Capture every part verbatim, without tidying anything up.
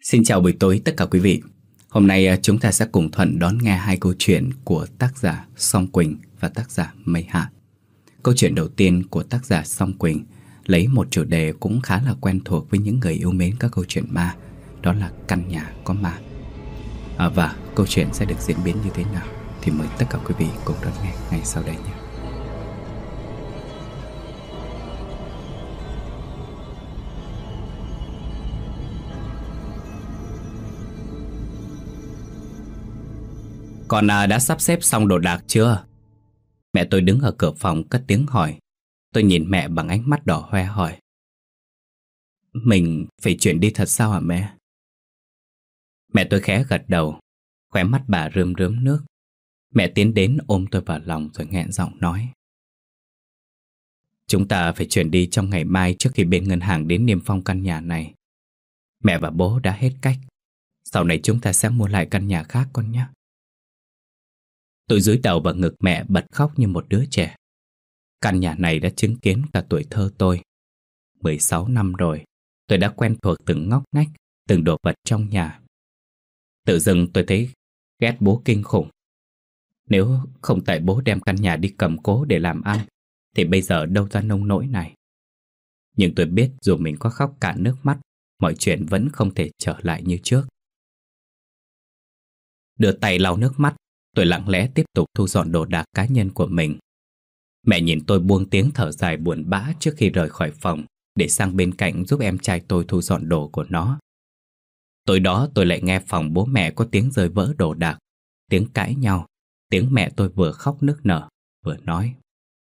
Xin chào buổi tối tất cả quý vị. Hôm nay à, chúng ta sẽ cùng Thuận đón nghe hai câu chuyện của tác giả Song Quỳnh và tác giả Mây Hạ. Câu chuyện đầu tiên của tác giả Song Quỳnh lấy một chủ đề cũng khá là quen thuộc với những người yêu mến các câu chuyện ma, đó là căn nhà có ma. À, và câu chuyện sẽ được diễn biến như thế nào thì mời tất cả quý vị cùng đón nghe ngay sau đây nhé. Con à, đã sắp xếp xong đồ đạc chưa? Mẹ tôi đứng ở cửa phòng cất tiếng hỏi. Tôi nhìn mẹ bằng ánh mắt đỏ hoe hỏi: Mình phải chuyển đi thật sao hả mẹ? Mẹ tôi khẽ gật đầu, khóe mắt bà rơm rớm nước. Mẹ tiến đến ôm tôi vào lòng rồi nghẹn giọng nói: Chúng ta phải chuyển đi trong ngày mai trước khi bên ngân hàng đến niêm phong căn nhà này. Mẹ và bố đã hết cách. Sau này chúng ta sẽ mua lại căn nhà khác con nhé. Tôi dúi đầu vào ngực mẹ bật khóc như một đứa trẻ. Căn nhà này đã chứng kiến cả tuổi thơ tôi. mười sáu năm rồi, tôi đã quen thuộc từng ngóc ngách, từng đồ vật trong nhà. Tự dưng tôi thấy ghét bố kinh khủng. Nếu không tại bố đem căn nhà đi cầm cố để làm ăn, thì bây giờ đâu ra nông nỗi này. Nhưng tôi biết dù mình có khóc cạn nước mắt, mọi chuyện vẫn không thể trở lại như trước. Đưa tay lau nước mắt, tôi lặng lẽ tiếp tục thu dọn đồ đạc cá nhân của mình. Mẹ nhìn tôi buông tiếng thở dài buồn bã trước khi rời khỏi phòng, để sang bên cạnh giúp em trai tôi thu dọn đồ của nó. Tối đó tôi lại nghe phòng bố mẹ có tiếng rơi vỡ đồ đạc, tiếng cãi nhau, tiếng mẹ tôi vừa khóc nức nở, vừa nói: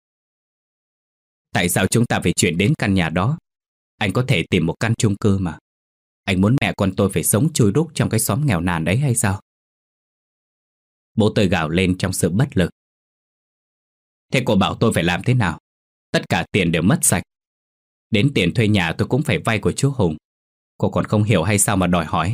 Tại sao chúng ta phải chuyển đến căn nhà đó? Anh có thể tìm một căn chung cư mà. Anh muốn mẹ con tôi phải sống chui rúc trong cái xóm nghèo nàn đấy hay sao? Bố tôi gào lên trong sự bất lực. Thế cô bảo tôi phải làm thế nào? Tất cả tiền đều mất sạch. Đến tiền thuê nhà tôi cũng phải vay của chú Hùng. Cô còn không hiểu hay sao mà đòi hỏi?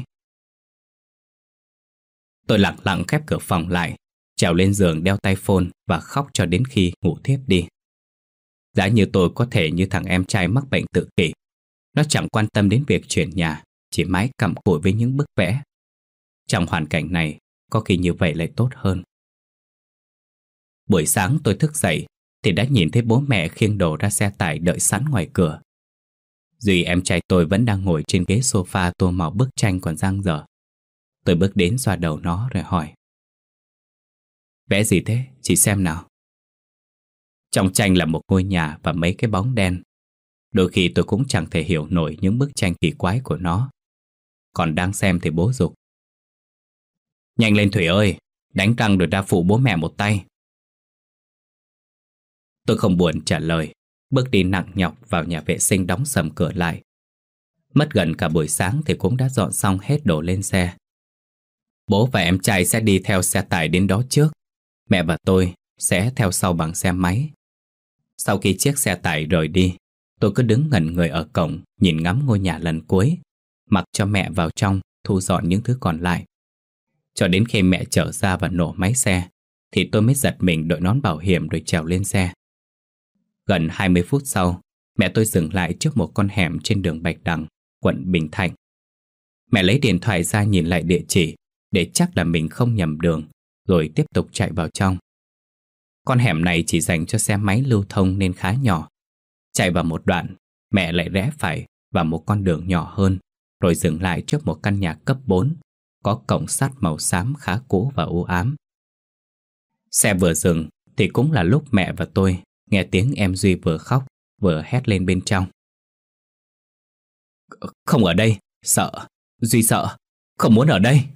Tôi lặng lặng khép cửa phòng lại, trèo lên giường đeo tai phone và khóc cho đến khi ngủ thiếp đi. Giá như tôi có thể như thằng em trai mắc bệnh tự kỷ. Nó chẳng quan tâm đến việc chuyển nhà, chỉ mãi cặm cụi với những bức vẽ. Trong hoàn cảnh này, có khi như vậy lại tốt hơn. Buổi sáng tôi thức dậy thì đã nhìn thấy bố mẹ khiêng đồ ra xe tải đợi sẵn ngoài cửa. Duy em trai tôi vẫn đang ngồi trên ghế sofa tô màu bức tranh còn dang dở. Tôi bước đến xoa đầu nó rồi hỏi: Vẽ gì thế? Chị xem nào. Trong tranh là một ngôi nhà và mấy cái bóng đen. Đôi khi tôi cũng chẳng thể hiểu nổi những bức tranh kỳ quái của nó. Còn đang xem thì bố giục: Nhanh lên Thủy ơi, đánh răng rồi ra phụ bố mẹ một tay. Tôi không buồn trả lời, bước đi nặng nhọc vào nhà vệ sinh đóng sầm cửa lại. Mất gần cả buổi sáng thì cũng đã dọn xong hết đồ lên xe. Bố và em trai sẽ đi theo xe tải đến đó trước. Mẹ và tôi sẽ theo sau bằng xe máy. Sau khi chiếc xe tải rời đi, tôi cứ đứng ngẩn người ở cổng nhìn ngắm ngôi nhà lần cuối, mặc cho mẹ vào trong thu dọn những thứ còn lại. Cho đến khi mẹ trở ra và nổ máy xe thì tôi mới giật mình đội nón bảo hiểm rồi trèo lên xe. Gần hai mươi phút sau, mẹ tôi dừng lại trước một con hẻm trên đường Bạch Đằng, quận Bình Thạnh. Mẹ lấy điện thoại ra nhìn lại địa chỉ để chắc là mình không nhầm đường, rồi tiếp tục chạy vào trong. Con hẻm này chỉ dành cho xe máy lưu thông nên khá nhỏ. Chạy vào một đoạn, mẹ lại rẽ phải vào một con đường nhỏ hơn, rồi dừng lại trước một căn nhà cấp bốn, có cổng sắt màu xám khá cũ và u ám. Xe vừa dừng thì cũng là lúc mẹ và tôi nghe tiếng em Duy vừa khóc vừa hét lên bên trong: Không ở đây, sợ, Duy sợ, không muốn ở đây.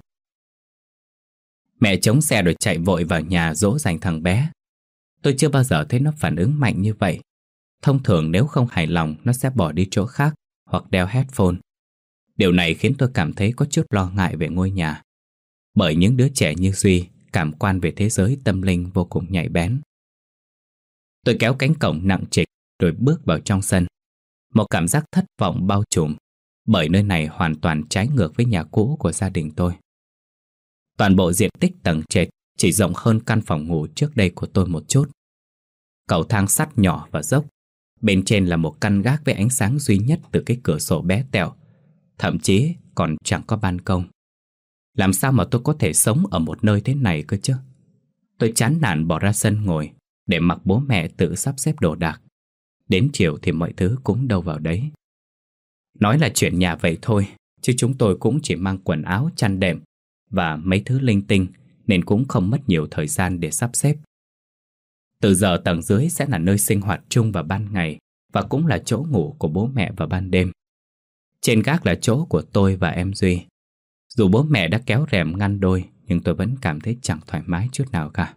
Mẹ chống xe rồi chạy vội vào nhà dỗ dành thằng bé. Tôi chưa bao giờ thấy nó phản ứng mạnh như vậy. Thông thường nếu không hài lòng nó sẽ bỏ đi chỗ khác hoặc đeo headphone. Điều này khiến tôi cảm thấy có chút lo ngại về ngôi nhà, bởi những đứa trẻ như Duy cảm quan về thế giới tâm linh vô cùng nhạy bén. Tôi kéo cánh cổng nặng trịch rồi bước vào trong sân. Một cảm giác thất vọng bao trùm, bởi nơi này hoàn toàn trái ngược với nhà cũ của gia đình tôi. Toàn bộ diện tích tầng trệt chỉ rộng hơn căn phòng ngủ trước đây của tôi một chút. Cầu thang sắt nhỏ và dốc. Bên trên là một căn gác với ánh sáng duy nhất từ cái cửa sổ bé tẹo. Thậm chí còn chẳng có ban công. Làm sao mà tôi có thể sống ở một nơi thế này cơ chứ? Tôi chán nản bỏ ra sân ngồi để mặc bố mẹ tự sắp xếp đồ đạc. Đến chiều thì mọi thứ cũng đâu vào đấy. Nói là chuyện nhà vậy thôi, chứ chúng tôi cũng chỉ mang quần áo, chăn đệm và mấy thứ linh tinh, nên cũng không mất nhiều thời gian để sắp xếp. Từ giờ tầng dưới sẽ là nơi sinh hoạt chung vào ban ngày, và cũng là chỗ ngủ của bố mẹ vào ban đêm. Trên gác là chỗ của tôi và em Duy. Dù bố mẹ đã kéo rèm ngăn đôi, nhưng tôi vẫn cảm thấy chẳng thoải mái chút nào cả.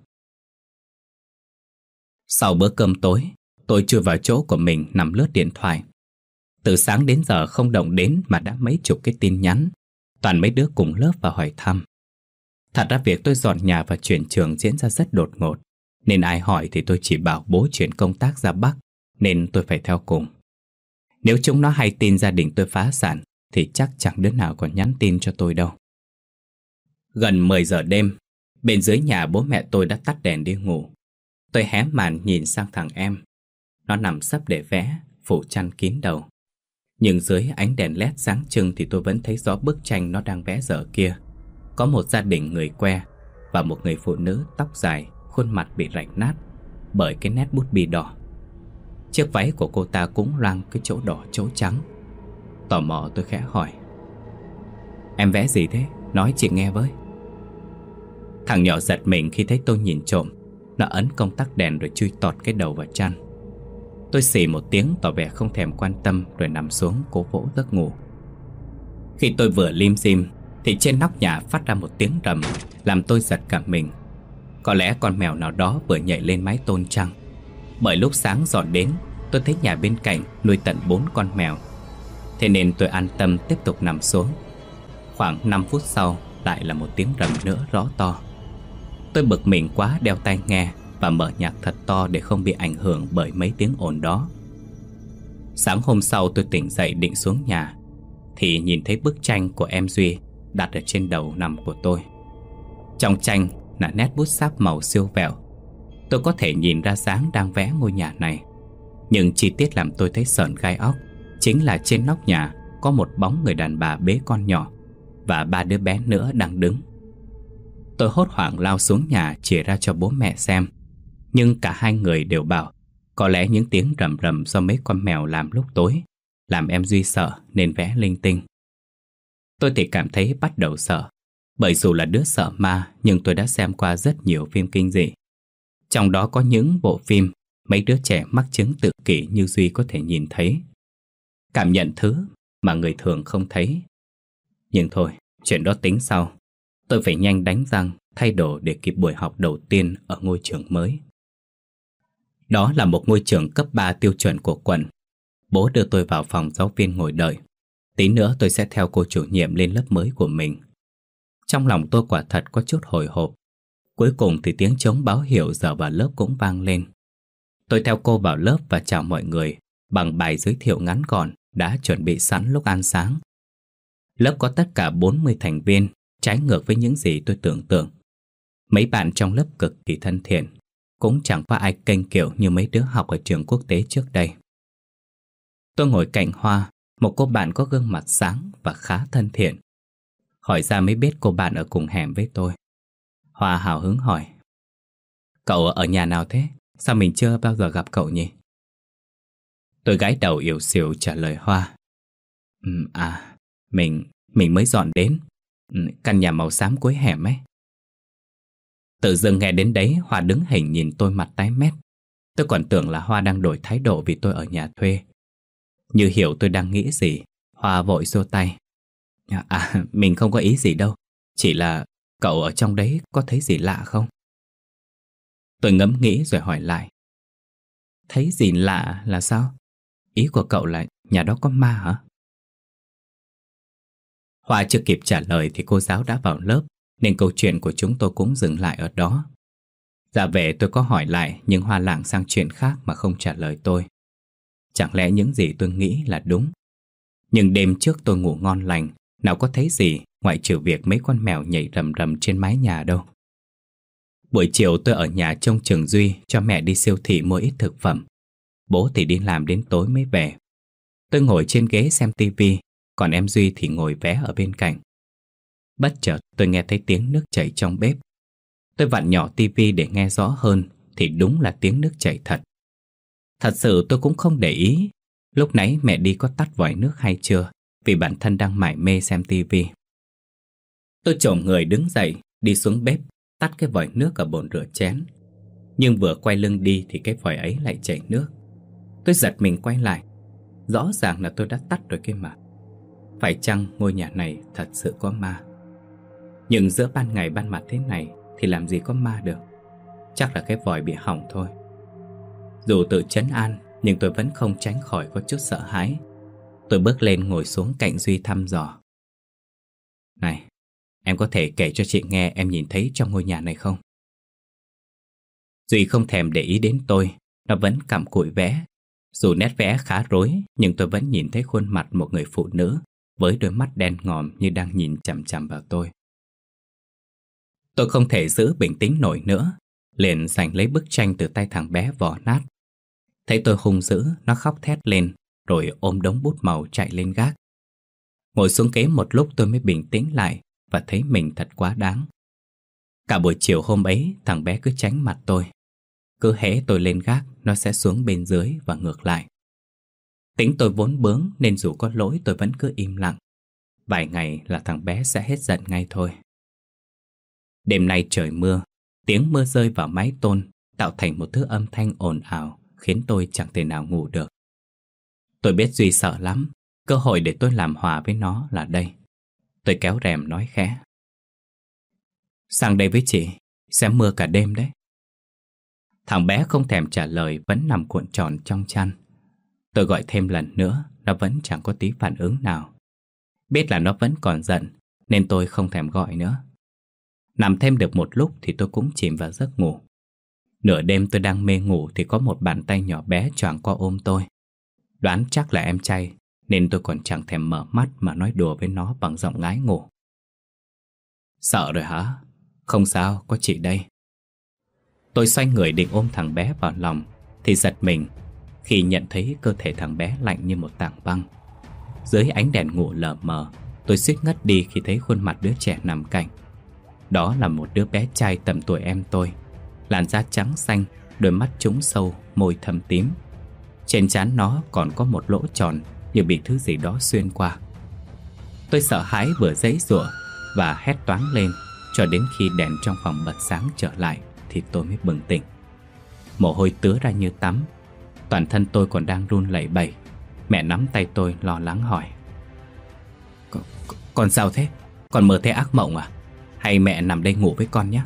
Sau bữa cơm tối, tôi chui vào chỗ của mình nằm lướt điện thoại. Từ sáng đến giờ không động đến mà đã mấy chục cái tin nhắn, toàn mấy đứa cùng lớp và hỏi thăm. Thật ra việc tôi dọn nhà và chuyển trường diễn ra rất đột ngột, nên ai hỏi thì tôi chỉ bảo bố chuyển công tác ra Bắc, nên tôi phải theo cùng. Nếu chúng nó hay tin gia đình tôi phá sản thì chắc chẳng đứa nào còn nhắn tin cho tôi đâu. Gần mười giờ đêm, bên dưới nhà bố mẹ tôi đã tắt đèn đi ngủ. Tôi hé màn nhìn sang thằng em. Nó nằm sấp để vẽ, phủ chăn kín đầu. Nhưng dưới ánh đèn led sáng trưng thì tôi vẫn thấy rõ bức tranh nó đang vẽ dở kia. Có một gia đình người que và một người phụ nữ tóc dài, khuôn mặt bị rạch nát bởi cái nét bút bi đỏ. Chiếc váy của cô ta cũng loang cái chỗ đỏ chỗ trắng. Tò mò tôi khẽ hỏi: "Em vẽ gì thế? Nói chị nghe với." Thằng nhỏ giật mình khi thấy tôi nhìn trộm. Nó ấn công tắc đèn rồi chui tọt cái đầu vào chăn. Tôi xì một tiếng tỏ vẻ không thèm quan tâm, rồi nằm xuống cố vỗ giấc ngủ. Khi tôi vừa lim dim thì trên nóc nhà phát ra một tiếng rầm làm tôi giật cả mình. Có lẽ con mèo nào đó vừa nhảy lên mái tôn chăng. Bởi lúc sáng dọn đến, tôi thấy nhà bên cạnh nuôi tận bốn con mèo. Thế nên tôi an tâm tiếp tục nằm xuống. Khoảng năm phút sau lại là một tiếng rầm nữa rõ to. Tôi bực mình quá đeo tai nghe và mở nhạc thật to để không bị ảnh hưởng bởi mấy tiếng ồn đó. Sáng hôm sau tôi tỉnh dậy định xuống nhà thì nhìn thấy bức tranh của em Duy đặt ở trên đầu nằm của tôi. Trong tranh là nét bút sáp màu siêu vẹo. Tôi có thể nhìn ra dáng đang vẽ ngôi nhà này. Nhưng chi tiết làm tôi thấy sởn gai óc chính là trên nóc nhà có một bóng người đàn bà bế con nhỏ và ba đứa bé nữa đang đứng. Tôi hốt hoảng lao xuống nhà chỉ ra cho bố mẹ xem. Nhưng cả hai người đều bảo có lẽ những tiếng rầm rầm do mấy con mèo làm lúc tối làm em Duy sợ nên vẽ linh tinh. Tôi thì cảm thấy bắt đầu sợ, bởi dù là đứa sợ ma nhưng tôi đã xem qua rất nhiều phim kinh dị. Trong đó có những bộ phim mấy đứa trẻ mắc chứng tự kỷ như Duy có thể nhìn thấy, cảm nhận thứ mà người thường không thấy. Nhưng thôi, chuyện đó tính sau. Tôi phải nhanh đánh răng, thay đồ để kịp buổi học đầu tiên ở ngôi trường mới. Đó là một ngôi trường cấp ba tiêu chuẩn của quận. Bố đưa tôi vào phòng giáo viên ngồi đợi. Tí nữa tôi sẽ theo cô chủ nhiệm lên lớp mới của mình. Trong lòng tôi quả thật có chút hồi hộp. Cuối cùng thì tiếng trống báo hiệu giờ vào lớp cũng vang lên. Tôi theo cô vào lớp và chào mọi người bằng bài giới thiệu ngắn gọn đã chuẩn bị sẵn lúc ăn sáng. Lớp có tất cả bốn mươi thành viên, trái ngược với những gì tôi tưởng tượng. Mấy bạn trong lớp cực kỳ thân thiện, cũng chẳng có ai kênh kiệu như mấy đứa học ở trường quốc tế trước đây. Tôi ngồi cạnh Hoa, một cô bạn có gương mặt sáng và khá thân thiện. Hỏi ra mới biết cô bạn ở cùng hẻm với tôi. Hoa hào hứng hỏi: "Cậu ở nhà nào thế? Sao mình chưa bao giờ gặp cậu nhỉ?" Tôi gãi đầu yếu xìu trả lời Hoa: ừ, À, mình, mình mới dọn đến. ừ, Căn nhà màu xám cuối hẻm ấy. Tự dưng nghe đến đấy, Hoa đứng hình nhìn tôi mặt tái mét. Tôi còn tưởng là Hoa đang đổi thái độ vì tôi ở nhà thuê. Như hiểu tôi đang nghĩ gì, Hoa vội xua tay: À, mình không có ý gì đâu. Chỉ là cậu ở trong đấy có thấy gì lạ không? Tôi ngẫm nghĩ rồi hỏi lại: Thấy gì lạ là sao? Ý của cậu là nhà đó có ma hả? Hoa chưa kịp trả lời thì cô giáo đã vào lớp, nên câu chuyện của chúng tôi cũng dừng lại ở đó. Ra về tôi có hỏi lại, nhưng Hoa lảng sang chuyện khác mà không trả lời tôi. Chẳng lẽ những gì tôi nghĩ là đúng? Nhưng đêm trước tôi ngủ ngon lành, nào có thấy gì ngoại trừ việc mấy con mèo nhảy rầm rầm trên mái nhà đâu. Buổi chiều tôi ở nhà trông chừng Duy cho mẹ đi siêu thị mua ít thực phẩm. Bố thì đi làm đến tối mới về. Tôi ngồi trên ghế xem tivi, còn em Duy thì ngồi vé ở bên cạnh. Bất chợt tôi nghe thấy tiếng nước chảy trong bếp. Tôi vặn nhỏ tivi để nghe rõ hơn thì đúng là tiếng nước chảy thật. Thật sự tôi cũng không để ý lúc nãy mẹ đi có tắt vòi nước hay chưa, vì bản thân đang mải mê xem tivi. Tôi chồm người đứng dậy, đi xuống bếp, tắt cái vòi nước ở bồn rửa chén. Nhưng vừa quay lưng đi thì cái vòi ấy lại chảy nước. Tôi giật mình quay lại. Rõ ràng là tôi đã tắt rồi kia mà. Phải chăng ngôi nhà này thật sự có ma? Nhưng giữa ban ngày ban mặt thế này thì làm gì có ma được. Chắc là cái vòi bị hỏng thôi. Dù tự trấn an, nhưng tôi vẫn không tránh khỏi có chút sợ hãi. Tôi bước lên ngồi xuống cạnh Duy thăm dò. Này, em có thể kể cho chị nghe em nhìn thấy trong ngôi nhà này không? Duy không thèm để ý đến tôi. Nó vẫn cặm cụi vẽ. Dù nét vẽ khá rối, nhưng tôi vẫn nhìn thấy khuôn mặt một người phụ nữ với đôi mắt đen ngòm như đang nhìn chằm chằm vào tôi. Tôi không thể giữ bình tĩnh nổi nữa, liền giành lấy bức tranh từ tay thằng bé vò nát. Thấy tôi hung dữ, nó khóc thét lên, rồi ôm đống bút màu chạy lên gác. Ngồi xuống ghế một lúc tôi mới bình tĩnh lại và thấy mình thật quá đáng. Cả buổi chiều hôm ấy, thằng bé cứ tránh mặt tôi. Cứ hễ tôi lên gác, nó sẽ xuống bên dưới và ngược lại. Tính tôi vốn bướng nên dù có lỗi tôi vẫn cứ im lặng. Vài ngày là thằng bé sẽ hết giận ngay thôi. Đêm nay trời mưa, tiếng mưa rơi vào mái tôn tạo thành một thứ âm thanh ồn ào khiến tôi chẳng thể nào ngủ được. Tôi biết Duy sợ lắm, cơ hội để tôi làm hòa với nó là đây. Tôi kéo rèm nói khẽ. Sang đây với chị, sẽ mưa cả đêm đấy. Thằng bé không thèm trả lời, vẫn nằm cuộn tròn trong chăn. Tôi gọi thêm lần nữa, nó vẫn chẳng có tí phản ứng nào. Biết là nó vẫn còn giận, nên tôi không thèm gọi nữa. Nằm thêm được một lúc thì tôi cũng chìm vào giấc ngủ. Nửa đêm tôi đang mê ngủ thì có một bàn tay nhỏ bé choàng qua ôm tôi. Đoán chắc là em trai, nên tôi còn chẳng thèm mở mắt mà nói đùa với nó bằng giọng ngái ngủ. Sợ rồi hả? Không sao, có chị đây. Tôi xoay người định ôm thằng bé vào lòng thì giật mình khi nhận thấy cơ thể thằng bé lạnh như một tảng băng. Dưới ánh đèn ngủ lờ mờ, tôi suýt ngất đi khi thấy khuôn mặt đứa trẻ nằm cạnh. Đó là một đứa bé trai tầm tuổi em tôi, làn da trắng xanh, đôi mắt trũng sâu, môi thâm tím. Trên trán nó còn có một lỗ tròn như bị thứ gì đó xuyên qua. Tôi sợ hãi vừa giãy giụa và hét toáng lên, cho đến khi đèn trong phòng bật sáng trở lại thì tôi mới bừng tỉnh. Mồ hôi tứa ra như tắm, toàn thân tôi còn đang run lẩy bẩy. Mẹ nắm tay tôi lo lắng hỏi. Con, con sao thế? Con mơ thấy ác mộng à? Hay mẹ nằm đây ngủ với con nhé?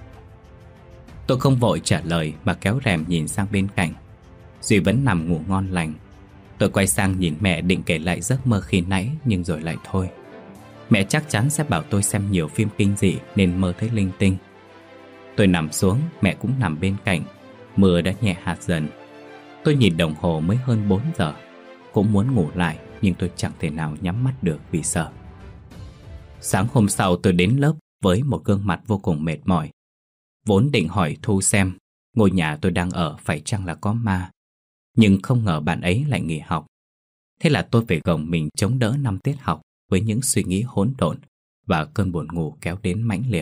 Tôi không vội trả lời mà kéo rèm nhìn sang bên cạnh. Duy vẫn nằm ngủ ngon lành. Tôi quay sang nhìn mẹ định kể lại giấc mơ khi nãy, nhưng rồi lại thôi. Mẹ chắc chắn sẽ bảo tôi xem nhiều phim kinh dị nên mơ thấy linh tinh. Tôi nằm xuống, mẹ cũng nằm bên cạnh. Mưa đã nhẹ hạt dần. Tôi nhìn đồng hồ mới hơn bốn giờ. Cũng muốn ngủ lại, nhưng tôi chẳng thể nào nhắm mắt được vì sợ. Sáng hôm sau tôi đến lớp với một gương mặt vô cùng mệt mỏi. Vốn định hỏi Thu xem ngôi nhà tôi đang ở phải chăng là có ma, nhưng không ngờ bạn ấy lại nghỉ học. Thế là tôi phải gồng mình chống đỡ năm tiết học với những suy nghĩ hỗn độn và cơn buồn ngủ kéo đến mãnh liệt.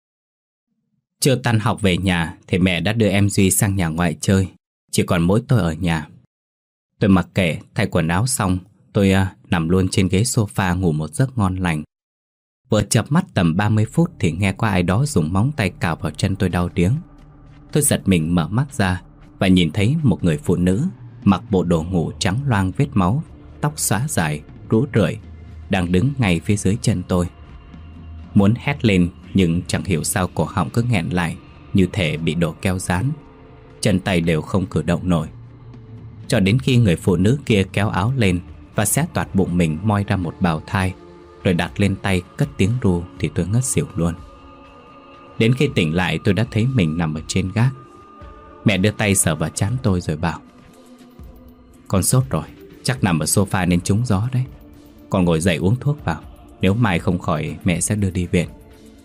Chưa tan học về nhà thì mẹ đã đưa em Duy sang nhà ngoại chơi. Chỉ còn mỗi tôi ở nhà. Tôi mặc kệ, thay quần áo xong, tôi uh, nằm luôn trên ghế sofa ngủ một giấc ngon lành. Vừa chợp mắt tầm ba mươi phút thì nghe qua ai đó dùng móng tay cào vào chân tôi đau điếng. Tôi giật mình mở mắt ra và nhìn thấy một người phụ nữ mặc bộ đồ ngủ trắng loang vết máu, tóc xõa dài, rũ rượi, đang đứng ngay phía dưới chân tôi. Muốn hét lên nhưng chẳng hiểu sao cổ họng cứ nghẹn lại, như thể bị đổ keo dán. Chân tay đều không cử động nổi. Cho đến khi người phụ nữ kia kéo áo lên và xé toạc bụng mình moi ra một bào thai, rồi đặt lên tay cất tiếng ru thì tôi ngất xỉu luôn. Đến khi tỉnh lại tôi đã thấy mình nằm ở trên gác. Mẹ đưa tay sờ vào trán tôi rồi bảo: Con sốt rồi, chắc nằm ở sofa nên trúng gió đấy. Con ngồi dậy uống thuốc vào, nếu mai không khỏi mẹ sẽ đưa đi viện.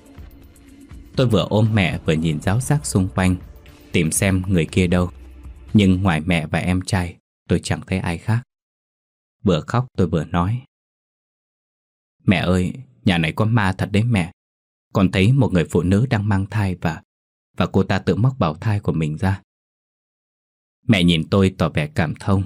Tôi vừa ôm mẹ vừa nhìn ráo rác xung quanh, tìm xem người kia đâu. Nhưng ngoài mẹ và em trai, tôi chẳng thấy ai khác. Vừa khóc tôi vừa nói: Mẹ ơi, nhà này có ma thật đấy mẹ. Con thấy một người phụ nữ đang mang thai và Và cô ta tự móc bào thai của mình ra. Mẹ nhìn tôi tỏ vẻ cảm thông.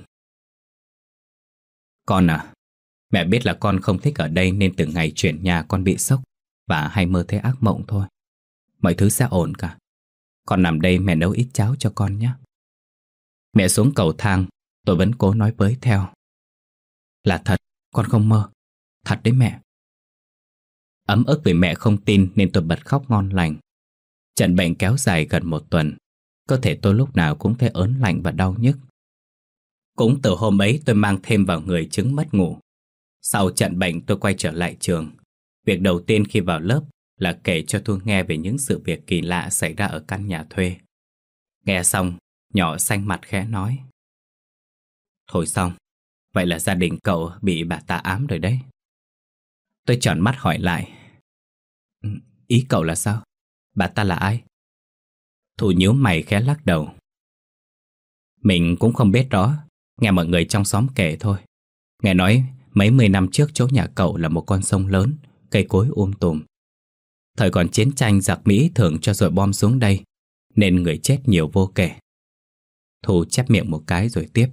Con à, mẹ biết là con không thích ở đây nên từ ngày chuyển nhà con bị sốc và hay mơ thấy ác mộng thôi. Mọi thứ sẽ ổn cả. Con nằm đây mẹ nấu ít cháo cho con nhé. Mẹ xuống cầu thang, tôi vẫn cố nói với theo. Là thật, con không mơ. Thật đấy mẹ. Ấm ức vì mẹ không tin nên tôi bật khóc ngon lành. Trận bệnh kéo dài gần một tuần. Cơ thể tôi lúc nào cũng thấy ớn lạnh và đau nhức. Cũng từ hôm ấy tôi mang thêm vào người chứng mất ngủ. Sau trận bệnh tôi quay trở lại trường. Việc đầu tiên khi vào lớp là kể cho Thu nghe về những sự việc kỳ lạ xảy ra ở căn nhà thuê. Nghe xong, nhỏ xanh mặt khẽ nói. Thôi xong, vậy là gia đình cậu bị bà ta ám rồi đấy. Tôi tròn mắt hỏi lại. Ý cậu là sao? Bà ta là ai? Thu nhíu mày khẽ lắc đầu. Mình cũng không biết rõ, nghe mọi người trong xóm kể thôi. Nghe nói mấy mươi năm trước chỗ nhà cậu là một con sông lớn, cây cối um tùm. Thời còn chiến tranh giặc Mỹ thường cho dội bom xuống đây, nên người chết nhiều vô kể. Thu chép miệng một cái rồi tiếp.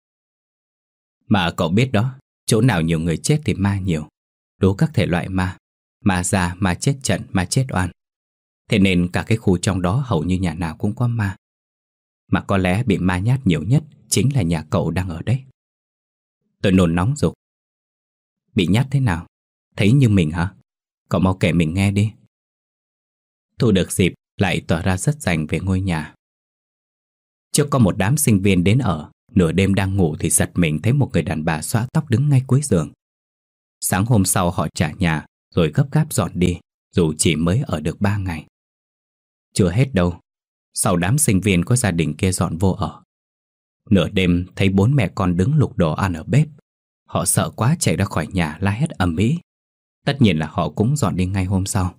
Mà cậu biết đó, chỗ nào nhiều người chết thì ma nhiều. Đủ các thể loại ma. Ma già, ma chết trận, ma chết oan. Thế nên cả cái khu trong đó hầu như nhà nào cũng có ma. Mà có lẽ bị ma nhát nhiều nhất chính là nhà cậu đang ở đấy. Tôi nôn nóng giục. Bị nhát thế nào? Thấy như mình hả? Cậu mau kể mình nghe đi. Thu được dịp lại tỏ ra rất rành về ngôi nhà. Trước có một đám sinh viên đến ở, nửa đêm đang ngủ thì giật mình thấy một người đàn bà xõa tóc đứng ngay cuối giường. Sáng hôm sau họ trả nhà rồi gấp gáp dọn đi, dù chỉ mới ở được ba ngày. Chưa hết đâu, sau đám sinh viên có gia đình kia dọn vô ở. Nửa đêm thấy bốn mẹ con đứng lục đồ ăn ở bếp. Họ sợ quá chạy ra khỏi nhà la hét ầm ĩ. Tất nhiên là họ cũng dọn đi ngay hôm sau.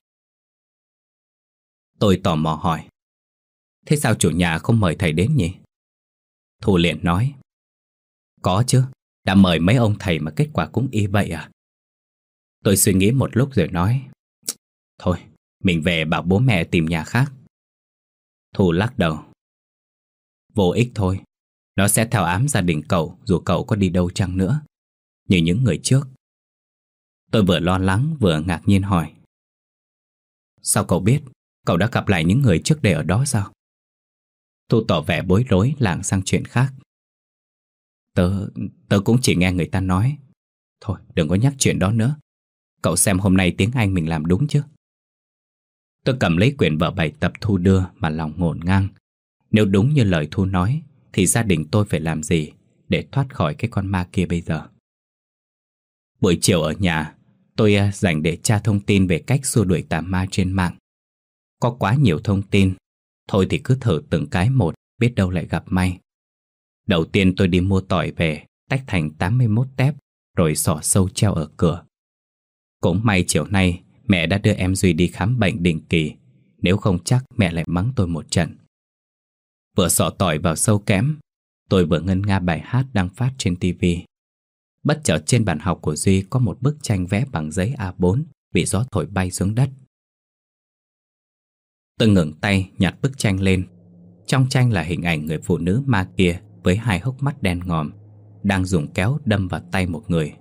Tôi tò mò hỏi. Thế sao chủ nhà không mời thầy đến nhỉ? Thu liền nói. Có chứ, đã mời mấy ông thầy mà kết quả cũng y vậy à? Tôi suy nghĩ một lúc rồi nói. Thôi, mình về bảo bố mẹ tìm nhà khác. Thu lắc đầu. Vô ích thôi. Nó sẽ theo ám gia đình cậu dù cậu có đi đâu chăng nữa. Như những người trước. Tôi vừa lo lắng vừa ngạc nhiên hỏi. Sao cậu biết? Cậu đã gặp lại những người trước đây ở đó sao? Thu tỏ vẻ bối rối lảng sang chuyện khác. Tớ, tớ cũng chỉ nghe người ta nói. Thôi đừng có nhắc chuyện đó nữa. Cậu xem hôm nay tiếng Anh mình làm đúng chứ? Tôi cầm lấy quyển vở bài tập Thu đưa mà lòng ngổn ngang. Nếu đúng như lời Thu nói thì gia đình tôi phải làm gì để thoát khỏi cái con ma kia bây giờ? Buổi chiều ở nhà, tôi dành để tra thông tin về cách xua đuổi tà ma trên mạng. Có quá nhiều thông tin, thôi thì cứ thử từng cái một, biết đâu lại gặp may. Đầu tiên tôi đi mua tỏi về, tách thành tám mươi mốt tép, rồi xỏ sâu treo ở cửa. Cũng may chiều nay mẹ đã đưa em Duy đi khám bệnh định kỳ, nếu không chắc mẹ lại mắng tôi một trận. Vừa xỏ tỏi vào sâu kẽm, tôi vừa ngân nga bài hát đang phát trên tivi. Bất chợt trên bàn học của Duy có một bức tranh vẽ bằng giấy A bốn bị gió thổi bay xuống đất. Tôi ngẩng tay nhặt bức tranh lên. Trong tranh là hình ảnh người phụ nữ ma kia với hai hốc mắt đen ngòm, đang dùng kéo đâm vào tay một người.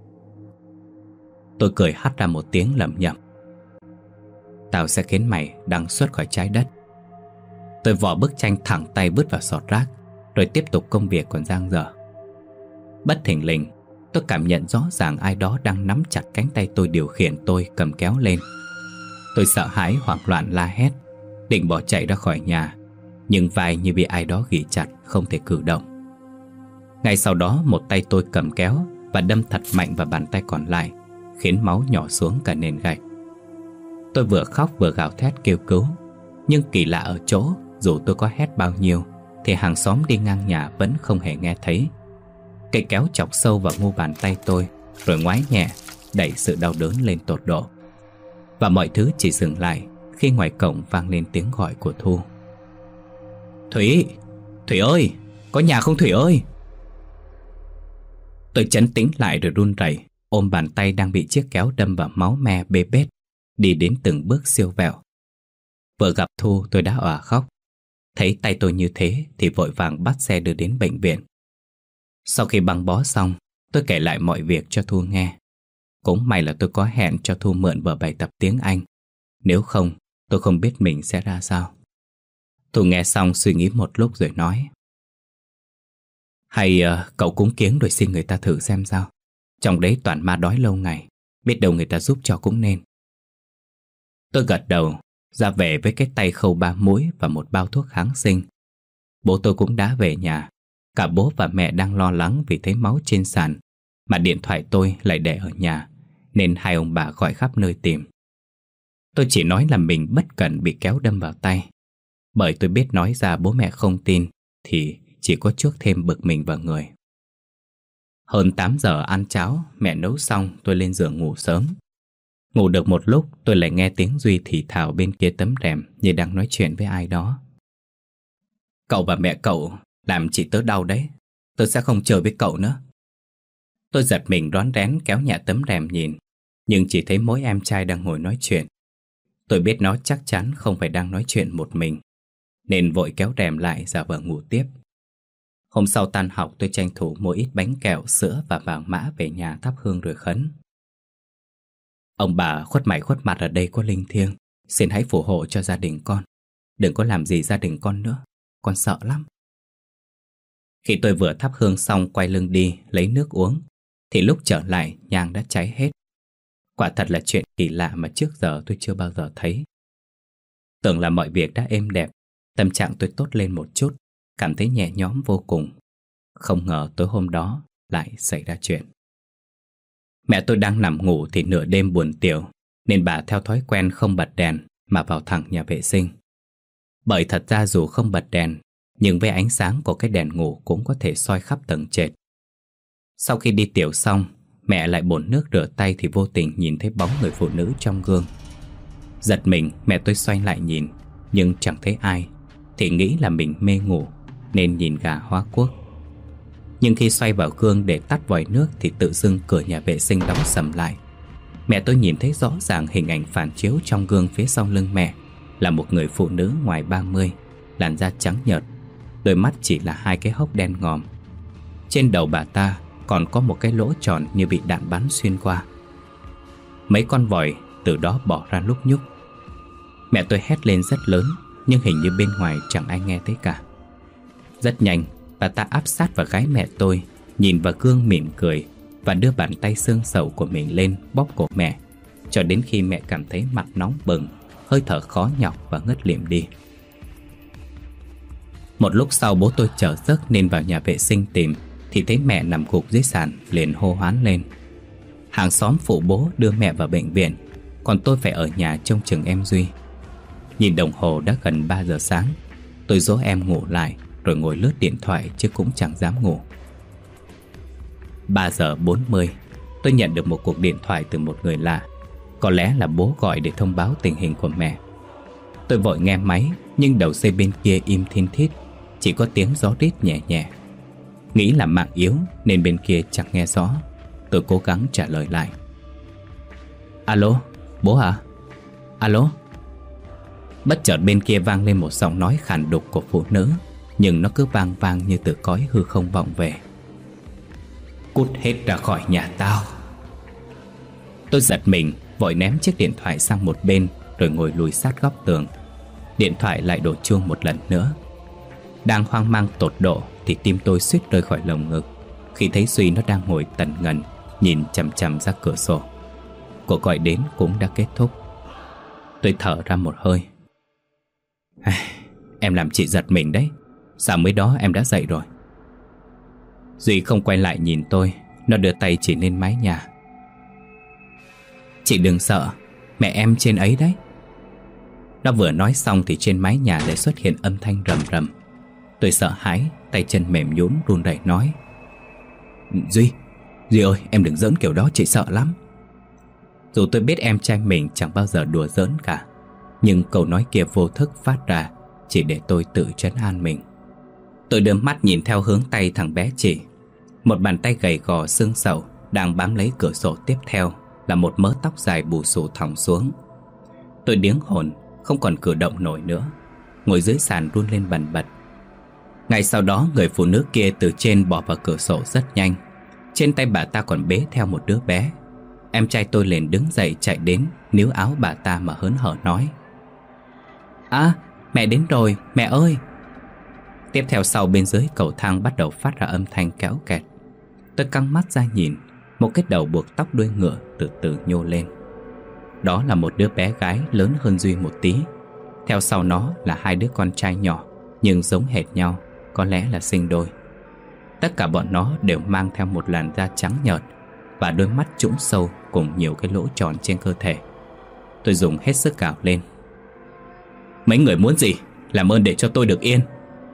Tôi cười hắt ra một tiếng lẩm nhẩm. Tao sẽ khiến mày đằng xuất khỏi trái đất. Tôi vò bức tranh thẳng tay vứt vào sọt rác, rồi tiếp tục công việc còn dang dở. Bất thình lình, tôi cảm nhận rõ ràng ai đó đang nắm chặt cánh tay tôi điều khiển tôi cầm kéo lên. Tôi sợ hãi hoảng loạn la hét, định bỏ chạy ra khỏi nhà, nhưng vai như bị ai đó ghì chặt, không thể cử động. Ngay sau đó một tay tôi cầm kéo và đâm thật mạnh vào bàn tay còn lại, khiến máu nhỏ xuống cả nền gạch. Tôi vừa khóc vừa gào thét kêu cứu. Nhưng kỳ lạ ở chỗ, dù tôi có hét bao nhiêu thì hàng xóm đi ngang nhà vẫn không hề nghe thấy. Cây kéo chọc sâu vào mu bàn tay tôi, rồi ngoái nhẹ, đẩy sự đau đớn lên tột độ. Và mọi thứ chỉ dừng lại khi ngoài cổng vang lên tiếng gọi của Thu. Thủy! Thủy ơi! Có nhà không Thủy ơi? Tôi trấn tĩnh lại rồi run rẩy, ôm bàn tay đang bị chiếc kéo đâm vào máu me bê bết, đi đến từng bước siêu vẹo. Vừa gặp Thu tôi đã òa khóc. Thấy tay tôi như thế thì vội vàng bắt xe đưa đến bệnh viện. Sau khi băng bó xong, tôi kể lại mọi việc cho Thu nghe. Cũng may là tôi có hẹn cho Thu mượn vở bài tập tiếng Anh. Nếu không, tôi không biết mình sẽ ra sao. Thu nghe xong suy nghĩ một lúc rồi nói: Hay uh, cậu cúng kiếng rồi xin người ta thử xem sao. Trong đấy toàn ma đói lâu ngày, biết đâu người ta giúp cho cũng nên. Tôi gật đầu, ra về với cái tay khâu ba múi và một bao thuốc kháng sinh. Bố tôi cũng đã về nhà. Cả bố và mẹ đang lo lắng vì thấy máu trên sàn, mà điện thoại tôi lại để ở nhà, nên hai ông bà gọi khắp nơi tìm. Tôi chỉ nói là mình bất cẩn bị kéo đâm vào tay. Bởi tôi biết nói ra bố mẹ không tin thì chỉ có chuốc thêm bực mình vào người. Hơn tám giờ ăn cháo, mẹ nấu xong tôi lên giường ngủ sớm. Ngủ được một lúc tôi lại nghe tiếng Duy thì thào bên kia tấm rèm như đang nói chuyện với ai đó. Cậu và mẹ cậu làm chị tớ đau đấy. Tôi sẽ không chơi với cậu nữa. Tôi giật mình rón rén kéo nhẹ tấm rèm nhìn, nhưng chỉ thấy mỗi em trai đang ngồi nói chuyện. Tôi biết nó chắc chắn không phải đang nói chuyện một mình, nên vội kéo rèm lại giả vờ ngủ tiếp. Hôm sau tan học tôi tranh thủ mua ít bánh kẹo, sữa và vàng mã về nhà thắp hương rồi khấn. Ông bà khuất mày khuất mặt ở đây có linh thiêng, xin hãy phù hộ cho gia đình con. Đừng có làm gì gia đình con nữa, con sợ lắm. Khi tôi vừa thắp hương xong quay lưng đi lấy nước uống, thì lúc trở lại nhang đã cháy hết. Quả thật là chuyện kỳ lạ mà trước giờ tôi chưa bao giờ thấy. Tưởng là mọi việc đã êm đẹp, tâm trạng tôi tốt lên một chút, cảm thấy nhẹ nhõm vô cùng. Không ngờ tối hôm đó lại xảy ra chuyện. Mẹ tôi đang nằm ngủ thì nửa đêm buồn tiểu, nên bà theo thói quen không bật đèn mà vào thẳng nhà vệ sinh. Bởi thật ra dù không bật đèn, nhưng với ánh sáng của cái đèn ngủ cũng có thể soi khắp tầng trệt. Sau khi đi tiểu xong, mẹ lại bồn nước rửa tay thì vô tình nhìn thấy bóng người phụ nữ trong gương. Giật mình, mẹ tôi xoay lại nhìn, nhưng chẳng thấy ai, thì nghĩ là mình mê ngủ nên nhìn gà hóa quốc. Nhưng khi xoay vào gương để tắt vòi nước thì tự dưng cửa nhà vệ sinh đóng sầm lại. Mẹ tôi nhìn thấy rõ ràng hình ảnh phản chiếu trong gương phía sau lưng mẹ là một người phụ nữ ngoài ba mươi, làn da trắng nhợt, đôi mắt chỉ là hai cái hốc đen ngòm. Trên đầu bà ta còn có một cái lỗ tròn như bị đạn bắn xuyên qua. Mấy con vòi từ đó bỏ ra lúc nhúc. Mẹ tôi hét lên rất lớn, nhưng hình như bên ngoài chẳng ai nghe thấy cả. Rất nhanh, bà ta áp sát vào gáy mẹ tôi, nhìn vào gương mỉm cười và đưa bàn tay xương sầu của mình lên bóp cổ mẹ, cho đến khi mẹ cảm thấy mặt nóng bừng, hơi thở khó nhọc và ngất lịm đi. Một lúc sau bố tôi trở giấc nên vào nhà vệ sinh tìm, thì thấy mẹ nằm gục dưới sàn, liền hô hoán lên. Hàng xóm phụ bố đưa mẹ vào bệnh viện, còn tôi phải ở nhà trông chừng em Duy. Nhìn đồng hồ đã gần ba giờ sáng, tôi dỗ em ngủ lại rồi ngồi lướt điện thoại chứ cũng chẳng dám ngủ. Ba giờ bốn mươi, tôi nhận được một cuộc điện thoại từ một người lạ. Có lẽ là bố gọi để thông báo tình hình của mẹ. Tôi vội nghe máy, nhưng đầu dây bên kia im thin thít, chỉ có tiếng gió rít nhẹ nhẹ. Nghĩ là mạng yếu nên bên kia chẳng nghe rõ. Tôi cố gắng trả lời lại. Alo, bố hả? Alo. Bất chợt bên kia vang lên một giọng nói khàn đục của phụ nữ, nhưng nó cứ vang vang như từ cõi hư không vọng về. Cút hết ra khỏi nhà tao. Tôi giật mình, vội ném chiếc điện thoại sang một bên rồi ngồi lùi sát góc tường. Điện thoại lại đổ chuông một lần nữa. Đang hoang mang tột độ thì tim tôi suýt rơi khỏi lồng ngực khi thấy Duy nó đang ngồi tần ngần nhìn chằm chằm ra cửa sổ. Cuộc gọi đến cũng đã kết thúc. Tôi thở ra một hơi. Em làm chị giật mình đấy. Sao mới đó em đã dậy rồi? Duy không quay lại nhìn tôi, nó đưa tay chỉ lên mái nhà. Chị đừng sợ, mẹ em trên ấy đấy. Nó vừa nói xong thì trên mái nhà lại xuất hiện âm thanh rầm rầm. Tôi sợ hãi, tay chân mềm nhũn run rẩy nói. Duy, Duy ơi, em đừng giỡn kiểu đó, chị sợ lắm. Dù tôi biết em trai mình chẳng bao giờ đùa giỡn cả, nhưng câu nói kia vô thức phát ra chỉ để tôi tự trấn an mình. Tôi đưa mắt nhìn theo hướng tay thằng bé chỉ. Một bàn tay gầy gò xương sầu Đang bám lấy cửa sổ tiếp theo là một mớ tóc dài bù xù thõng xuống. Tôi điếng hồn, không còn cử động nổi nữa, ngồi dưới sàn run lên bần bật. Ngay sau đó người phụ nữ kia từ trên bỏ vào cửa sổ rất nhanh. Trên tay bà ta còn bế theo một đứa bé. Em trai tôi liền đứng dậy chạy đến, níu áo bà ta mà hớn hở nói: "À, mẹ đến rồi, mẹ ơi!" Tiếp theo sau bên dưới cầu thang bắt đầu phát ra âm thanh kéo kẹt. Tôi căng mắt ra nhìn, một cái đầu buộc tóc đuôi ngựa từ từ nhô lên. Đó là một đứa bé gái lớn hơn Duy một tí. Theo sau nó là hai đứa con trai nhỏ, nhưng giống hệt nhau, có lẽ là sinh đôi. Tất cả bọn nó đều mang theo một làn da trắng nhợt và đôi mắt trũng sâu cùng nhiều cái lỗ tròn trên cơ thể. Tôi dùng hết sức gào lên: "Mấy người muốn gì? Làm ơn để cho tôi được yên!"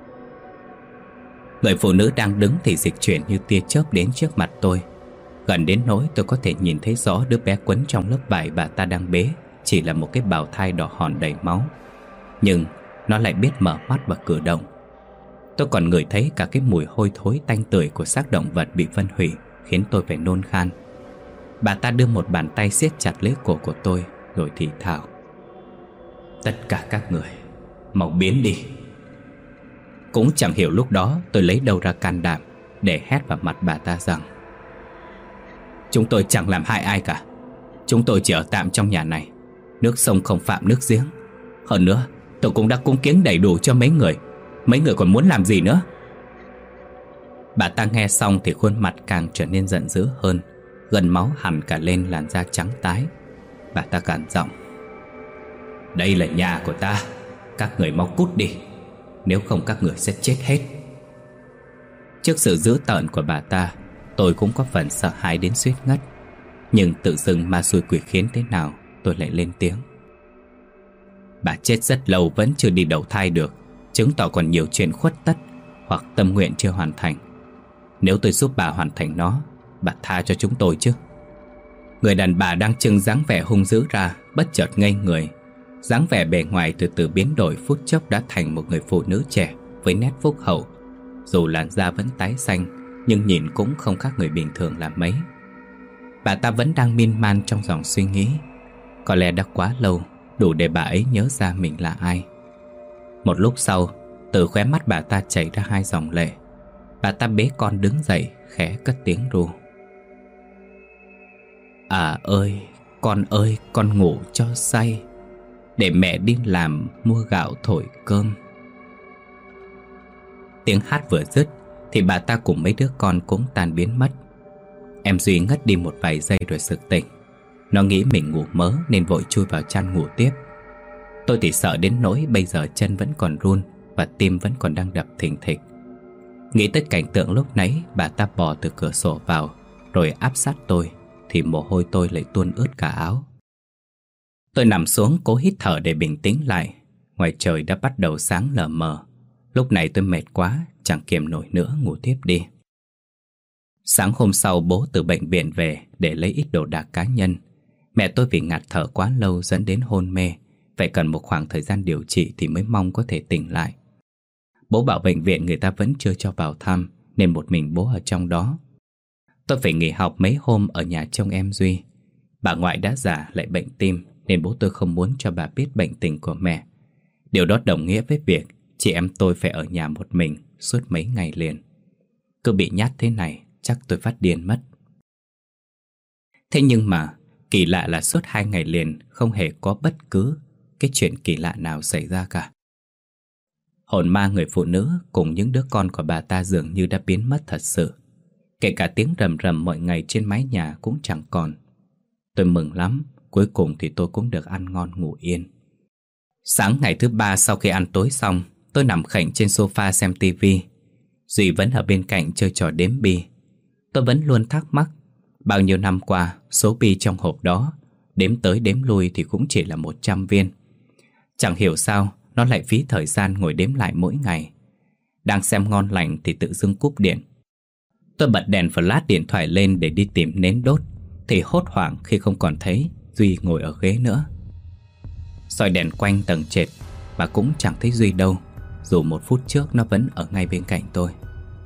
Người phụ nữ đang đứng thì dịch chuyển như tia chớp đến trước mặt tôi, gần đến nỗi tôi có thể nhìn thấy rõ đứa bé quấn trong lớp vải bà ta đang bế chỉ là một cái bào thai đỏ hòn đầy máu. Nhưng nó lại biết mở mắt và cử động. Tôi còn ngửi thấy cả cái mùi hôi thối tanh tưởi của xác động vật bị phân hủy, khiến tôi phải nôn khan. Bà ta đưa một bàn tay siết chặt lấy cổ của tôi rồi thì thào: "Tất cả các người mau biến đi!" Cũng chẳng hiểu lúc đó tôi lấy đâu ra can đảm để hét vào mặt bà ta rằng: "Chúng tôi chẳng làm hại ai cả. Chúng tôi chỉ ở tạm trong nhà này. Nước sông không phạm nước giếng. Hơn nữa tôi cũng đã cúng kiếng đầy đủ cho mấy người. Mấy người còn muốn làm gì nữa?" Bà ta nghe xong thì khuôn mặt càng trở nên giận dữ hơn, gần máu hẳn cả lên làn da trắng tái. Bà ta gằn giọng: "Đây là nhà của ta. Các người mau cút đi, nếu không các người sẽ chết hết." Trước sự dữ tợn của bà ta, tôi cũng có phần sợ hãi đến suýt ngất. Nhưng tự dưng ma xui quỷ khiến thế nào, tôi lại lên tiếng: "Bà chết rất lâu vẫn chưa đi đầu thai được, chứng tỏ còn nhiều chuyện khuất tất hoặc tâm nguyện chưa hoàn thành. Nếu tôi giúp bà hoàn thành nó, bà tha cho chúng tôi chứ?" Người đàn bà đang trưng dáng vẻ hung dữ ra bất chợt ngây người. Dáng vẻ bề ngoài từ từ biến đổi, phút chốc đã thành một người phụ nữ trẻ với nét phúc hậu. Dù làn da vẫn tái xanh, nhưng nhìn cũng không khác người bình thường là mấy. Bà ta vẫn đang miên man trong dòng suy nghĩ. Có lẽ đã quá lâu, đủ để bà ấy nhớ ra mình là ai. Một lúc sau, từ khóe mắt bà ta chảy ra hai dòng lệ. Bà ta bế con đứng dậy, khẽ cất tiếng ru: "À ơi, con ơi, con ngủ cho say, để mẹ đi làm mua gạo thổi cơm." Tiếng hát vừa dứt thì bà ta cùng mấy đứa con cũng tan biến mất. Em Duy ngất đi một vài giây rồi sực tỉnh. Nó nghĩ mình ngủ mớ nên vội chui vào chăn ngủ tiếp. Tôi thì sợ đến nỗi bây giờ chân vẫn còn run và tim vẫn còn đang đập thình thịch. Nghĩ tới cảnh tượng lúc nãy bà ta bò từ cửa sổ vào rồi áp sát tôi thì mồ hôi tôi lại tuôn ướt cả áo. Tôi nằm xuống cố hít thở để bình tĩnh lại. Ngoài trời đã bắt đầu sáng lờ mờ. Lúc này tôi mệt quá, chẳng kiềm nổi nữa, ngủ tiếp đi. Sáng hôm sau bố từ bệnh viện về để lấy ít đồ đạc cá nhân. Mẹ tôi vì ngạt thở quá lâu dẫn đến hôn mê, phải cần một khoảng thời gian điều trị thì mới mong có thể tỉnh lại. Bố bảo bệnh viện người ta vẫn chưa cho vào thăm, nên một mình bố ở trong đó. Tôi phải nghỉ học mấy hôm ở nhà trông em Duy. Bà ngoại đã già lại bệnh tim, nên bố tôi không muốn cho bà biết bệnh tình của mẹ. Điều đó đồng nghĩa với việc chị em tôi phải ở nhà một mình suốt mấy ngày liền. Cứ bị nhát thế này chắc tôi phát điên mất. Thế nhưng mà kỳ lạ là suốt hai ngày liền không hề có bất cứ cái chuyện kỳ lạ nào xảy ra cả. Hồn ma người phụ nữ cùng những đứa con của bà ta dường như đã biến mất thật sự. Kể cả tiếng rầm rầm mọi ngày trên mái nhà cũng chẳng còn. Tôi mừng lắm, cuối cùng thì tôi cũng được ăn ngon ngủ yên. Sáng ngày thứ ba sau khi ăn tối xong, tôi nằm khệnh trên sofa xem tivi. Duy vẫn ở bên cạnh chơi trò đếm bi. Tôi vẫn luôn thắc mắc, bao nhiêu năm qua số bi trong hộp đó đếm tới đếm lui thì cũng chỉ là một trăm viên. Chẳng hiểu sao nó lại phí thời gian ngồi đếm lại mỗi ngày. Đang xem ngon lành thì tự dưng cúp điện. Tôi bật đèn flash điện thoại lên để đi tìm nến đốt, thì hốt hoảng khi không còn thấy Duy ngồi ở ghế nữa. Soi đèn quanh tầng trệt và cũng chẳng thấy Duy đâu, dù một phút trước nó vẫn ở ngay bên cạnh tôi.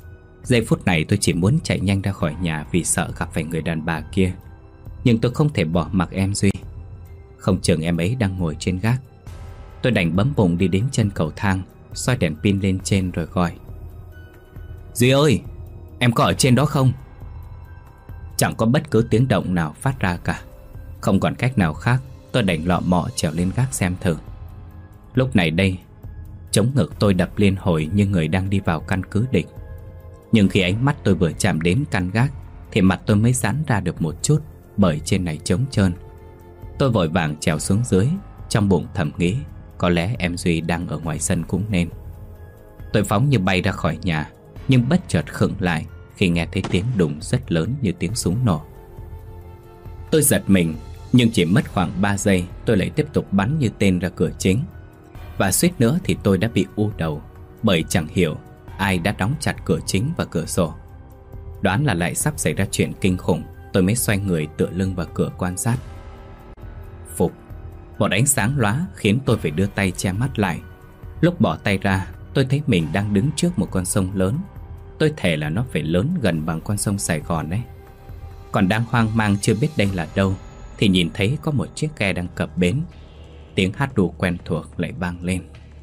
Giây phút này tôi chỉ muốn chạy nhanh ra khỏi nhà vì sợ gặp phải người đàn bà kia. Nhưng tôi không thể bỏ mặc em Duy. Không chừng em ấy đang ngồi trên gác. Tôi đành bấm bụng đi đến chân cầu thang, soi đèn pin lên trên rồi gọi: Duy ơi, em có ở trên đó không? Chẳng có bất cứ tiếng động nào phát ra cả. Không còn cách nào khác, tôi đành lọ mọ trèo lên gác xem thử. Lúc này đây, trống ngực tôi đập liên hồi như người đang đi vào căn cứ địch. Nhưng khi ánh mắt tôi vừa chạm đến căn gác thì mặt tôi mới giãn ra được một chút, bởi trên này trống trơn. Tôi vội vàng trèo xuống dưới, trong bụng thầm nghĩ có lẽ em Duy đang ở ngoài sân cũng nên. Tôi phóng như bay ra khỏi nhà, nhưng bất chợt khựng lại khi nghe thấy tiếng đùng rất lớn như tiếng súng nổ. Tôi giật mình, nhưng chỉ mất khoảng ba giây tôi lại tiếp tục bắn như tên ra cửa chính. Và suýt nữa thì tôi đã bị u đầu, bởi chẳng hiểu ai đã đóng chặt cửa chính và cửa sổ. Đoán là lại sắp xảy ra chuyện kinh khủng, tôi mới xoay người tựa lưng vào cửa quan sát. Phục, một ánh sáng lóa khiến tôi phải đưa tay che mắt lại. Lúc bỏ tay ra, tôi thấy mình đang đứng trước một con sông lớn. Tôi thề là nó phải lớn gần bằng con sông Sài Gòn đấy. Còn đang hoang mang chưa biết đây là đâu thì nhìn thấy có một chiếc ghe đang cập bến. Tiếng hát ru quen thuộc lại vang lên: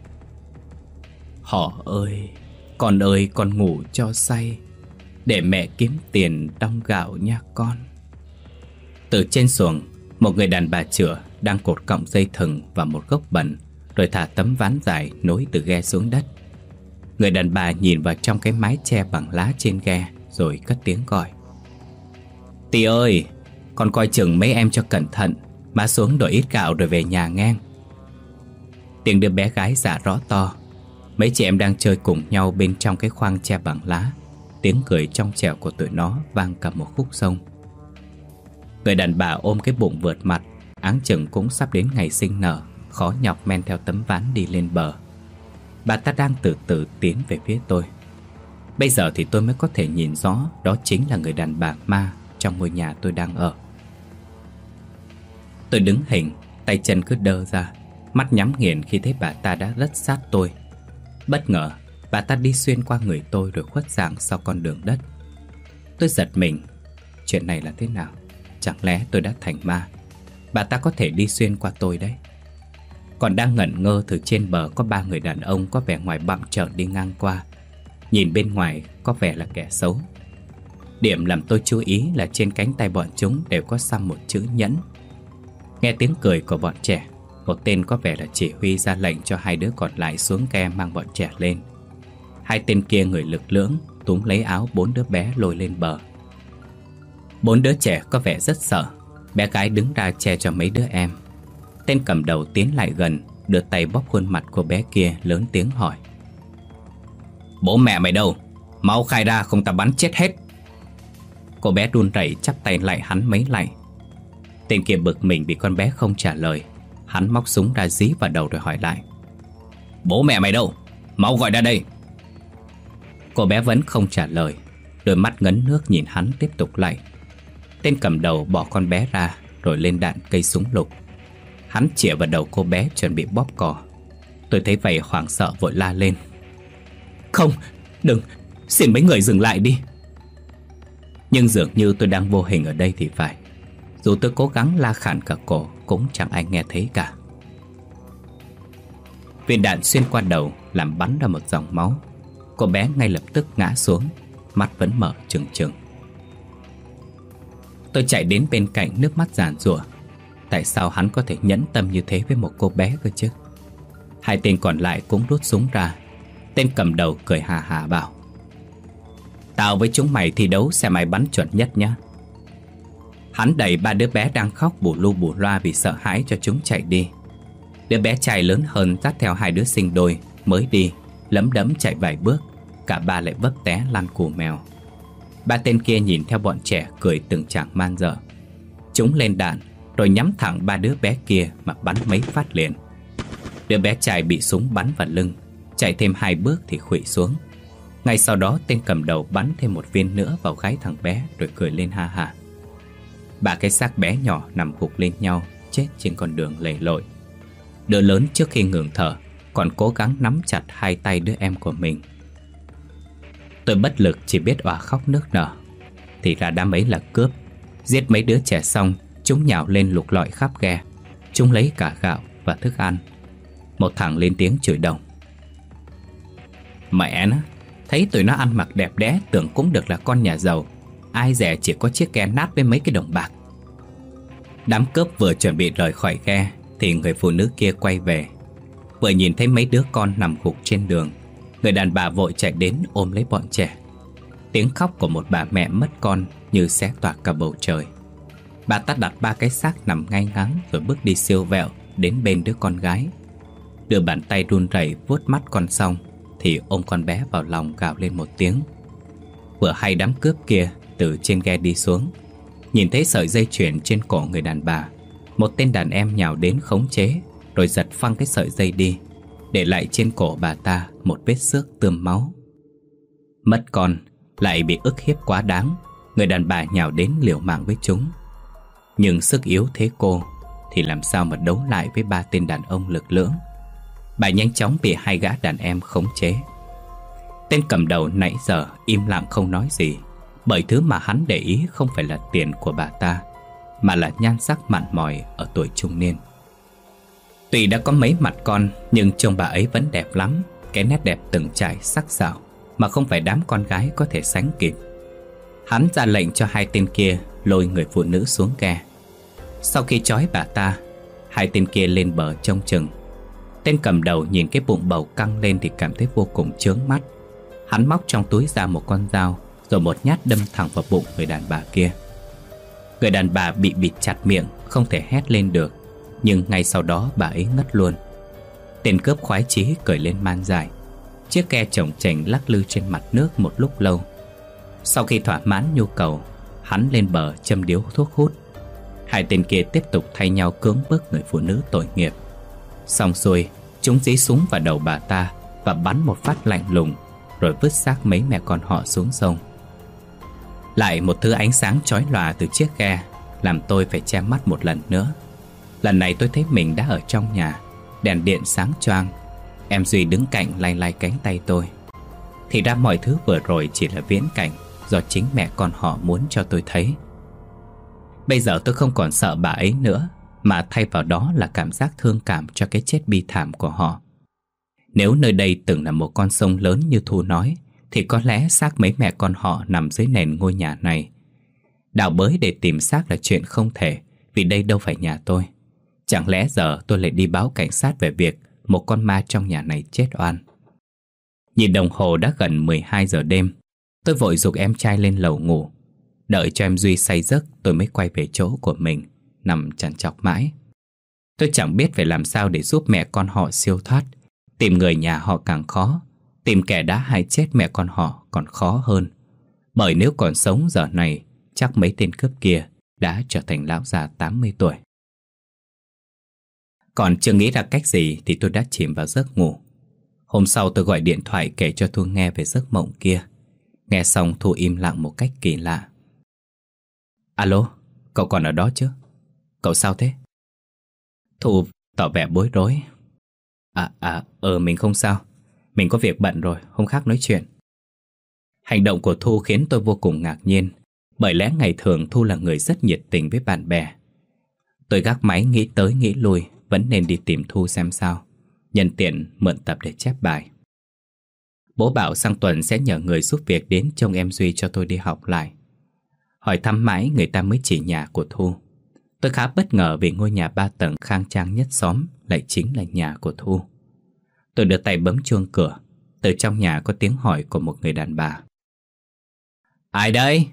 Họ ơi, con ơi, con ngủ cho say, để mẹ kiếm tiền đong gạo nha con. Từ trên xuồng, một người đàn bà chửa đang cột cọng dây thừng vào một gốc bẩn, rồi thả tấm ván dài nối từ ghe xuống đất. Người đàn bà nhìn vào trong cái mái che bằng lá trên ghe, rồi cất tiếng gọi: Tì ơi, con coi chừng mấy em cho cẩn thận, má xuống đổi ít gạo rồi về nhà nghe. Tiếng đứa bé gái dạ rõ to. Mấy chị em đang chơi cùng nhau bên trong cái khoang che bằng lá. Tiếng cười trong trẻo của tụi nó vang cả một khúc sông. Người đàn bà ôm cái bụng vượt mặt, áng chừng cũng sắp đến ngày sinh nở, khó nhọc men theo tấm ván đi lên bờ. Bà ta đang từ từ tiến về phía tôi. Bây giờ thì tôi mới có thể nhìn rõ đó chính là người đàn bà ma trong ngôi nhà tôi đang ở. Tôi đứng hình, tay chân cứ đơ ra, mắt nhắm nghiền khi thấy bà ta đã rất sát tôi. Bất ngờ, bà ta đi xuyên qua người tôi rồi khuất dạng sau con đường đất. Tôi giật mình. Chuyện này là thế nào? Chẳng lẽ tôi đã thành ma? Bà ta có thể đi xuyên qua tôi đấy. Còn đang ngẩn ngơ từ trên bờ có ba người đàn ông có vẻ ngoài bặm trợn đi ngang qua. Nhìn bên ngoài có vẻ là kẻ xấu. Điểm làm tôi chú ý là trên cánh tay bọn chúng đều có xăm một chữ nhẫn. Nghe tiếng cười của bọn trẻ, một tên có vẻ là chỉ huy ra lệnh cho hai đứa còn lại xuống ghe mang bọn trẻ lên. Hai tên kia người lực lưỡng túm lấy áo bốn đứa bé lôi lên bờ. Bốn đứa trẻ có vẻ rất sợ. Bé gái đứng ra che cho mấy đứa em. Tên cầm đầu tiến lại gần, đưa tay bóp khuôn mặt của bé kia, lớn tiếng hỏi: Bố mẹ mày đâu? Máu khai ra không ta bắn chết hết. Cô bé run rẩy chắp tay lại hắn mấy lạy. Tên kia bực mình vì con bé không trả lời. Hắn móc súng ra dí vào đầu rồi hỏi lại: Bố mẹ mày đâu? Máu gọi ra đây. Cô bé vẫn không trả lời, đôi mắt ngấn nước nhìn hắn tiếp tục lạy. Tên cầm đầu bỏ con bé ra rồi lên đạn cây súng lục. Hắn chĩa vào đầu cô bé chuẩn bị bóp cò. Tôi thấy vậy hoảng sợ vội la lên: Không, đừng, xin mấy người dừng lại đi. Nhưng dường như tôi đang vô hình ở đây thì phải. Dù tôi cố gắng la khản cả cổ cũng chẳng ai nghe thấy cả. Viên đạn xuyên qua đầu làm bắn ra một dòng máu. Cô bé ngay lập tức ngã xuống, mắt vẫn mở trừng trừng. Tôi chạy đến bên cạnh, nước mắt giàn giụa. Tại sao hắn có thể nhẫn tâm như thế với một cô bé cơ chứ? Hai tên còn lại cũng rút súng ra. Tên cầm đầu cười hà hà bảo: Tao với chúng mày thi đấu xem ai bắn chuẩn nhất nhá. Hắn đẩy ba đứa bé đang khóc bù lu bù loa vì sợ hãi cho chúng chạy đi. Đứa bé trai lớn hơn dắt theo hai đứa sinh đôi mới đi, lấm đấm chạy vài bước, cả ba lại vấp té lăn cù mèo. Ba tên kia nhìn theo bọn trẻ cười từng tràng man dợ. Chúng lên đạn rồi nhắm thẳng ba đứa bé kia mà bắn mấy phát liền. Đứa bé trai bị súng bắn vào lưng, chạy thêm hai bước thì khuỵu xuống. Ngay sau đó tên cầm đầu bắn thêm một viên nữa vào gáy thằng bé rồi cười lên ha ha. Ba cái xác bé nhỏ nằm gục lên nhau, chết trên con đường lầy lội. Đứa lớn trước khi ngừng thở còn cố gắng nắm chặt hai tay đứa em của mình. Tôi bất lực chỉ biết òa khóc nức nở. Thì ra đám ấy là cướp. Giết mấy đứa trẻ xong, chúng nhào lên lục lọi khắp ghe. Chúng lấy cả gạo và thức ăn. Một thằng lên tiếng chửi đồng: "Mẹ nó, thấy tụi nó ăn mặc đẹp đẽ tưởng cũng được là con nhà giàu, ai dè chỉ có chiếc ghe nát với mấy cái đồng bạc." Đám cướp vừa chuẩn bị rời khỏi ghe thì người phụ nữ kia quay về. Vừa nhìn thấy mấy đứa con nằm gục trên đường, người đàn bà vội chạy đến ôm lấy bọn trẻ. Tiếng khóc của một bà mẹ mất con như xé toạc cả bầu trời. Bà ta đặt ba cái xác nằm ngay ngắn rồi bước đi siêu vẹo đến bên đứa con gái. Đưa bàn tay run rẩy vuốt mắt con xong thì ôm con bé vào lòng gào lên một tiếng. Vừa hay đám cướp kia từ trên ghe đi xuống, nhìn thấy sợi dây chuyền trên cổ người đàn bà, một tên đàn em nhào đến khống chế rồi giật phăng cái sợi dây đi, để lại trên cổ bà ta một vết xước tươm máu. Mất con lại bị ức hiếp quá đáng, người đàn bà nhào đến liều mạng với chúng. Nhưng sức yếu thế cô thì làm sao mà đấu lại với ba tên đàn ông lực lưỡng. Bà nhanh chóng bị hai gã đàn em khống chế. Tên cầm đầu nãy giờ im lặng không nói gì, bởi thứ mà hắn để ý không phải là tiền của bà ta, mà là nhan sắc mặn mòi ở tuổi trung niên. Tuy đã có mấy mặt con, nhưng trông bà ấy vẫn đẹp lắm. Cái nét đẹp từng trải sắc sảo mà không phải đám con gái có thể sánh kịp. Hắn ra lệnh cho hai tên kia lôi người phụ nữ xuống ghe. Sau khi trói bà ta, hai tên kia lên bờ trông chừng. Tên cầm đầu nhìn cái bụng bầu căng lên thì cảm thấy vô cùng chướng mắt. Hắn móc trong túi ra một con dao rồi một nhát đâm thẳng vào bụng người đàn bà kia. Người đàn bà bị bịt chặt miệng, không thể hét lên được. Nhưng ngay sau đó bà ấy ngất luôn. Tên cướp khoái chí cởi lên man dài. Chiếc ghe chồng chành lắc lư trên mặt nước một lúc lâu. Sau khi thỏa mãn nhu cầu, hắn lên bờ châm điếu thuốc hút. Hai tên kia tiếp tục thay nhau cưỡng bức người phụ nữ tội nghiệp. Xong xuôi, chúng dí súng vào đầu bà ta và bắn một phát lạnh lùng, rồi vứt xác mấy mẹ con họ xuống sông. Lại một thứ ánh sáng chói lòa từ chiếc ghe làm tôi phải che mắt một lần nữa. Lần này tôi thấy mình đã ở trong nhà, đèn điện sáng choang. Em Duy đứng cạnh lay lay cánh tay tôi. Thì ra mọi thứ vừa rồi chỉ là viễn cảnh do chính mẹ con họ muốn cho tôi thấy. Bây giờ tôi không còn sợ bà ấy nữa, mà thay vào đó là cảm giác thương cảm cho cái chết bi thảm của họ. Nếu nơi đây từng là một con sông lớn như Thu nói, thì có lẽ xác mấy mẹ con họ nằm dưới nền ngôi nhà này. Đào bới để tìm xác là chuyện không thể, vì đây đâu phải nhà tôi. Chẳng lẽ giờ tôi lại đi báo cảnh sát về việc một con ma trong nhà này chết oan? Nhìn đồng hồ đã gần mười hai giờ đêm, tôi vội giục em trai lên lầu ngủ. Đợi cho em Duy say giấc tôi mới quay về chỗ của mình, nằm trằn trọc mãi. Tôi chẳng biết phải làm sao để giúp mẹ con họ siêu thoát. Tìm người nhà họ càng khó, tìm kẻ đã hại chết mẹ con họ còn khó hơn. Bởi nếu còn sống giờ này, chắc mấy tên cướp kia đã trở thành lão già tám mươi tuổi. Còn chưa nghĩ ra cách gì thì tôi đã chìm vào giấc ngủ. Hôm sau tôi gọi điện thoại kể cho Thu nghe về giấc mộng kia. Nghe xong Thu im lặng một cách kỳ lạ. Alo, cậu còn ở đó chứ? Cậu sao thế? Thu tỏ vẻ bối rối. À, à, ờ mình không sao. Mình có việc bận rồi, hôm khác nói chuyện. Hành động của Thu khiến tôi vô cùng ngạc nhiên. Bởi lẽ ngày thường Thu là người rất nhiệt tình với bạn bè. Tôi gác máy nghĩ tới nghĩ lui, vẫn nên đi tìm Thu xem sao. Nhân tiện mượn tập để chép bài. Bố bảo sang tuần sẽ nhờ người giúp việc đến trông em Duy cho tôi đi học lại. Hỏi thăm mãi người ta mới chỉ nhà của Thu. Tôi khá bất ngờ vì ngôi nhà ba tầng khang trang nhất xóm lại chính là nhà của Thu. Tôi đưa tay bấm chuông cửa. Từ trong nhà có tiếng hỏi của một người đàn bà. Ai đây?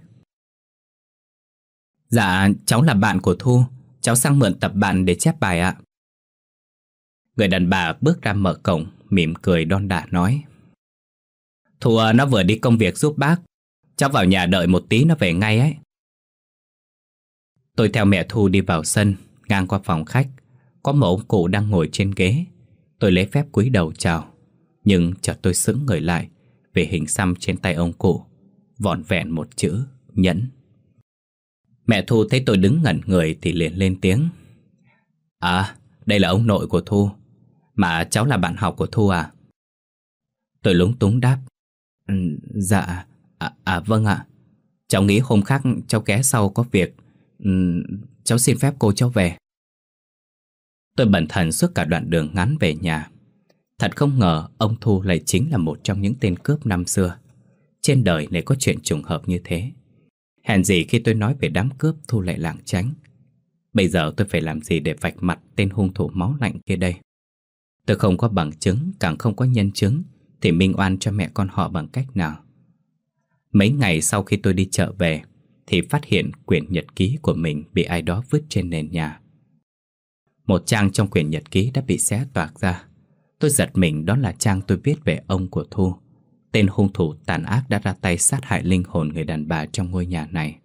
Dạ, cháu là bạn của Thu. Cháu sang mượn tập bạn để chép bài ạ. Người đàn bà bước ra mở cổng, mỉm cười đon đả nói. Thu nó vừa đi công việc giúp bác. Cháu vào nhà đợi một tí nó về ngay ấy. Tôi theo mẹ Thu đi vào sân. Ngang qua phòng khách, có một ông cụ đang ngồi trên ghế. Tôi lấy phép cúi đầu chào. Nhưng chợt tôi sững người lại vì hình xăm trên tay ông cụ vỏn vẹn một chữ Nhẫn. Mẹ Thu thấy tôi đứng ngẩn người thì liền lên tiếng. À, đây là ông nội của Thu. Mà cháu là bạn học của Thu à? Tôi lúng túng đáp. Ừ, dạ, à, à vâng ạ. Cháu nghĩ hôm khác cháu ghé sau có việc. ừ, Cháu xin phép cô cháu về. Tôi bần thần suốt cả đoạn đường ngắn về nhà. Thật không ngờ ông Thu lại chính là một trong những tên cướp năm xưa. Trên đời này có chuyện trùng hợp như thế. Hèn gì khi tôi nói về đám cướp, Thu lại lảng tránh. Bây giờ tôi phải làm gì để vạch mặt tên hung thủ máu lạnh kia đây? Tôi không có bằng chứng, càng không có nhân chứng, thì minh oan cho mẹ con họ bằng cách nào? Mấy ngày sau khi tôi đi chợ về thì phát hiện quyển nhật ký của mình bị ai đó vứt trên nền nhà. Một trang trong quyển nhật ký đã bị xé toạc ra. Tôi giật mình, đó là trang tôi viết về ông của Thu, tên hung thủ tàn ác đã ra tay sát hại linh hồn người đàn bà trong ngôi nhà này.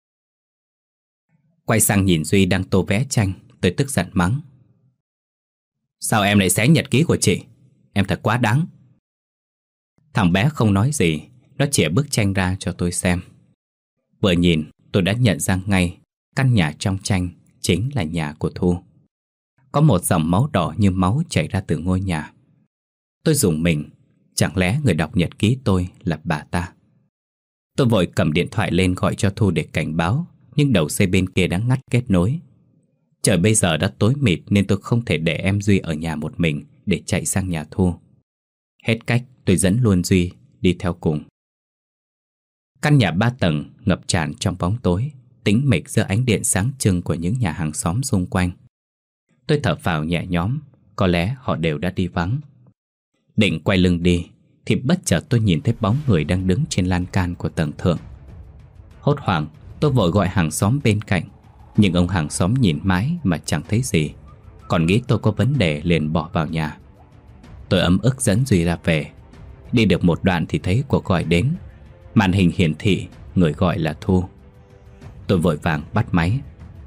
Quay sang nhìn Duy đang tô vẽ tranh, tôi tức giận mắng: Sao em lại xé nhật ký của chị? Em thật quá đáng. Thằng bé không nói gì, nó chĩa bức tranh ra cho tôi xem. Vừa nhìn tôi đã nhận ra ngay căn nhà trong tranh chính là nhà của Thu. Có một dòng máu đỏ như máu chảy ra từ ngôi nhà. Tôi rùng mình, chẳng lẽ người đọc nhật ký tôi là bà ta? Tôi vội cầm điện thoại lên gọi cho Thu để cảnh báo, nhưng đầu dây bên kia đã ngắt kết nối. Trời bây giờ đã tối mịt nên tôi không thể để em Duy ở nhà một mình để chạy sang nhà Thu. Hết cách, tôi dẫn luôn Duy đi theo cùng. Căn nhà ba tầng ngập tràn trong bóng tối, tĩnh mịch giữa ánh điện sáng trưng của những nhà hàng xóm xung quanh. Tôi thở phào nhẹ nhõm, có lẽ họ đều đã đi vắng. Định quay lưng đi thì bất chợt tôi nhìn thấy bóng người đang đứng trên lan can của tầng thượng. Hốt hoảng, tôi vội gọi hàng xóm bên cạnh, nhưng ông hàng xóm nhìn mãi mà chẳng thấy gì, còn nghĩ tôi có vấn đề liền bỏ vào nhà. Tôi ấm ức dẫn Duy ra về. Đi được một đoạn thì thấy cuộc gọi đến. Màn hình hiển thị người gọi là Thu. Tôi vội vàng bắt máy.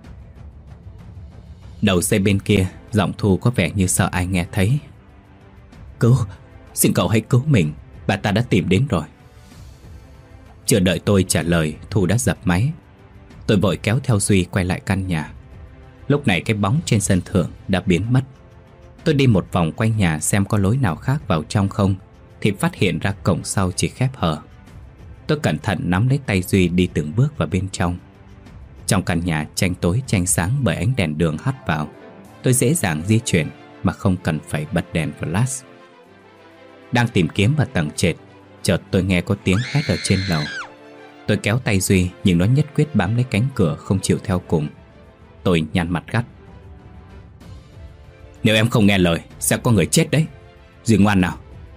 Đầu dây bên kia, giọng Thu có vẻ như sợ ai nghe thấy. Cứu, xin cậu hãy cứu mình, bà ta đã tìm đến rồi. Chưa đợi tôi trả lời, Thu đã dập máy. Tôi vội kéo theo Duy quay lại căn nhà. Lúc này cái bóng trên sân thượng đã biến mất. Tôi đi một vòng quanh nhà xem có lối nào khác vào trong không, thì phát hiện ra cổng sau chỉ khép hờ. Tôi cẩn thận nắm lấy tay Duy đi từng bước vào bên trong. Trong căn nhà tranh tối tranh sáng bởi ánh đèn đường hắt vào, tôi dễ dàng di chuyển mà không cần phải bật đèn flash. Đang tìm kiếm ở tầng trệt, chợt tôi nghe có tiếng hét ở trên lầu. Tôi kéo tay Duy nhưng nó nhất quyết bám lấy cánh cửa không chịu theo cùng. Tôi nhăn mặt gắt: Nếu em không nghe lời sẽ có người chết đấy, Duy ngoan nào.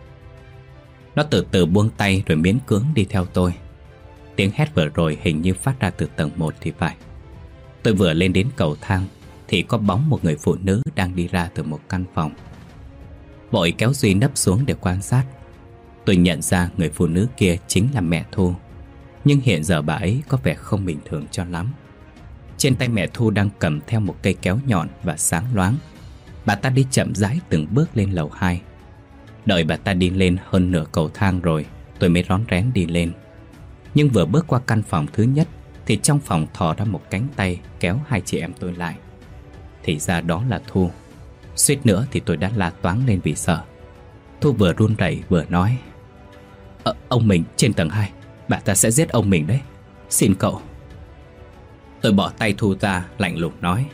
Nó từ từ buông tay rồi miễn cưỡng đi theo tôi. Tiếng hét vừa rồi hình như phát ra từ tầng một thì phải. Tôi vừa lên đến cầu thang thì có bóng một người phụ nữ đang đi ra từ một căn phòng. Vội kéo Duy nấp xuống để quan sát. Tôi nhận ra người phụ nữ kia chính là mẹ Thu, nhưng hiện giờ bà ấy có vẻ không bình thường cho lắm. Trên tay mẹ Thu đang cầm theo một cây kéo nhọn và sáng loáng. Bà ta đi chậm rãi từng bước lên lầu hai. Đợi bà ta đi lên hơn nửa cầu thang rồi, tôi mới rón rén đi lên. Nhưng vừa bước qua căn phòng thứ nhất thì trong phòng thò ra một cánh tay kéo hai chị em tôi lại. Thì ra đó là Thu. Suýt nữa thì tôi đã la toáng lên vì sợ. Thu vừa run rẩy vừa nói: ờ, Ông mình trên tầng hai, bà ta sẽ giết ông mình đấy, xin cậu. Tôi bỏ tay Thu ra, lạnh lùng nói: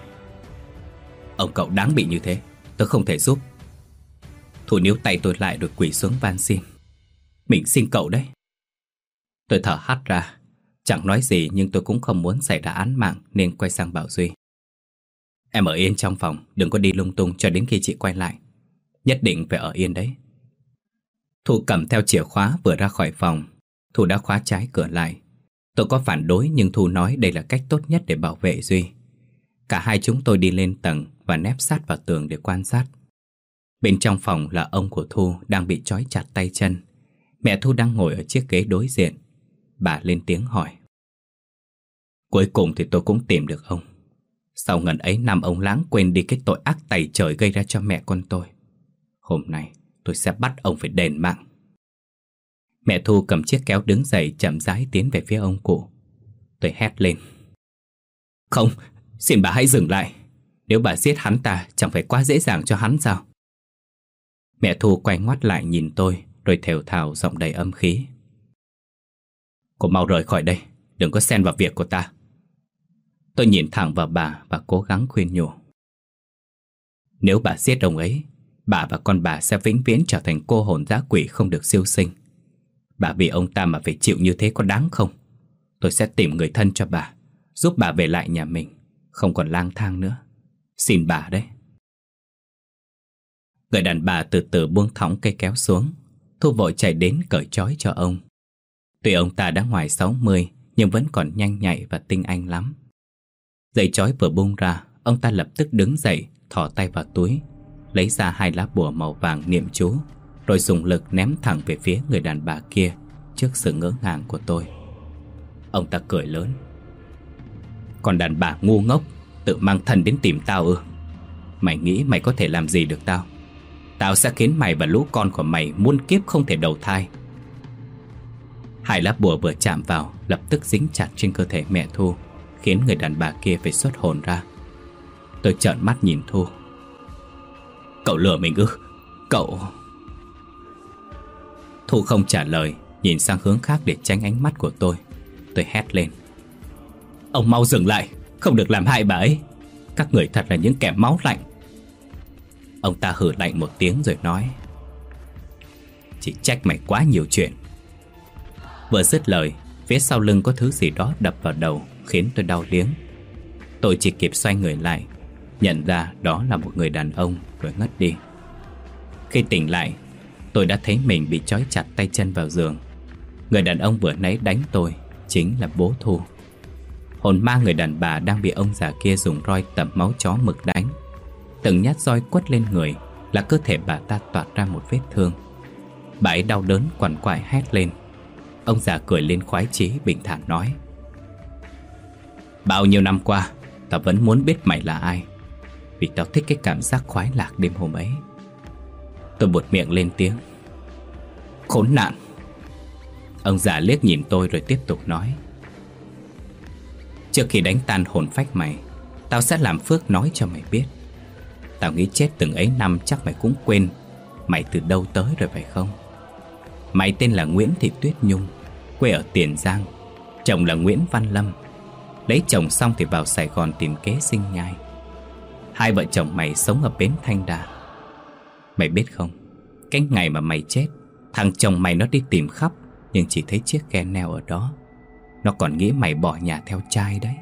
Ông cậu đáng bị như thế, tôi không thể giúp. Thu níu tay tôi lại rồi quỳ xuống van xin: Mình xin cậu đấy. Tôi thở hắt ra, chẳng nói gì nhưng tôi cũng không muốn xảy ra án mạng nên quay sang bảo Duy: Em ở yên trong phòng, đừng có đi lung tung cho đến khi chị quay lại. Nhất định phải ở yên đấy. Thu cầm theo chìa khóa vừa ra khỏi phòng. Thu đã khóa trái cửa lại. Tôi có phản đối nhưng Thu nói đây là cách tốt nhất để bảo vệ Duy. Cả hai chúng tôi đi lên tầng và nép sát vào tường để quan sát. Bên trong phòng là ông của Thu đang bị trói chặt tay chân. Mẹ Thu đang ngồi ở chiếc ghế đối diện. Bà lên tiếng hỏi: Cuối cùng thì tôi cũng tìm được ông. Sau ngần ấy năm ông lãng quên đi cái tội ác tày trời gây ra cho mẹ con tôi. Hôm nay tôi sẽ bắt ông phải đền mạng. Mẹ Thu cầm chiếc kéo đứng dậy chậm rãi tiến về phía ông cụ. Tôi hét lên: Không, xin bà hãy dừng lại. Nếu bà giết hắn ta chẳng phải quá dễ dàng cho hắn sao? Mẹ Thu quay ngoắt lại nhìn tôi rồi thều thào giọng đầy âm khí: Cô mau rời khỏi đây, đừng có xen vào việc của ta. Tôi nhìn thẳng vào bà và cố gắng khuyên nhủ. Nếu bà giết ông ấy, bà và con bà sẽ vĩnh viễn trở thành cô hồn dã quỷ không được siêu sinh. Bà vì ông ta mà phải chịu như thế có đáng không? Tôi sẽ tìm người thân cho bà, giúp bà về lại nhà mình, không còn lang thang nữa. Xin bà đấy. Người đàn bà từ từ buông thõng cây kéo xuống. Thu vội chạy đến cởi trói cho ông. Tuy ông ta đã ngoài sáu mươi, nhưng vẫn còn nhanh nhạy và tinh anh lắm. Dây trói vừa buông ra, ông ta lập tức đứng dậy, thò tay vào túi, lấy ra hai lá bùa màu vàng niệm chú, rồi dùng lực ném thẳng về phía người đàn bà kia trước sự ngỡ ngàng của tôi. Ông ta cười lớn. Còn đàn bà ngu ngốc, tự mang thần đến tìm tao ư? Mày nghĩ mày có thể làm gì được tao? Tao sẽ khiến mày và lũ con của mày muôn kiếp không thể đầu thai. Hai lá bùa vừa chạm vào lập tức dính chặt trên cơ thể mẹ Thu, khiến người đàn bà kia phải xuất hồn ra. Tôi trợn mắt nhìn Thu. Cậu lừa mình ư? Cậu... Thu không trả lời, nhìn sang hướng khác để tránh ánh mắt của tôi. Tôi hét lên. Ông mau dừng lại, không được làm hại bà ấy. Các người thật là những kẻ máu lạnh. Ông ta hừ lạnh một tiếng rồi nói. Chỉ trách mày quá nhiều chuyện. Vừa dứt lời, phía sau lưng có thứ gì đó đập vào đầu, khiến tôi đau điếng. Tôi chỉ kịp xoay người lại, nhận ra đó là một người đàn ông, rồi ngất đi. Khi tỉnh lại, tôi đã thấy mình bị trói chặt tay chân vào giường. Người đàn ông vừa nãy đánh tôi chính là bố Thu. Hồn ma người đàn bà đang bị ông già kia dùng roi tẩm máu chó mực đánh. Từng nhát roi quất lên người là cơ thể bà ta toát ra một vết thương. Bà ấy đau đớn quằn quại hét lên. Ông già cười lên khoái chí, bình thản nói. Bao nhiêu năm qua, tao vẫn muốn biết mày là ai, vì tao thích cái cảm giác khoái lạc đêm hôm ấy. Tôi buột miệng lên tiếng. Khốn nạn. Ông già liếc nhìn tôi rồi tiếp tục nói. Trước khi đánh tan hồn phách mày, tao sẽ làm phước nói cho mày biết. Tao nghĩ chết từng ấy năm chắc mày cũng quên mày từ đâu tới rồi phải không? Mày tên là Nguyễn Thị Tuyết Nhung, quê ở Tiền Giang. Chồng là Nguyễn Văn Lâm. Lấy chồng xong thì vào Sài Gòn tìm kế sinh nhai. Hai vợ chồng mày sống ở bến Thanh Đà. Mày biết không, cái ngày mà mày chết, thằng chồng mày nó đi tìm khắp, nhưng chỉ thấy chiếc ghe neo ở đó. Nó còn nghĩ mày bỏ nhà theo trai đấy.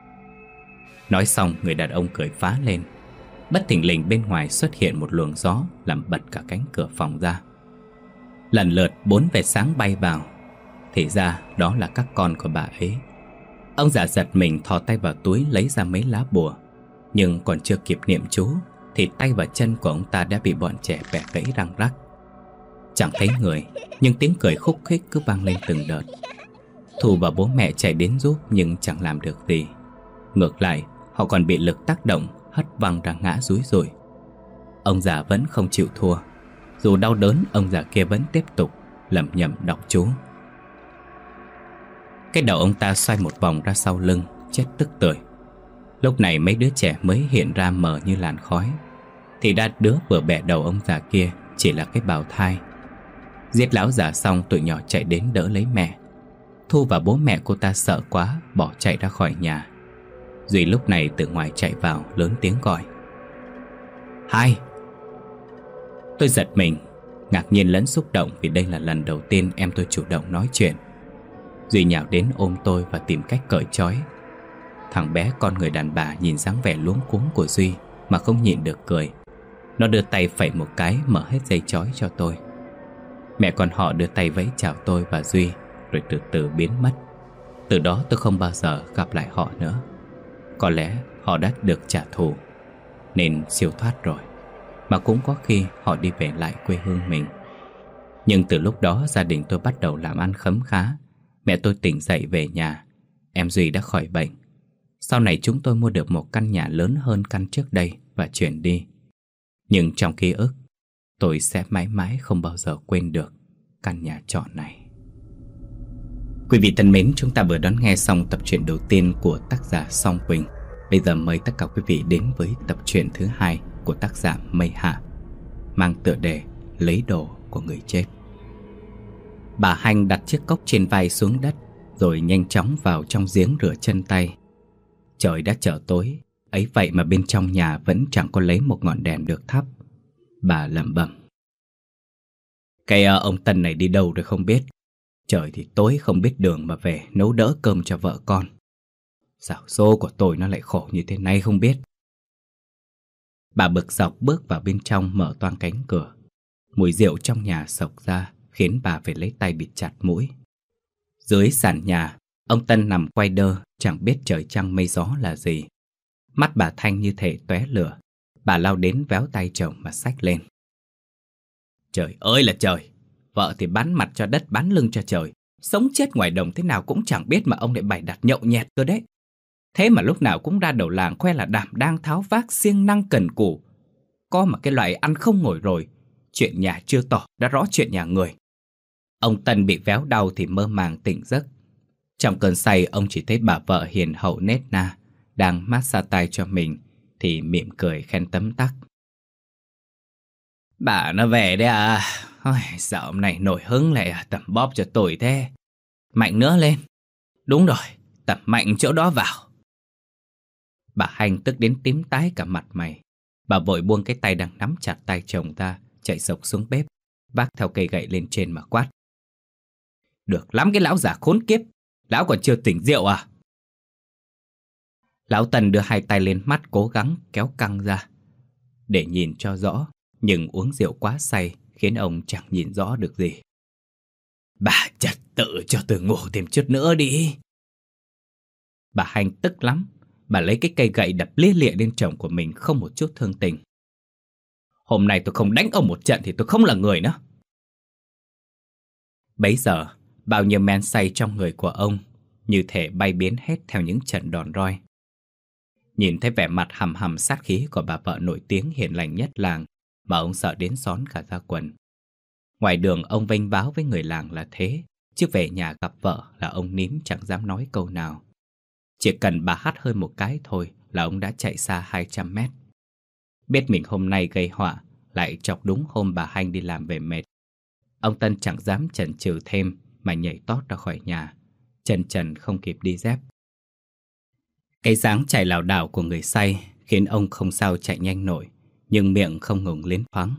Nói xong, người đàn ông cười phá lên. Bất thình lình bên ngoài xuất hiện một luồng gió, làm bật cả cánh cửa phòng ra. Lần lượt bốn vệt sáng bay vào. Thì ra đó là các con của bà ấy. Ông già giật mình thò tay vào túi lấy ra mấy lá bùa. Nhưng còn chưa kịp niệm chú thì tay và chân của ông ta đã bị bọn trẻ bẻ gãy răng rắc. Chẳng thấy người, nhưng tiếng cười khúc khích cứ vang lên từng đợt. Thu và bố mẹ chạy đến giúp nhưng chẳng làm được gì. Ngược lại, họ còn bị lực tác động hất văng ra ngã rúi rủi. Ông già vẫn không chịu thua. Dù đau đớn, ông già kia vẫn tiếp tục lẩm nhẩm đọc chú. Cái đầu ông ta xoay một vòng ra sau lưng, chết tức tưởi. Lúc này mấy đứa trẻ mới hiện ra mờ như làn khói. Thì ra đứa vừa bẻ đầu ông già kia chỉ là cái bào thai. Giết lão già xong, tụi nhỏ chạy đến đỡ lấy mẹ. Thu và bố mẹ cô ta sợ quá, bỏ chạy ra khỏi nhà. Duy lúc này từ ngoài chạy vào, lớn tiếng gọi. Hai. Tôi giật mình, ngạc nhiên lẫn xúc động vì đây là lần đầu tiên em tôi chủ động nói chuyện. Duy nhào đến ôm tôi và tìm cách cởi trói. Thằng bé con người đàn bà nhìn dáng vẻ luống cuống của Duy mà không nhịn được cười. Nó đưa tay phẩy một cái, mở hết dây trói cho tôi. Mẹ con họ đưa tay vẫy chào tôi và Duy, rồi từ từ biến mất. Từ đó tôi không bao giờ gặp lại họ nữa. Có lẽ họ đã được trả thù nên siêu thoát rồi, mà cũng có khi họ đi về lại quê hương mình. Nhưng từ lúc đó gia đình tôi bắt đầu làm ăn khấm khá. Mẹ tôi tỉnh dậy về nhà. Em Duy đã khỏi bệnh. Sau này chúng tôi mua được một căn nhà lớn hơn căn trước đây và chuyển đi. Nhưng trong ký ức, tôi sẽ mãi mãi không bao giờ quên được căn nhà trọ này. Quý vị thân mến, chúng ta vừa đón nghe xong tập truyện đầu tiên của tác giả Song Quỳnh. Bây giờ mời tất cả quý vị đến với tập truyện thứ hai của tác giả Mây Hạ, mang tựa đề Lấy đồ của người chết. Bà Hanh đặt chiếc cốc trên vai xuống đất, rồi nhanh chóng vào trong giếng rửa chân tay. Trời đã chợ tối, ấy vậy mà bên trong nhà vẫn chẳng có lấy một ngọn đèn được thắp. Bà lẩm bẩm: Cái uh, ông Tân này đi đâu rồi không biết. Trời thì tối không biết đường mà về nấu đỡ cơm cho vợ con. Sao số của tôi nó lại khổ như thế này không biết. Bà bực dọc bước vào bên trong, mở toang cánh cửa. Mùi rượu trong nhà xộc ra khiến bà phải lấy tay bịt chặt mũi. Dưới sàn nhà, ông Tân nằm quay đơ, chẳng biết trời trăng mây gió là gì. Mắt bà Thanh như thể tóe lửa. Bà lao đến véo tay chồng mà xách lên. Trời ơi là trời! Vợ thì bán mặt cho đất, bán lưng cho trời. Sống chết ngoài đồng thế nào cũng chẳng biết mà ông lại bày đặt nhậu nhẹt cơ đấy. Thế mà lúc nào cũng ra đầu làng khoe là đảm đang tháo vác, siêng năng cần cù. Có mà cái loại ăn không ngồi rồi. Chuyện nhà chưa tỏ đã rõ chuyện nhà người. Ông Tân bị véo đau thì mơ màng tỉnh giấc. Trong cơn say, ông chỉ thấy bà vợ hiền hậu nết na đang massage tay cho mình thì mỉm cười khen tấm tắc. Bà nó về đấy à? Ôi, sao hôm nay nổi hứng lại à, tẩm bóp cho tôi thế. Mạnh nữa lên. Đúng rồi, tập mạnh chỗ đó vào. Bà Hanh tức đến tím tái cả mặt mày. Bà vội buông cái tay đang nắm chặt tay chồng ta, chạy sộc xuống bếp, vác theo cây gậy lên trên mà quát. Được lắm cái lão già khốn kiếp. Lão còn chưa tỉnh rượu à? Lão Tân đưa hai tay lên mắt, cố gắng kéo căng ra để nhìn cho rõ, nhưng uống rượu quá say khiến ông chẳng nhìn rõ được gì. Bà trật tự cho tôi ngủ thêm chút nữa đi. Bà Hanh tức lắm. Bà lấy cái cây gậy đập lia lịa lên chồng của mình không một chút thương tình. Hôm nay tôi không đánh ông một trận thì tôi không là người nữa. Bấy giờ, bao nhiêu men say trong người của ông như thể bay biến hết theo những trận đòn roi. Nhìn thấy vẻ mặt hầm hầm sát khí của bà vợ nổi tiếng hiền lành nhất làng mà ông sợ đến xón cả da quần. Ngoài đường ông vênh váo với người làng là thế, chứ về nhà gặp vợ là ông nín chẳng dám nói câu nào. Chỉ cần bà hắt hơi một cái thôi là ông đã chạy xa hai trăm mét. Biết mình hôm nay gây họa, lại chọc đúng hôm bà Hanh đi làm về mệt. Ông Tân chẳng dám chần chừ thêm mà nhảy tót ra khỏi nhà, chân trần không kịp đi dép. Cái dáng chạy lảo đảo của người say khiến ông không sao chạy nhanh nổi, nhưng miệng không ngừng liến thoáng.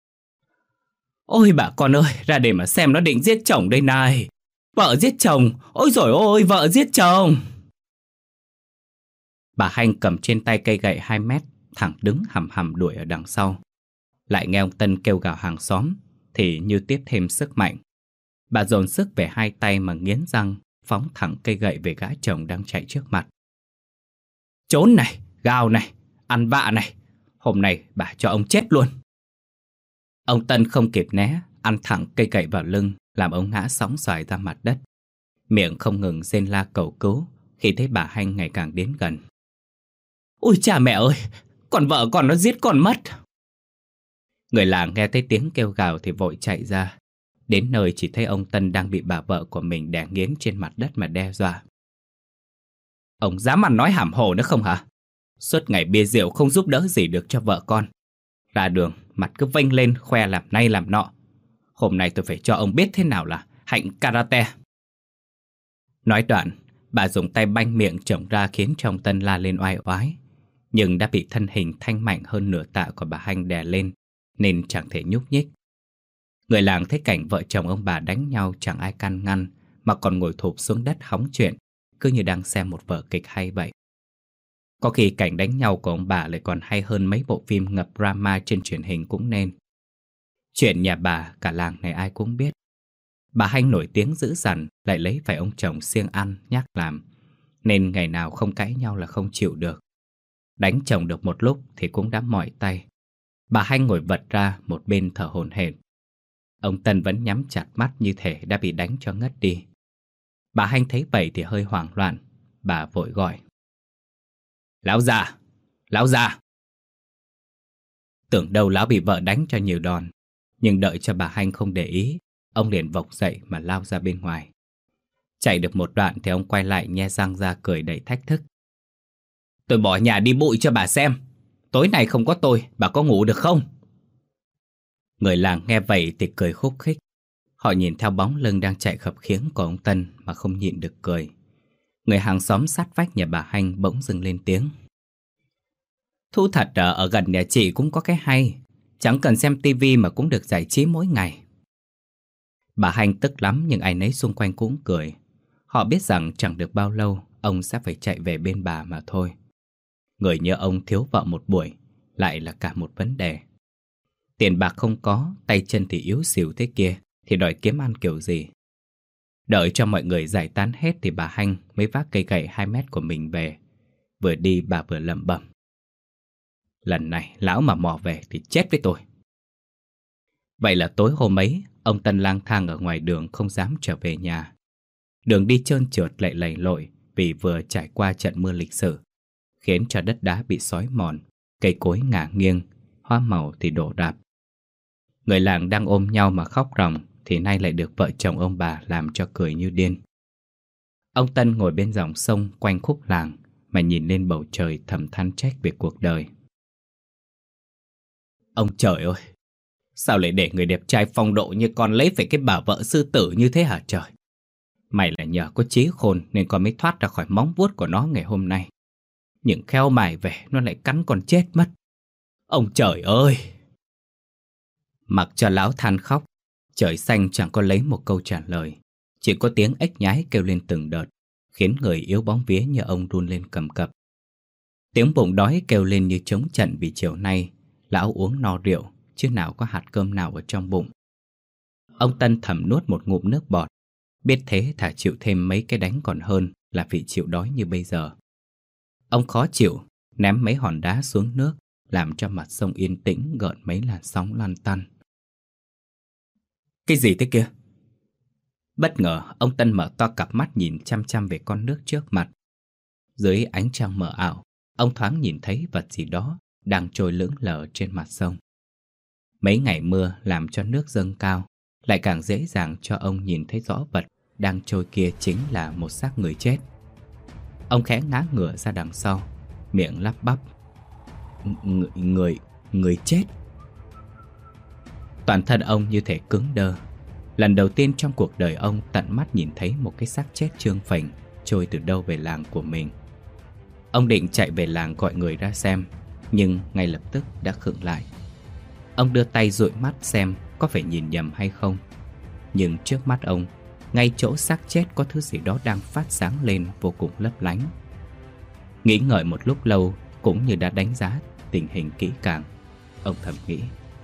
Ôi bà con ơi, ra để mà xem nó định giết chồng đây này. Vợ giết chồng, ôi dồi ôi, vợ giết chồng. Bà Hanh cầm trên tay cây gậy hai mét, thẳng đứng hầm hầm đuổi ở đằng sau. Lại nghe ông Tân kêu gào hàng xóm thì như tiếp thêm sức mạnh. Bà dồn sức về hai tay mà nghiến răng, phóng thẳng cây gậy về gã chồng đang chạy trước mặt. Trốn này, gào này, ăn vạ này, hôm nay bà cho ông chết luôn. Ông Tân không kịp né, ăn thẳng cây gậy vào lưng, làm ông ngã sóng xoài ra mặt đất. Miệng không ngừng rên la cầu cứu khi thấy bà Hanh ngày càng đến gần. Ôi cha mẹ ơi, con vợ con nó giết con mất. Người làng nghe thấy tiếng kêu gào thì vội chạy ra. Đến nơi chỉ thấy ông Tân đang bị bà vợ của mình đè nghiến trên mặt đất mà đe dọa. Ông dám ăn nói hàm hồ nữa không hả? Suốt ngày bia rượu không giúp đỡ gì được cho vợ con. Ra đường mặt cứ vênh lên khoe làm nay làm nọ. Hôm nay tôi phải cho ông biết thế nào là hạnh karate. Nói đoạn, bà dùng tay banh miệng chồng ra khiến cho ông Tân la lên oai oái. Nhưng đã bị thân hình thanh mạnh hơn nửa tạ của bà Hanh đè lên, nên chẳng thể nhúc nhích. Người làng thấy cảnh vợ chồng ông bà đánh nhau chẳng ai can ngăn, mà còn ngồi thụp xuống đất hóng chuyện, cứ như đang xem một vở kịch hay vậy. Có khi cảnh đánh nhau của ông bà lại còn hay hơn mấy bộ phim ngập drama trên truyền hình cũng nên. Chuyện nhà bà cả làng này ai cũng biết. Bà Hanh nổi tiếng dữ dằn, lại lấy phải ông chồng siêng ăn, nhác làm, nên ngày nào không cãi nhau là không chịu được. Đánh chồng được một lúc thì cũng đã mỏi tay. Bà Hanh ngồi vật ra một bên thở hổn hển. Ông Tân vẫn nhắm chặt mắt như thể đã bị đánh cho ngất đi. Bà Hanh thấy vậy thì hơi hoảng loạn. Bà vội gọi. Lão già! Lão già! Tưởng đâu lão bị vợ đánh cho nhiều đòn. Nhưng đợi cho bà Hanh không để ý, ông liền vộc dậy mà lao ra bên ngoài. Chạy được một đoạn thì ông quay lại nhe răng ra cười đầy thách thức. Tôi bỏ nhà đi bụi cho bà xem. Tối nay không có tôi, bà có ngủ được không? Người làng nghe vậy thì cười khúc khích. Họ nhìn theo bóng lưng đang chạy khập khiễng của ông Tân mà không nhịn được cười. Người hàng xóm sát vách nhà bà Hanh bỗng dừng lên tiếng. Thú thật ở gần nhà chị cũng có cái hay. Chẳng cần xem tivi mà cũng được giải trí mỗi ngày. Bà Hanh tức lắm nhưng ai nấy xung quanh cũng cười. Họ biết rằng chẳng được bao lâu ông sẽ phải chạy về bên bà mà thôi. Người như ông thiếu vợ một buổi lại là cả một vấn đề. Tiền bạc không có, tay chân thì yếu xìu thế kia, thì đòi kiếm ăn kiểu gì? Đợi cho mọi người giải tán hết thì bà Hanh mới vác cây gậy hai mét của mình về. Vừa đi bà vừa lẩm bẩm. Lần này lão mà mò về thì chết với tôi. Vậy là tối hôm ấy, ông Tân lang thang ở ngoài đường không dám trở về nhà. Đường đi trơn trượt lại lầy lội vì vừa trải qua trận mưa lịch sử, khiến cho đất đá bị xói mòn, cây cối ngả nghiêng, hoa màu thì đổ rạp. Người làng đang ôm nhau mà khóc ròng thì nay lại được vợ chồng ông bà làm cho cười như điên. Ông Tân ngồi bên dòng sông quanh khúc làng mà nhìn lên bầu trời thầm than trách về cuộc đời. Ông trời ơi! Sao lại để người đẹp trai phong độ như con lấy phải cái bà vợ sư tử như thế hả trời? Mày là nhờ có trí khôn nên con mới thoát ra khỏi móng vuốt của nó ngày hôm nay. Nhưng khéo mày về nó lại cắn con chết mất. Ông trời ơi! Mặc cho lão than khóc, trời xanh chẳng có lấy một câu trả lời. Chỉ có tiếng ếch nhái kêu lên từng đợt, khiến người yếu bóng vía như ông run lên cầm cập. Tiếng bụng đói kêu lên như trống trận vì chiều nay lão uống no rượu, chứ nào có hạt cơm nào ở trong bụng. Ông Tân thầm nuốt một ngụm nước bọt, biết thế thà chịu thêm mấy cái đánh còn hơn là vì chịu đói như bây giờ. Ông khó chịu, ném mấy hòn đá xuống nước, làm cho mặt sông yên tĩnh gợn mấy làn sóng lăn tăn. Cái gì thế kia? Bất ngờ, ông Tân mở to cặp mắt nhìn chăm chăm về con nước trước mặt. Dưới ánh trăng mờ ảo, ông thoáng nhìn thấy vật gì đó đang trôi lững lờ trên mặt sông. Mấy ngày mưa làm cho nước dâng cao, lại càng dễ dàng cho ông nhìn thấy rõ vật đang trôi kia chính là một xác người chết. Ông khẽ ngã ngửa ra đằng sau, miệng lắp bắp. Người, người, người chết. Toàn thân ông như thể cứng đơ. Lần đầu tiên trong cuộc đời ông tận mắt nhìn thấy một cái xác chết trương phình trôi từ đâu về làng của mình. Ông định chạy về làng gọi người ra xem, nhưng ngay lập tức đã khựng lại. Ông đưa tay dụi mắt xem có phải nhìn nhầm hay không. Nhưng trước mắt ông, ngay chỗ xác chết có thứ gì đó đang phát sáng lên vô cùng lấp lánh. Nghĩ ngợi một lúc lâu, cũng như đã đánh giá tình hình kỹ càng, ông thầm nghĩ,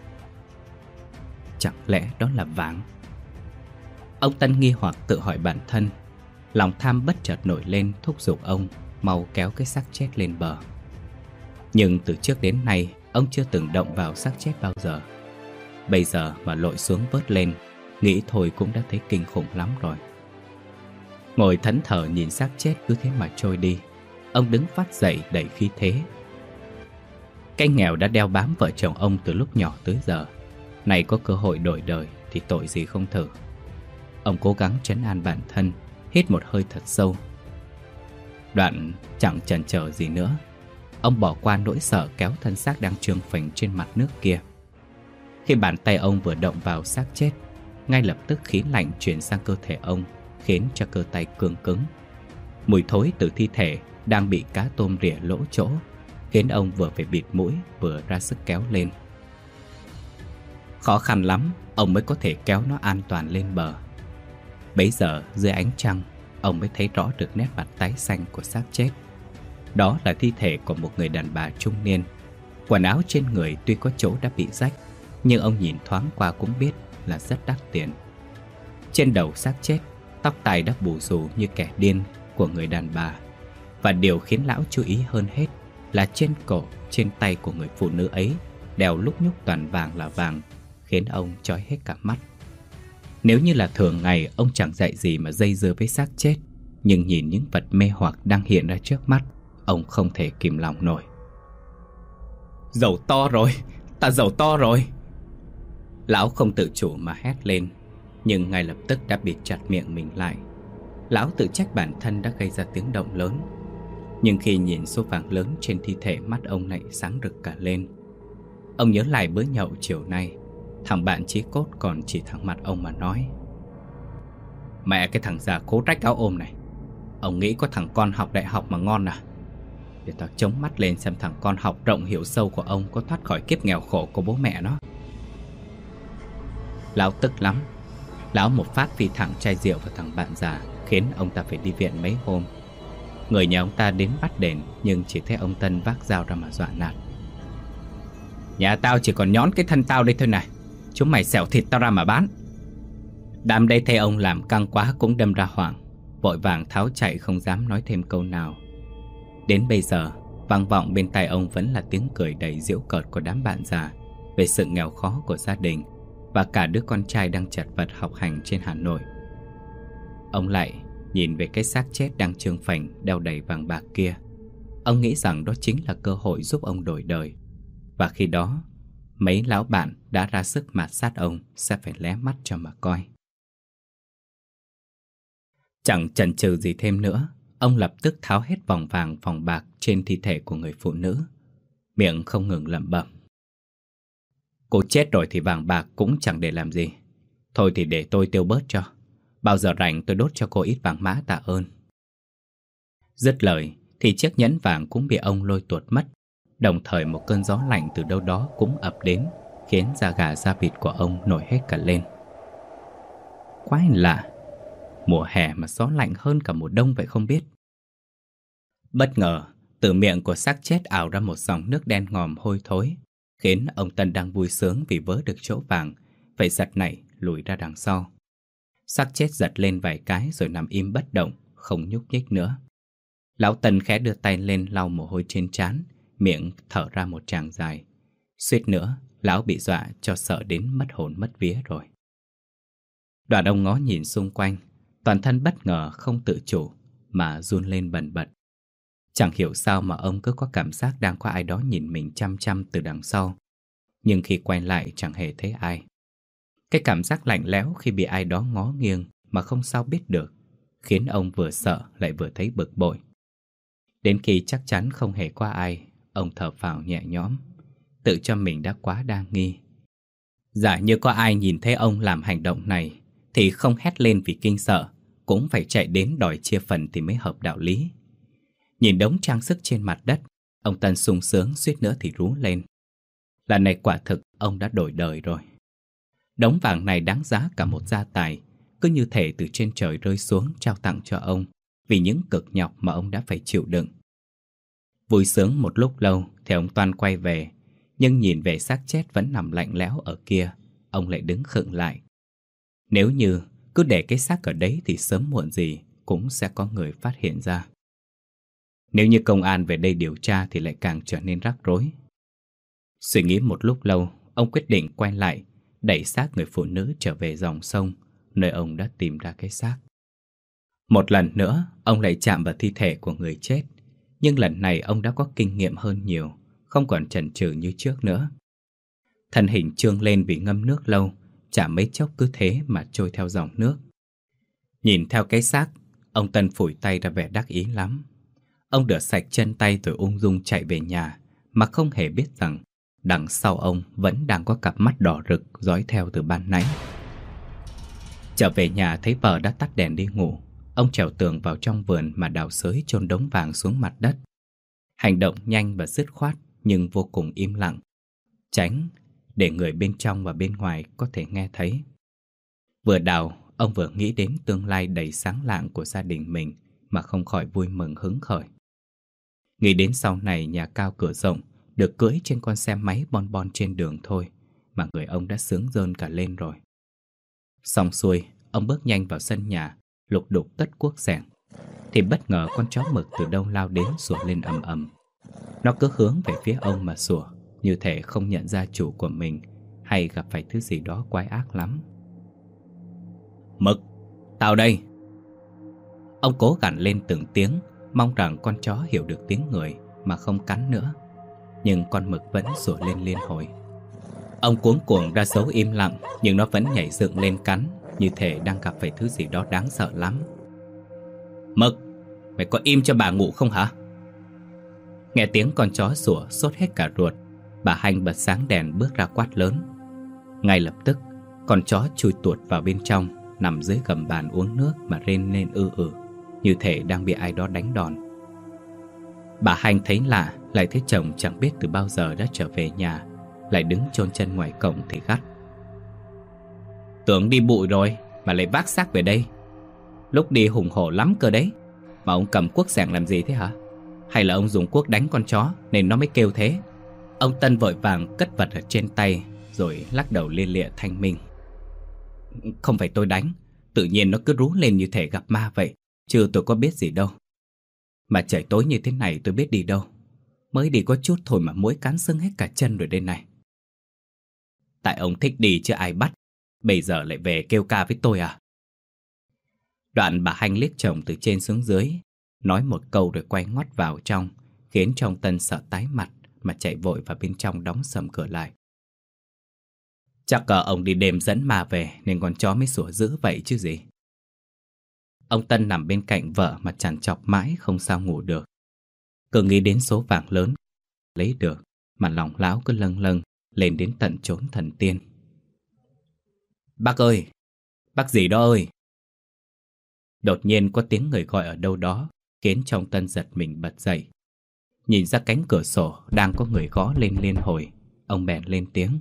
chẳng lẽ đó là vàng? Ông Tân nghi hoặc tự hỏi bản thân. Lòng tham bất chợt nổi lên thúc giục ông mau kéo cái xác chết lên bờ. Nhưng từ trước đến nay ông chưa từng động vào xác chết bao giờ. Bây giờ mà lội xuống vớt lên, nghĩ thôi cũng đã thấy kinh khủng lắm rồi. Ngồi thẫn thờ nhìn xác chết cứ thế mà trôi đi, ông đứng phát dậy đầy khí thế. Cái nghèo đã đeo bám vợ chồng ông từ lúc nhỏ tới giờ, này có cơ hội đổi đời thì tội gì không thử. Ông cố gắng trấn an bản thân, hít một hơi thật sâu. Đoạn chẳng chần chờ gì nữa, ông bỏ qua nỗi sợ kéo thân xác đang trương phình trên mặt nước kia. Khi bàn tay ông vừa động vào xác chết, ngay lập tức khí lạnh chuyển sang cơ thể ông, khiến cho cơ tay cương cứng. Mùi thối từ thi thể đang bị cá tôm rỉa lỗ chỗ, khiến ông vừa phải bịt mũi vừa ra sức kéo lên. Khó khăn lắm ông mới có thể kéo nó an toàn lên bờ. Bấy giờ dưới ánh trăng, ông mới thấy rõ được nét mặt tái xanh của xác chết. Đó là thi thể của một người đàn bà trung niên. Quần áo trên người tuy có chỗ đã bị rách, nhưng ông nhìn thoáng qua cũng biết là rất đắt tiền. Trên đầu xác chết, tóc tai đã bù xù như kẻ điên của người đàn bà. Và điều khiến lão chú ý hơn hết là trên cổ, trên tay của người phụ nữ ấy đeo lúc nhúc toàn vàng là vàng, khiến ông chói hết cả mắt. Nếu như là thường ngày ông chẳng dạy gì mà dây dưa với xác chết, nhưng nhìn những vật mê hoặc đang hiện ra trước mắt, ông không thể kìm lòng nổi. Giàu to rồi, ta giàu to rồi! Lão không tự chủ mà hét lên, nhưng ngay lập tức đã bịt chặt miệng mình lại. Lão tự trách bản thân đã gây ra tiếng động lớn. Nhưng khi nhìn số vàng lớn trên thi thể, mắt ông lại sáng rực cả lên. Ông nhớ lại bữa nhậu chiều nay, thằng bạn chí cốt còn chỉ thẳng mặt ông mà nói, Mẹ cái thằng già cố rách áo ôm này, ông nghĩ có thằng con học đại học mà ngon à? Để tao chống mắt lên xem thằng con học rộng hiểu sâu của ông có thoát khỏi kiếp nghèo khổ của bố mẹ nó. Lão tức lắm. Lão một phát phi thẳng chai rượu vào thằng bạn già, khiến ông ta phải đi viện mấy hôm. Người nhà ông ta đến bắt đền, nhưng chỉ thấy ông Tân vác dao ra mà dọa nạt. Nhà tao chỉ còn nhón cái thân tao đây thôi này, chúng mày xẻo thịt tao ra mà bán. Đám đây thấy ông làm căng quá cũng đâm ra hoảng, vội vàng tháo chạy không dám nói thêm câu nào. Đến bây giờ, vang vọng bên tai ông vẫn là tiếng cười đầy giễu cợt của đám bạn già về sự nghèo khó của gia đình và cả đứa con trai đang chật vật học hành trên Hà Nội. Ông lại nhìn về cái xác chết đang trương phành đeo đầy vàng bạc kia. Ông nghĩ rằng đó chính là cơ hội giúp ông đổi đời. Và khi đó, mấy lão bạn đã ra sức mạt sát ông sẽ phải lé mắt cho mà coi. Chẳng chần chừ gì thêm nữa, ông lập tức tháo hết vòng vàng vòng bạc trên thi thể của người phụ nữ, miệng không ngừng lẩm bẩm. Cô chết rồi thì vàng bạc cũng chẳng để làm gì. Thôi thì để tôi tiêu bớt cho. Bao giờ rảnh tôi đốt cho cô ít vàng mã tạ ơn. Dứt lời thì chiếc nhẫn vàng cũng bị ông lôi tuột mất. Đồng thời một cơn gió lạnh từ đâu đó cũng ập đến, khiến da gà da vịt của ông nổi hết cả lên. Quái lạ, mùa hè mà gió lạnh hơn cả mùa đông vậy không biết. Bất ngờ, từ miệng của xác chết ào ra một dòng nước đen ngòm hôi thối, khiến ông Tân đang vui sướng vì vớ được chỗ vàng, phải giật nảy lùi ra đằng sau. Xác chết giật lên vài cái rồi nằm im bất động, không nhúc nhích nữa. Lão Tân khẽ đưa tay lên lau mồ hôi trên trán, miệng thở ra một tràng dài. Suýt nữa, lão bị dọa cho sợ đến mất hồn mất vía rồi. Đoàn ông ngó nhìn xung quanh, toàn thân bất ngờ không tự chủ mà run lên bần bật. Chẳng hiểu sao mà ông cứ có cảm giác đang có ai đó nhìn mình chăm chăm từ đằng sau. Nhưng khi quay lại chẳng hề thấy ai. Cái cảm giác lạnh lẽo khi bị ai đó ngó nghiêng mà không sao biết được, khiến ông vừa sợ lại vừa thấy bực bội. Đến khi chắc chắn không hề có ai, ông thở phào nhẹ nhõm, tự cho mình đã quá đa nghi. Giả như có ai nhìn thấy ông làm hành động này thì không hét lên vì kinh sợ, cũng phải chạy đến đòi chia phần thì mới hợp đạo lý. Nhìn đống trang sức trên mặt đất, ông Tân sung sướng suýt nữa thì rú lên. Lần này quả thực ông đã đổi đời rồi. Đống vàng này đáng giá cả một gia tài, cứ như thể từ trên trời rơi xuống trao tặng cho ông vì những cực nhọc mà ông đã phải chịu đựng. Vui sướng một lúc lâu thì ông Toan quay về, nhưng nhìn về xác chết vẫn nằm lạnh lẽo ở kia, ông lại đứng khựng lại. Nếu như cứ để cái xác ở đấy thì sớm muộn gì cũng sẽ có người phát hiện ra. Nếu như công an về đây điều tra thì lại càng trở nên rắc rối. Suy nghĩ một lúc lâu, ông quyết định quay lại, đẩy xác người phụ nữ trở về dòng sông, nơi ông đã tìm ra cái xác. Một lần nữa, ông lại chạm vào thi thể của người chết. Nhưng lần này ông đã có kinh nghiệm hơn nhiều, không còn chần chừ như trước nữa. Thân hình trương lên vì ngâm nước lâu, chả mấy chốc cứ thế mà trôi theo dòng nước. Nhìn theo cái xác, ông Tân phủi tay ra vẻ đắc ý lắm. Ông rửa sạch chân tay rồi ung dung chạy về nhà, mà không hề biết rằng đằng sau ông vẫn đang có cặp mắt đỏ rực dõi theo từ ban nãy. Trở về nhà thấy vợ đã tắt đèn đi ngủ, ông trèo tường vào trong vườn mà đào xới chôn đống vàng xuống mặt đất. Hành động nhanh và dứt khoát nhưng vô cùng im lặng, tránh để người bên trong và bên ngoài có thể nghe thấy. Vừa đào, ông vừa nghĩ đến tương lai đầy sáng lạng của gia đình mình mà không khỏi vui mừng hứng khởi. Nghĩ đến sau này nhà cao cửa rộng, được cưỡi trên con xe máy bon bon trên đường thôi mà người ông đã sướng rơn cả lên rồi. Xong xuôi, ông bước nhanh vào sân nhà, lục đục tất cuốc xẻng, thì bất ngờ con chó mực từ đâu lao đến sủa lên ầm ầm. Nó cứ hướng về phía ông mà sủa, như thể không nhận ra chủ của mình hay gặp phải thứ gì đó quái ác lắm. Mực, tao đây! Ông cố gằn lên từng tiếng, mong rằng con chó hiểu được tiếng người mà không cắn nữa. Nhưng con mực vẫn sủa lên liên hồi. Ông cuống cuồng ra dấu im lặng, nhưng nó vẫn nhảy dựng lên cắn, như thể đang gặp phải thứ gì đó đáng sợ lắm. Mực, mày có im cho bà ngủ không hả? Nghe tiếng con chó sủa sốt hết cả ruột, bà Hanh bật sáng đèn bước ra quát lớn. Ngay lập tức, con chó chui tuột vào bên trong, nằm dưới gầm bàn uống nước mà rên lên ư ử, như thể đang bị ai đó đánh đòn. Bà Hanh thấy lạ, lại thấy chồng chẳng biết từ bao giờ đã trở về nhà, lại đứng chôn chân ngoài cổng thì gắt: Tưởng đi bụi rồi mà lại vác xác về đây. Lúc đi hùng hổ lắm cơ đấy, mà ông cầm cuốc xẻng làm gì thế hả? Hay là ông dùng cuốc đánh con chó nên nó mới kêu thế? Ông Tân vội vàng cất vật ở trên tay, rồi lắc đầu lia lịa thanh minh: Không phải tôi đánh, tự nhiên nó cứ rú lên như thể gặp ma vậy, chứ tôi có biết gì đâu. Mà trời tối như thế này tôi biết đi đâu. Mới đi có chút thôi mà muỗi cắn sưng hết cả chân rồi đây này. Tại ông thích đi chứ ai bắt, bây giờ lại về kêu ca với tôi à? Đoạn bà Hanh liếc chồng từ trên xuống dưới, nói một câu rồi quay ngoắt vào trong, khiến cho ông Tân sợ tái mặt mà chạy vội vào bên trong đóng sầm cửa lại. Chắc uh, ông đi đêm dẫn ma về nên con chó mới sủa dữ vậy chứ gì. Ông Tân nằm bên cạnh vợ mà trằn trọc mãi không sao ngủ được. Cứ nghĩ đến số vàng lớn lấy được mà lòng láo cứ lâng lâng lên đến tận chốn thần tiên. Bác ơi! Bác gì đó ơi! Đột nhiên có tiếng người gọi ở đâu đó, khiến cho ông Tân giật mình bật dậy. Nhìn ra cánh cửa sổ đang có người gõ lên liên hồi, ông bèn lên tiếng: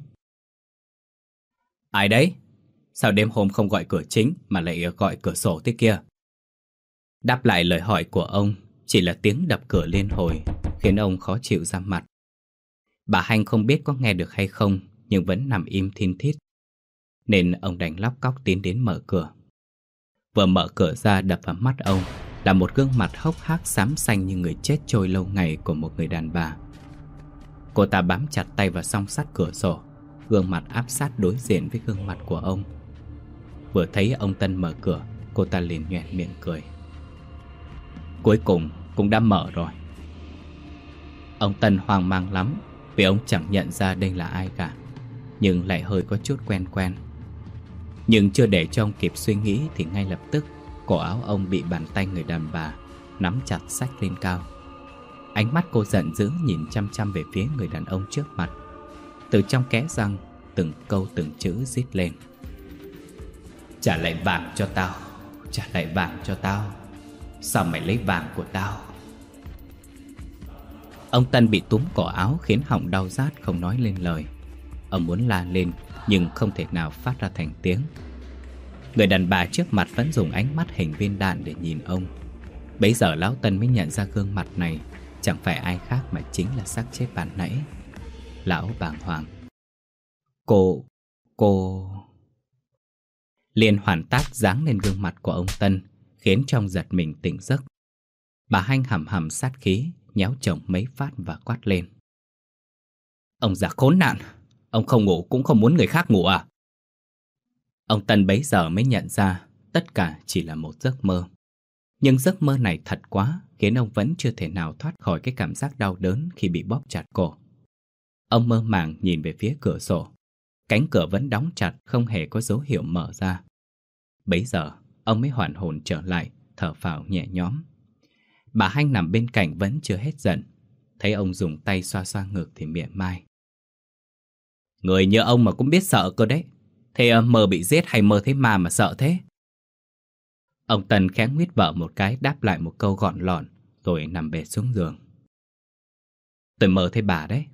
Ai đấy? Sao đêm hôm không gọi cửa chính mà lại gọi cửa sổ thế kia? Đáp lại lời hỏi của ông chỉ là tiếng đập cửa liên hồi, khiến ông khó chịu ra mặt. Bà Hanh không biết có nghe được hay không, nhưng vẫn nằm im thin thít, nên ông đành lóc cóc tiến đến mở cửa. Vừa mở cửa ra, đập vào mắt ông là một gương mặt hốc hác xám xanh như người chết trôi lâu ngày của một người đàn bà. Cô ta bám chặt tay vào song sắt cửa sổ, gương mặt áp sát đối diện với gương mặt của ông. Vừa thấy ông Tân mở cửa, cô ta liền nhoẻn miệng cười: Cuối cùng cũng đã mở rồi. Ông Tân hoang mang lắm, vì ông chẳng nhận ra đây là ai cả, nhưng lại hơi có chút quen quen. Nhưng chưa để cho ông kịp suy nghĩ thì ngay lập tức cổ áo ông bị bàn tay người đàn bà nắm chặt xách lên cao. Ánh mắt cô giận dữ nhìn chăm chăm về phía người đàn ông trước mặt. Từ trong kẽ răng, từng câu từng chữ rít lên: Trả lại vàng cho tao! Trả lại vàng cho tao! Sao mày lấy vàng của tao? Ông Tân bị túm cổ áo khiến họng đau rát không nói lên lời. Ông muốn la lên nhưng không thể nào phát ra thành tiếng. Người đàn bà trước mặt vẫn dùng ánh mắt hình viên đạn để nhìn ông. Bấy giờ lão Tân mới nhận ra gương mặt này chẳng phải ai khác mà chính là xác chết ban nãy. Lão bàng hoàng: Cô... cô... Liên hoàn tác giáng lên gương mặt của ông Tân, khiến trong giật mình tỉnh giấc. Bà Hanh hầm hầm sát khí, nhéo chồng mấy phát và quát lên: Ông già khốn nạn! Ông không ngủ cũng không muốn người khác ngủ à? Ông Tân bấy giờ mới nhận ra tất cả chỉ là một giấc mơ. Nhưng giấc mơ này thật quá, khiến ông vẫn chưa thể nào thoát khỏi cái cảm giác đau đớn khi bị bóp chặt cổ. Ông mơ màng nhìn về phía cửa sổ. Cánh cửa vẫn đóng chặt, không hề có dấu hiệu mở ra. Bấy giờ ông mới hoàn hồn trở lại, thở phào nhẹ nhõm. Bà Hanh nằm bên cạnh vẫn chưa hết giận. Thấy ông dùng tay xoa xoa ngực thì mỉa mai: Người như ông mà cũng biết sợ cơ đấy. Thế mơ bị giết hay mơ thấy ma mà sợ thế? Ông Tân khẽ nguyết vợ một cái, đáp lại một câu gọn lọn, rồi nằm bệt xuống giường. Tôi mơ thấy bà đấy.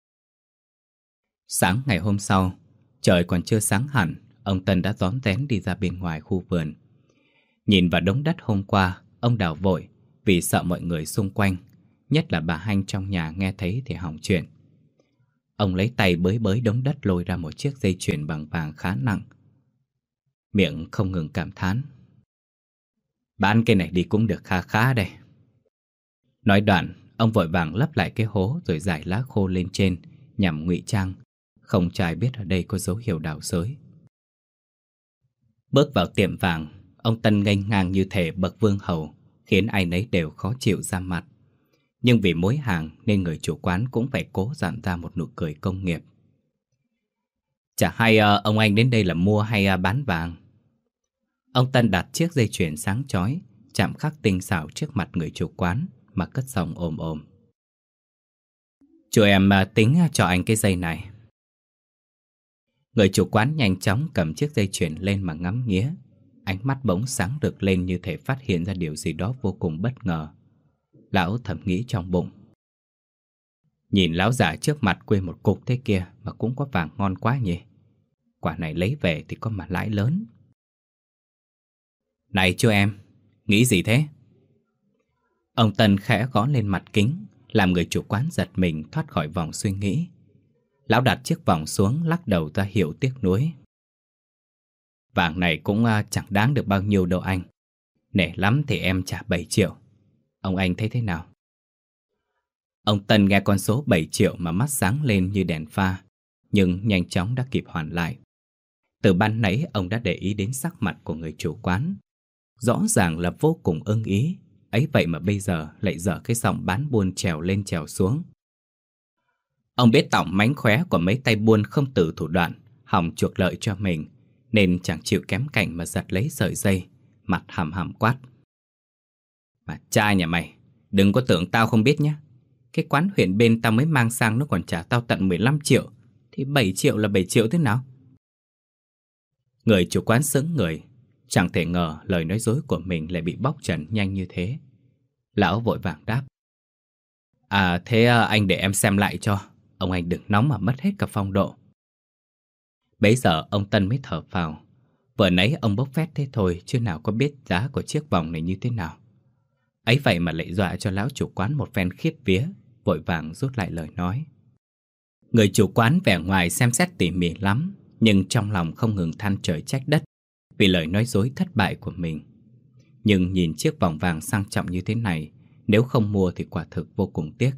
Sáng ngày hôm sau, trời còn chưa sáng hẳn, ông Tân đã rón rén đi ra bên ngoài khu vườn. Nhìn vào đống đất hôm qua, ông đào vội vì sợ mọi người xung quanh, nhất là bà Hanh trong nhà nghe thấy thì hỏng chuyện. Ông lấy tay bới bới đống đất lôi ra một chiếc dây chuyền bằng vàng khá nặng. Miệng không ngừng cảm thán: Bán cái này đi cũng được kha khá đây. Nói đoạn, ông vội vàng lấp lại cái hố rồi rải lá khô lên trên nhằm ngụy trang, không cho ai biết ở đây có dấu hiệu đào xới. Bước vào tiệm vàng, ông Tân nghênh ngang như thể bậc vương hầu, khiến ai nấy đều khó chịu ra mặt. Nhưng vì mối hàng nên người chủ quán cũng phải cố dặn ra một nụ cười công nghiệp. Chả hay uh, ông anh đến đây là mua hay uh, bán vàng? Ông Tân đặt chiếc dây chuyền sáng chói, chạm khắc tinh xảo trước mặt người chủ quán mà cất giọng ồm ồm: Chú em uh, tính cho anh cái dây này. Người chủ quán nhanh chóng cầm chiếc dây chuyền lên mà ngắm nghía. Ánh mắt bỗng sáng rực lên như thể phát hiện ra điều gì đó vô cùng bất ngờ. Lão thầm nghĩ trong bụng. Nhìn lão già trước mặt quê một cục thế kia mà cũng có vàng ngon quá nhỉ. Quả này lấy về thì có mà lãi lớn. Này chú em, nghĩ gì thế? Ông Tân khẽ gõ lên mặt kính, làm người chủ quán giật mình thoát khỏi vòng suy nghĩ. Lão đặt chiếc vòng xuống, lắc đầu ra hiệu tiếc nuối. Vàng này cũng chẳng đáng được bao nhiêu đâu anh. Nể lắm thì em trả bảy triệu. Ông anh thấy thế nào? Ông Tân nghe con số bảy triệu mà mắt sáng lên như đèn pha, nhưng nhanh chóng đã kịp hoàn lại. Từ ban nãy ông đã để ý đến sắc mặt của người chủ quán. Rõ ràng là vô cùng ưng ý, ấy vậy mà bây giờ lại dở cái giọng bán buôn trèo lên trèo xuống. Ông biết tỏng mánh khóe của mấy tay buôn không từ thủ đoạn, hòng chuộc lợi cho mình, nên chẳng chịu kém cạnh mà giật lấy sợi dây, mặt hầm hầm quát. Mà cha nhà mày, đừng có tưởng tao không biết nhé. Cái quán huyện bên tao mới mang sang nó còn trả tao tận mười lăm triệu, thì bảy triệu là bảy triệu thế nào? Người chủ quán sững người, chẳng thể ngờ lời nói dối của mình lại bị bóc trần nhanh như thế. Lão vội vàng đáp. À thế anh để em xem lại cho. Ông anh đừng nóng mà mất hết cả phong độ. Bấy giờ ông Tân mới thở phào. Vừa nãy ông bốc phét thế thôi, chứ nào có biết giá của chiếc vòng này như thế nào. Ấy vậy mà lại dọa cho lão chủ quán một phen khiếp vía, vội vàng rút lại lời nói. Người chủ quán vẻ ngoài xem xét tỉ mỉ lắm, nhưng trong lòng không ngừng than trời trách đất vì lời nói dối thất bại của mình. Nhưng nhìn chiếc vòng vàng sang trọng như thế này, nếu không mua thì quả thực vô cùng tiếc.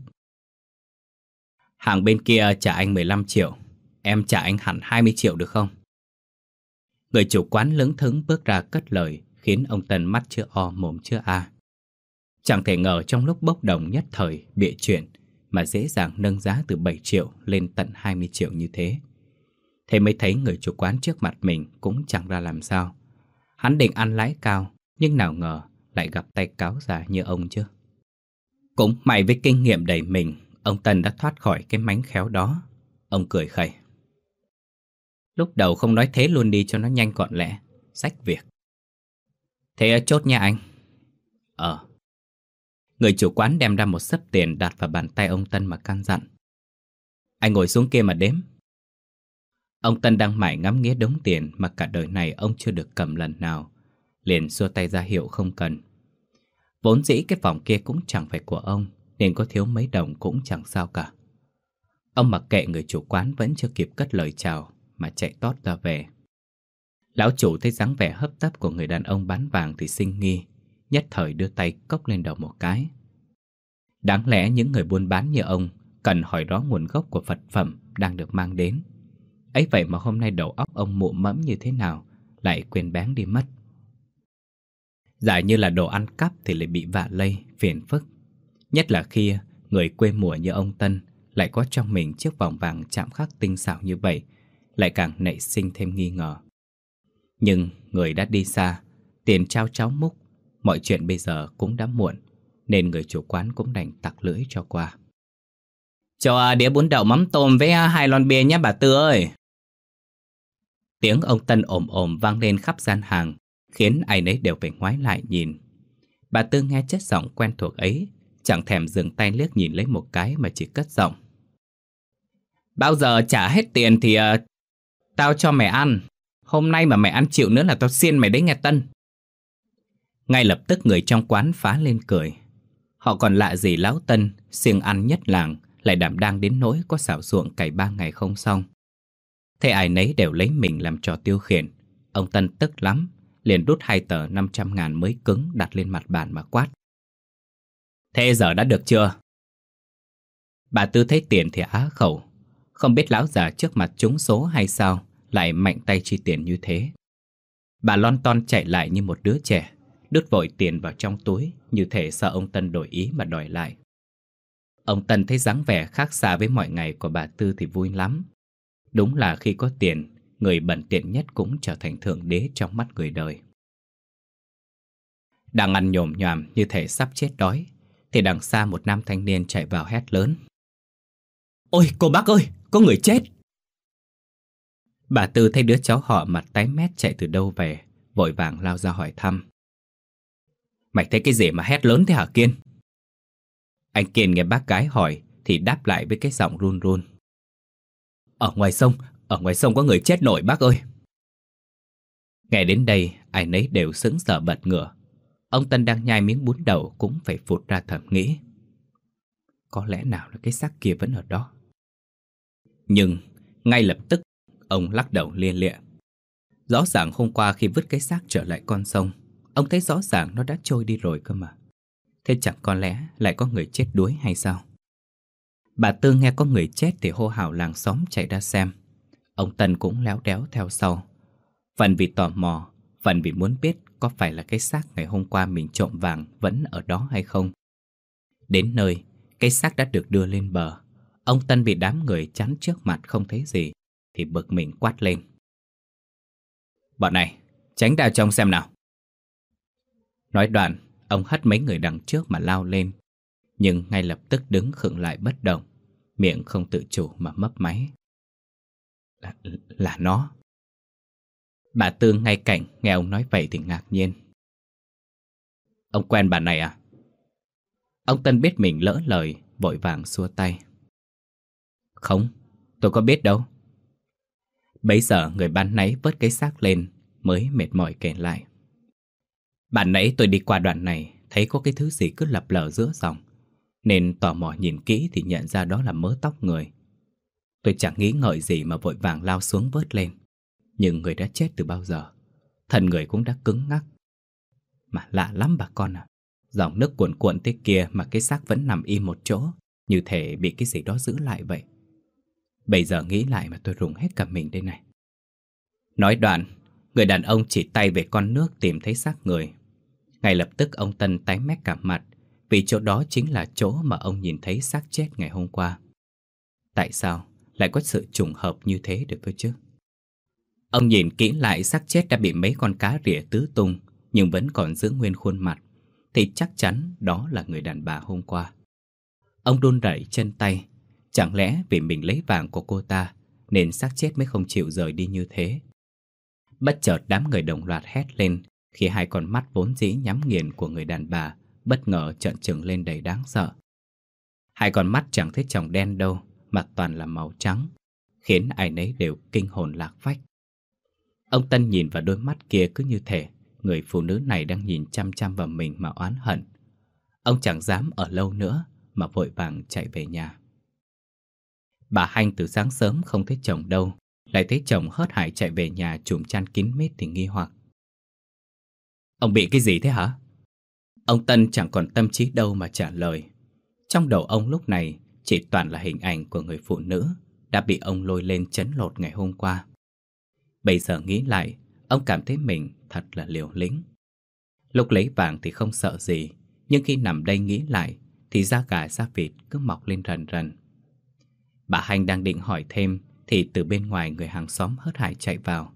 Hàng bên kia trả anh mười lăm triệu, em trả anh hẳn hai mươi triệu được không? Người chủ quán lững thững bước ra cất lời, khiến ông Tân mắt chưa o mồm chưa a. Chẳng thể ngờ trong lúc bốc đồng nhất thời bịa chuyện mà dễ dàng nâng giá từ bảy triệu lên tận hai mươi triệu như thế. Thế mới thấy người chủ quán trước mặt mình cũng chẳng ra làm sao. Hắn định ăn lãi cao, nhưng nào ngờ lại gặp tay cáo già như ông chứ. Cũng may với kinh nghiệm đầy mình, ông Tân đã thoát khỏi cái mánh khéo đó. Ông cười khẩy. Lúc đầu không nói thế luôn đi cho nó nhanh gọn lẹ, xách việc. Thế chốt nha anh. Ờ. Người chủ quán đem ra một xấp tiền đặt vào bàn tay ông Tân mà căn dặn. Anh ngồi xuống kia mà đếm. Ông Tân đang mải ngắm nghía đống tiền mà cả đời này ông chưa được cầm lần nào, liền xua tay ra hiệu không cần. Vốn dĩ cái vòng kia cũng chẳng phải của ông, nên có thiếu mấy đồng cũng chẳng sao cả. Ông mặc kệ người chủ quán vẫn chưa kịp cất lời chào mà chạy tót ra về. Lão chủ thấy dáng vẻ hấp tấp của người đàn ông bán vàng thì sinh nghi, nhất thời đưa tay cốc lên đầu một cái. Đáng lẽ những người buôn bán như ông cần hỏi rõ nguồn gốc của vật phẩm đang được mang đến. Ấy vậy mà hôm nay đầu óc ông mụ mẫm như thế nào lại quên bén đi mất. Giả như là đồ ăn cắp thì lại bị vạ lây, phiền phức. Nhất là khi người quê mùa như ông Tân lại có trong mình chiếc vòng vàng chạm khắc tinh xảo như vậy, lại càng nảy sinh thêm nghi ngờ. Nhưng người đã đi xa, tiền trao cháo múc, mọi chuyện bây giờ cũng đã muộn, nên người chủ quán cũng đành tặc lưỡi cho qua. Cho đĩa bún đậu mắm tôm với hai lon bia nhé bà Tư ơi. Tiếng ông Tân ồm ồm vang lên khắp gian hàng, khiến ai nấy đều phải ngoái lại nhìn. Bà Tư nghe chất giọng quen thuộc ấy, chẳng thèm dừng tay liếc nhìn lấy một cái mà chỉ cất giọng. Bao giờ trả hết tiền thì uh, tao cho mày ăn. Hôm nay mà mày ăn chịu nữa là tao xiên mày đấy nghe Tân. Ngay lập tức người trong quán phá lên cười. Họ còn lạ gì lão Tân, siêng ăn nhất làng, lại đảm đang đến nỗi có xảo ruộng cày ba ngày không xong. Thế ai nấy đều lấy mình làm trò tiêu khiển. Ông Tân tức lắm, liền rút hai tờ năm trăm ngàn mới cứng đặt lên mặt bàn mà quát. Thế giờ đã được chưa? Bà Tư thấy tiền thì á khẩu. Không biết lão già trước mặt trúng số hay sao lại mạnh tay chi tiền như thế. Bà lon ton chạy lại như một đứa trẻ, đút vội tiền vào trong túi, như thể sợ ông Tân đổi ý mà đòi lại. Ông Tân thấy dáng vẻ khác xa với mọi ngày của bà Tư thì vui lắm. Đúng là khi có tiền, người bẩn tiện nhất cũng trở thành thượng đế trong mắt người đời. Đang ăn nhồm nhoàm như thể sắp chết đói, thì đằng xa một nam thanh niên chạy vào hét lớn. Ôi cô bác ơi, có người chết! Bà Tư thấy đứa cháu họ mặt tái mét chạy từ đâu về, vội vàng lao ra hỏi thăm. Mày thấy cái gì mà hét lớn thế hả Kiên? Anh Kiên nghe bác gái hỏi thì đáp lại với cái giọng run run. Ở ngoài sông, ở ngoài sông có người chết nổi bác ơi. Nghe đến đây, ai nấy đều sững sờ bật ngửa. Ông Tân đang nhai miếng bún đậu cũng phải phụt ra thầm nghĩ. Có lẽ nào là cái xác kia vẫn ở đó. Nhưng ngay lập tức ông lắc đầu lia lịa. Rõ ràng hôm qua khi vứt cái xác trở lại con sông, ông thấy rõ ràng nó đã trôi đi rồi cơ mà. Thế chẳng có lẽ lại có người chết đuối hay sao? Bà Tư nghe có người chết thì hô hào làng xóm chạy ra xem. Ông Tân cũng léo đéo theo sau. Phần vì tò mò, phần vì muốn biết có phải là cái xác ngày hôm qua mình trộm vàng vẫn ở đó hay không. Đến nơi, cái xác đã được đưa lên bờ. Ông Tân bị đám người chắn trước mặt không thấy gì thì bực mình quát lên. Bọn này, tránh ra trông xem nào. Nói đoạn, ông hất mấy người đằng trước mà lao lên. Nhưng ngay lập tức đứng khựng lại bất động, miệng không tự chủ mà mấp máy. Là, là nó. Bà Tư ngay cạnh nghe ông nói vậy thì ngạc nhiên. Ông quen bà này à? Ông Tân biết mình lỡ lời, vội vàng xua tay. Không, tôi có biết đâu. Bấy giờ người ban nãy vớt cái xác lên mới mệt mỏi kể lại. Ban nãy tôi đi qua đoạn này, thấy có cái thứ gì cứ lập lờ giữa dòng, nên tò mò nhìn kỹ thì nhận ra đó là mớ tóc người. Tôi chẳng nghĩ ngợi gì mà vội vàng lao xuống vớt lên. Nhưng người đã chết từ bao giờ, thân người cũng đã cứng ngắc. Mà lạ lắm bà con à, dòng nước cuồn cuộn thế kia mà cái xác vẫn nằm im một chỗ, như thể bị cái gì đó giữ lại vậy. Bây giờ nghĩ lại mà tôi rùng hết cả mình đây này. Nói đoạn, người đàn ông chỉ tay về con nước tìm thấy xác người. Ngay lập tức ông Tân tái mét cả mặt, vì chỗ đó chính là chỗ mà ông nhìn thấy xác chết ngày hôm qua. Tại sao lại có sự trùng hợp như thế được cơ chứ? Ông nhìn kỹ lại xác chết đã bị mấy con cá rỉa tứ tung, nhưng vẫn còn giữ nguyên khuôn mặt, thì chắc chắn đó là người đàn bà hôm qua. Ông run rẩy chân tay. Chẳng lẽ vì mình lấy vàng của cô ta nên xác chết mới không chịu rời đi như thế? Bất chợt đám người đồng loạt hét lên khi hai con mắt vốn dĩ nhắm nghiền của người đàn bà bất ngờ trợn trừng lên đầy đáng sợ. Hai con mắt chẳng thấy tròng đen đâu, mà toàn là màu trắng, khiến ai nấy đều kinh hồn lạc phách. Ông Tân nhìn vào đôi mắt kia cứ như thể người phụ nữ này đang nhìn chăm chăm vào mình mà oán hận. Ông chẳng dám ở lâu nữa mà vội vàng chạy về nhà. Bà Hanh từ sáng sớm không thấy chồng đâu, lại thấy chồng hớt hải chạy về nhà trùm chăn kín mít thì nghi hoặc. Ông bị cái gì thế hả? Ông Tân chẳng còn tâm trí đâu mà trả lời. Trong đầu ông lúc này chỉ toàn là hình ảnh của người phụ nữ đã bị ông lôi lên trấn lột ngày hôm qua. Bây giờ nghĩ lại, ông cảm thấy mình thật là liều lĩnh. Lúc lấy vàng thì không sợ gì, nhưng khi nằm đây nghĩ lại thì da gà da vịt cứ mọc lên rần rần. Bà Hanh đang định hỏi thêm thì từ bên ngoài người hàng xóm hớt hải chạy vào.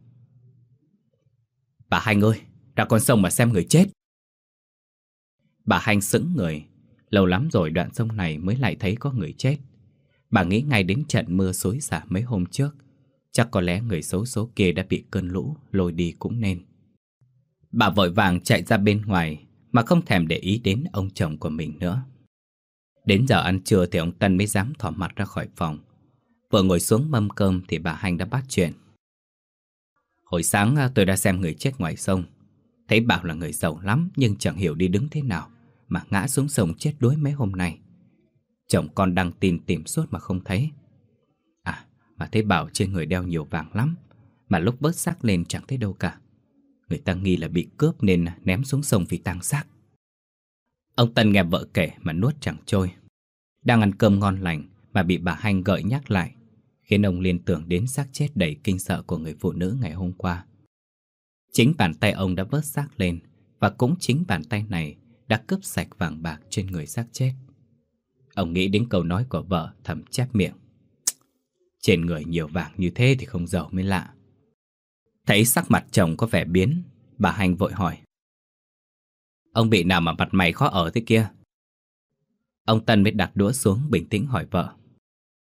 Bà Hanh ơi, ra con sông mà xem người chết. Bà Hanh sững người. Lâu lắm rồi đoạn sông này mới lại thấy có người chết. Bà nghĩ ngay đến trận mưa xối xả mấy hôm trước. Chắc có lẽ người xấu số kia đã bị cơn lũ lôi đi cũng nên. Bà vội vàng chạy ra bên ngoài mà không thèm để ý đến ông chồng của mình nữa. Đến giờ ăn trưa thì ông Tân mới dám thò mặt ra khỏi phòng. Vừa ngồi xuống mâm cơm thì bà Hanh đã bắt chuyện. Hồi sáng tôi đã xem người chết ngoài sông. Thấy bảo là người giàu lắm, nhưng chẳng hiểu đi đứng thế nào mà ngã xuống sông chết đuối mấy hôm nay. Chồng con đăng tin tìm suốt mà không thấy. À, mà thấy bảo trên người đeo nhiều vàng lắm, mà lúc vớt xác lên chẳng thấy đâu cả. Người ta nghi là bị cướp nên ném xuống sông vì tang xác. Ông Tân nghe vợ kể mà nuốt chẳng trôi. Đang ăn cơm ngon lành mà bị bà Hanh gợi nhắc lại, khiến ông liên tưởng đến xác chết đầy kinh sợ của người phụ nữ ngày hôm qua. Chính bàn tay ông đã vớt xác lên, và cũng chính bàn tay này đã cướp sạch vàng bạc trên người xác chết. Ông nghĩ đến câu nói của vợ thầm chép miệng. Trên người nhiều vàng như thế thì không giàu mới lạ. Thấy sắc mặt chồng có vẻ biến, bà Hanh vội hỏi. Ông bị nào mà mặt mày khó ở thế kia? Ông Tân mới đặt đũa xuống bình tĩnh hỏi vợ.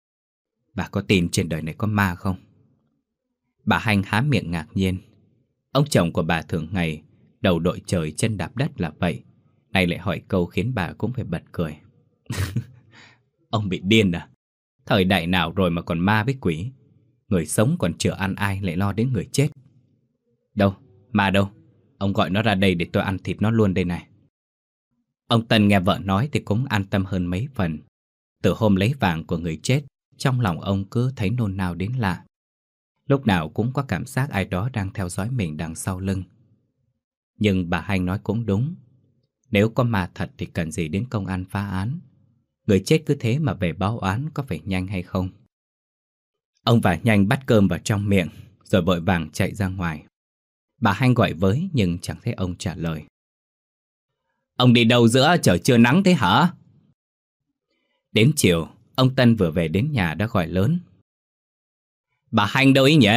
Bà có tin trên đời này có ma không? Bà Hanh há miệng ngạc nhiên. Ông chồng của bà thường ngày đầu đội trời chân đạp đất là vậy, nay lại hỏi câu khiến bà cũng phải bật cười. Ông bị điên à? Thời đại nào rồi mà còn ma với quỷ? Người sống còn chưa ăn ai lại lo đến người chết. Đâu, ma đâu? Ông gọi nó ra đây để tôi ăn thịt nó luôn đây này. Ông Tân nghe vợ nói thì cũng an tâm hơn mấy phần. Từ hôm lấy vàng của người chết, trong lòng ông cứ thấy nôn nao đến lạ. Lúc nào cũng có cảm giác ai đó đang theo dõi mình đằng sau lưng. Nhưng bà Hanh nói cũng đúng. Nếu có ma thật thì cần gì đến công an phá án? Người chết cứ thế mà về báo oán có phải nhanh hay không? Ông và nhanh bắt cơm vào trong miệng, rồi vội vàng chạy ra ngoài. Bà Hanh gọi với nhưng chẳng thấy ông trả lời. Ông đi đâu giữa trời trưa nắng thế hả? Đến chiều, ông Tân vừa về đến nhà đã gọi lớn. Bà Hanh đâu ý nhỉ?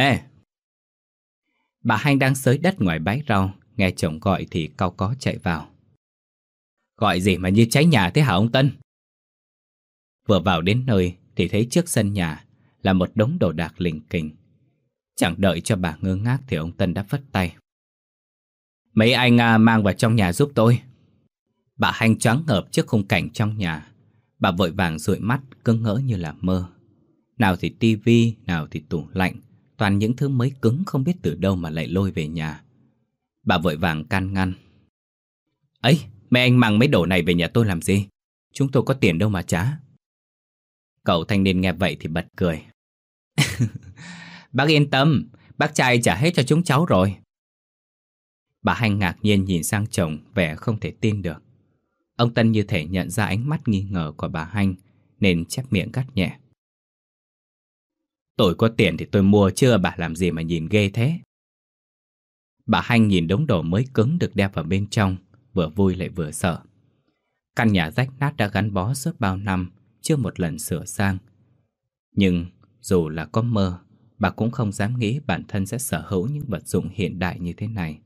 Bà Hanh đang xới đất ngoài bãi rau, nghe chồng gọi thì cau có chạy vào. Gọi gì mà như cháy nhà thế hả ông Tân? Vừa vào đến nơi thì thấy trước sân nhà là một đống đồ đạc lình kình. Chẳng đợi cho bà ngơ ngác thì ông Tân đã phất tay. Mấy anh à, mang vào trong nhà giúp tôi. Bà Hanh choáng ngợp trước khung cảnh trong nhà. Bà vội vàng dụi mắt cứng ngỡ như là mơ. Nào thì tivi, nào thì tủ lạnh, toàn những thứ mới cứng không biết từ đâu mà lại lôi về nhà. Bà vội vàng can ngăn. Ấy, mấy anh mang mấy đồ này về nhà tôi làm gì? Chúng tôi có tiền đâu mà trả. Cậu thanh niên nghe vậy thì bật cười. Bác yên tâm, bác trai trả hết cho chúng cháu rồi. Bà Hanh ngạc nhiên nhìn sang chồng, vẻ không thể tin được. Ông Tân như thể nhận ra ánh mắt nghi ngờ của bà Hanh nên chép miệng gắt nhẹ. Tôi có tiền thì tôi mua chứ, bà làm gì mà nhìn ghê thế? Bà Hanh nhìn đống đồ mới cứng được đeo vào bên trong, vừa vui lại vừa sợ. Căn nhà rách nát đã gắn bó suốt bao năm, chưa một lần sửa sang. Nhưng dù là có mơ, bà cũng không dám nghĩ bản thân sẽ sở hữu những vật dụng hiện đại như thế này.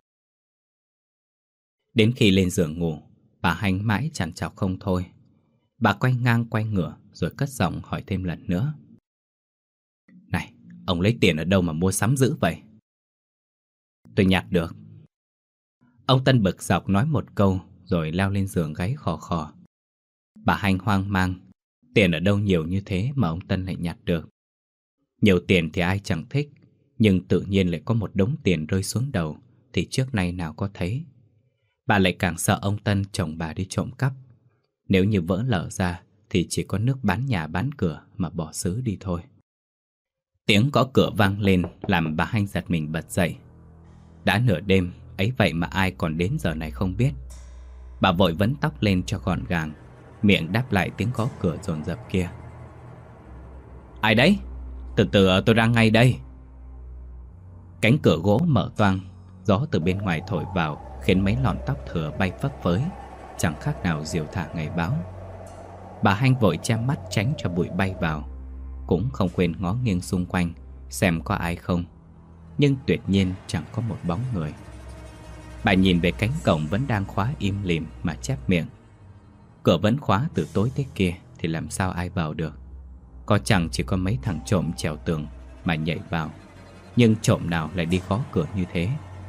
Đến khi lên giường ngủ, bà Hanh mãi trằn trọc không thôi. Bà quay ngang quay ngửa rồi cất giọng hỏi thêm lần nữa. Này, ông lấy tiền ở đâu mà mua sắm dữ vậy? Tôi nhặt được. Ông Tân bực dọc nói một câu rồi leo lên giường gáy khò khò. Bà Hanh hoang mang. Tiền ở đâu nhiều như thế mà ông Tân lại nhặt được? Nhiều tiền thì ai chẳng thích, nhưng tự nhiên lại có một đống tiền rơi xuống đầu thì trước nay nào có thấy. Bà lại càng sợ ông Tân chồng bà đi trộm cắp. Nếu như vỡ lở ra thì chỉ có nước bán nhà bán cửa mà bỏ xứ đi thôi. Tiếng gõ cửa vang lên làm bà Hanh giật mình bật dậy. Đã nửa đêm, ấy vậy mà ai còn đến giờ này không biết. Bà vội vấn tóc lên cho gọn gàng, miệng đáp lại tiếng gõ cửa dồn dập kia. Ai đấy? Từ từ tôi ra ngay đây. Cánh cửa gỗ mở toang, gió từ bên ngoài thổi vào khiến mấy lọn tóc thừa bay phấp phới, chẳng khác nào diều thả ngày báo. Bà Hanh vội che mắt tránh cho bụi bay vào, cũng không quên ngó nghiêng xung quanh xem có ai không. Nhưng tuyệt nhiên chẳng có một bóng người. Bà nhìn về cánh cổng vẫn đang khóa im lìm mà chép miệng. Cửa vẫn khóa từ tối tới kia thì làm sao ai vào được? Có chẳng chỉ có mấy thằng trộm trèo tường mà nhảy vào. Nhưng trộm nào lại đi gõ cửa như thế?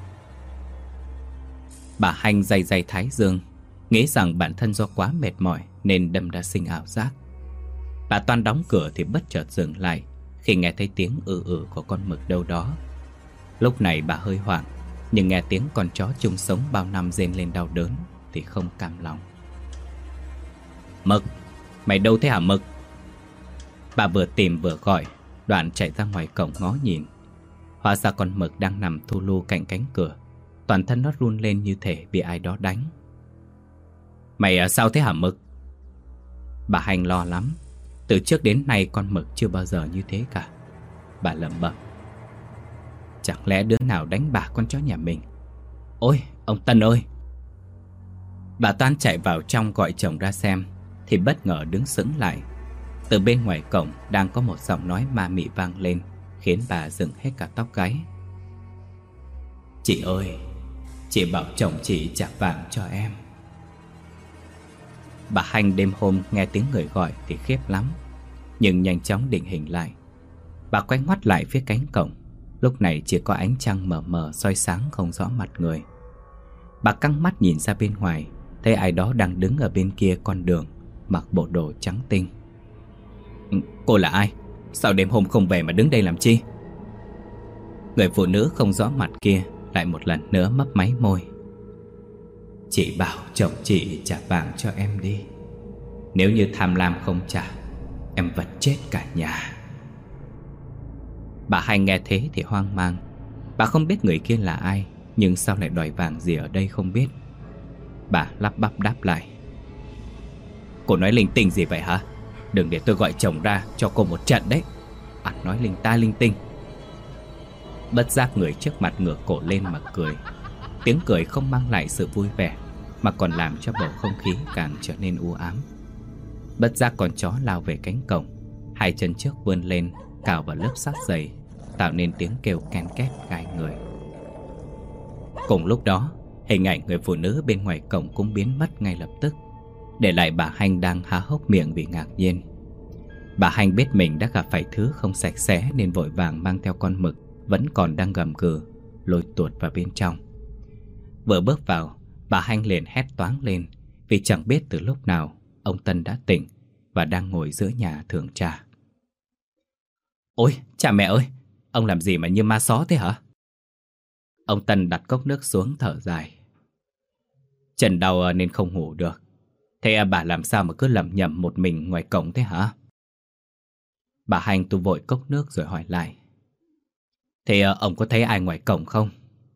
Bà Hanh day day thái dương, nghĩ rằng bản thân do quá mệt mỏi nên đâm ra sinh ảo giác. Bà toan đóng cửa thì bất chợt dừng lại khi nghe thấy tiếng ư ử của con mực đâu đó. Lúc này bà hơi hoảng, nhưng nghe tiếng con chó chung sống bao năm rên lên đau đớn thì không cam lòng. Mực, mày đâu thế hả Mực? Bà vừa tìm vừa gọi, đoạn chạy ra ngoài cổng ngó nhìn. Hóa ra con Mực đang nằm thu lu cạnh cánh cửa, toàn thân nó run lên như thể bị ai đó đánh. Mày à, sao thế hả Mực? Bà Hanh lo lắm. Từ trước đến nay con Mực chưa bao giờ như thế cả. Bà lẩm bẩm. Chẳng lẽ đứa nào đánh bả con chó nhà mình? Ôi, ông Tân ơi! Bà toan chạy vào trong gọi chồng ra xem thì bất ngờ đứng sững lại. Từ bên ngoài cổng đang có một giọng nói ma mị vang lên, khiến bà dựng hết cả tóc gáy. Chị ơi, chị bảo chồng chị trả vàng cho em. Bà Hanh đêm hôm nghe tiếng người gọi thì khiếp lắm, nhưng nhanh chóng định hình lại. Bà quay ngoắt lại phía cánh cổng. Lúc này chỉ có ánh trăng mờ mờ soi sáng không rõ mặt người. Bà căng mắt nhìn ra bên ngoài, thấy ai đó đang đứng ở bên kia con đường, mặc bộ đồ trắng tinh. Cô là ai? Sao đêm hôm không về mà đứng đây làm chi? Người phụ nữ không rõ mặt kia lại một lần nữa mấp máy môi. Chị bảo chồng chị trả vàng cho em đi. Nếu như tham lam không trả, em vật chết cả nhà. Bà Hai nghe thế thì hoang mang. Bà không biết người kia là ai, nhưng sao lại đòi vàng gì ở đây không biết. Bà lắp bắp đáp lại. Cô nói linh tinh gì vậy hả? Đừng để tôi gọi chồng ra cho cô một trận đấy. Anh nói linh ta linh tinh. Bất giác người trước mặt ngửa cổ lên mà cười. Tiếng cười không mang lại sự vui vẻ, mà còn làm cho bầu không khí càng trở nên u ám. Bất giác con chó lao về cánh cổng, hai chân trước vươn lên cào vào lớp sắt dày, tạo nên tiếng kêu ken két gai người. Cùng lúc đó, hình ảnh người phụ nữ bên ngoài cổng cũng biến mất ngay lập tức, để lại bà Hanh đang há hốc miệng vì ngạc nhiên. Bà Hanh biết mình đã gặp phải thứ không sạch sẽ nên vội vàng mang theo con mực vẫn còn đang gầm gừ, lôi tuột vào bên trong. Vừa bước vào, bà Hanh liền hét toáng lên, vì chẳng biết từ lúc nào ông Tân đã tỉnh và đang ngồi giữa nhà thưởng trà. Ôi, cha mẹ ơi, ông làm gì mà như ma só thế hả? Ông Tân đặt cốc nước xuống thở dài. Chân đau nên không ngủ được. Thế bà làm sao mà cứ lẩm nhẩm một mình ngoài cổng thế hả? Bà Hanh tu vội cốc nước rồi hỏi lại. Thế ông có thấy ai ngoài cổng không?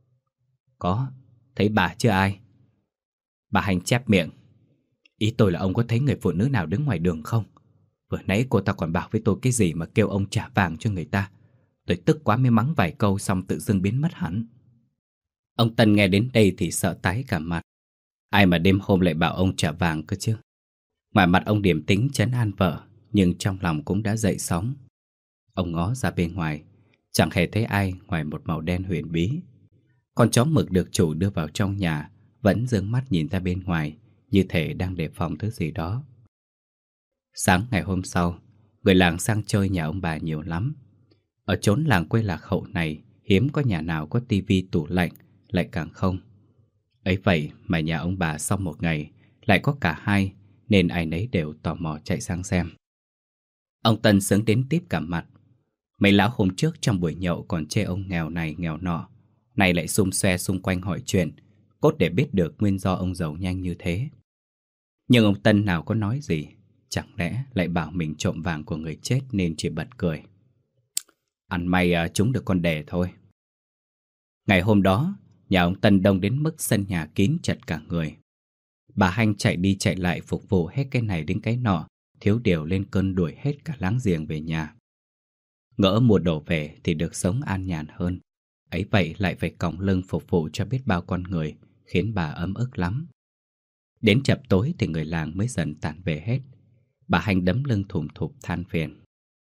Có, thấy bà chứ ai. Bà Hanh chép miệng. Ý tôi là ông có thấy người phụ nữ nào đứng ngoài đường không? Vừa nãy cô ta còn bảo với tôi cái gì mà kêu ông trả vàng cho người ta. Tôi tức quá mới mắng vài câu xong tự dưng biến mất hẳn. Ông Tân nghe đến đây thì sợ tái cả mặt. Ai mà đêm hôm lại bảo ông trả vàng cơ chứ. Ngoài mặt ông điềm tĩnh trấn an vợ, nhưng trong lòng cũng đã dậy sóng. Ông ngó ra bên ngoài, chẳng hề thấy ai ngoài một màu đen huyền bí. Con chó mực được chủ đưa vào trong nhà vẫn giương mắt nhìn ra bên ngoài, như thể đang đề phòng thứ gì đó. Sáng ngày hôm sau, người làng sang chơi nhà ông bà nhiều lắm. Ở chốn làng quê lạc hậu này, hiếm có nhà nào có tivi tủ lạnh, lại càng không. Ấy vậy mà nhà ông bà sau một ngày lại có cả hai, nên ai nấy đều tò mò chạy sang xem. Ông Tân sướng đến tít cả mặt. Mấy lão hôm trước trong buổi nhậu còn chê ông nghèo này nghèo nọ, nay lại xum xoe xung quanh hỏi chuyện, cốt để biết được nguyên do ông giàu nhanh như thế. Nhưng ông Tân nào có nói gì, chẳng lẽ lại bảo mình trộm vàng của người chết nên chỉ bật cười. Ăn may à, trúng được con đẻ thôi. Ngày hôm đó, nhà ông Tân đông đến mức sân nhà kín chật cả người. Bà Hanh chạy đi chạy lại phục vụ hết cái này đến cái nọ, thiếu điều lên cơn đuổi hết cả láng giềng về nhà. Ngỡ mùa đổ về thì được sống an nhàn hơn, ấy vậy lại phải còng lưng phục vụ cho biết bao con người, khiến bà ấm ức lắm. Đến chập tối thì người làng mới dần tản về hết. Bà Hanh đấm lưng thủm thụp than phiền.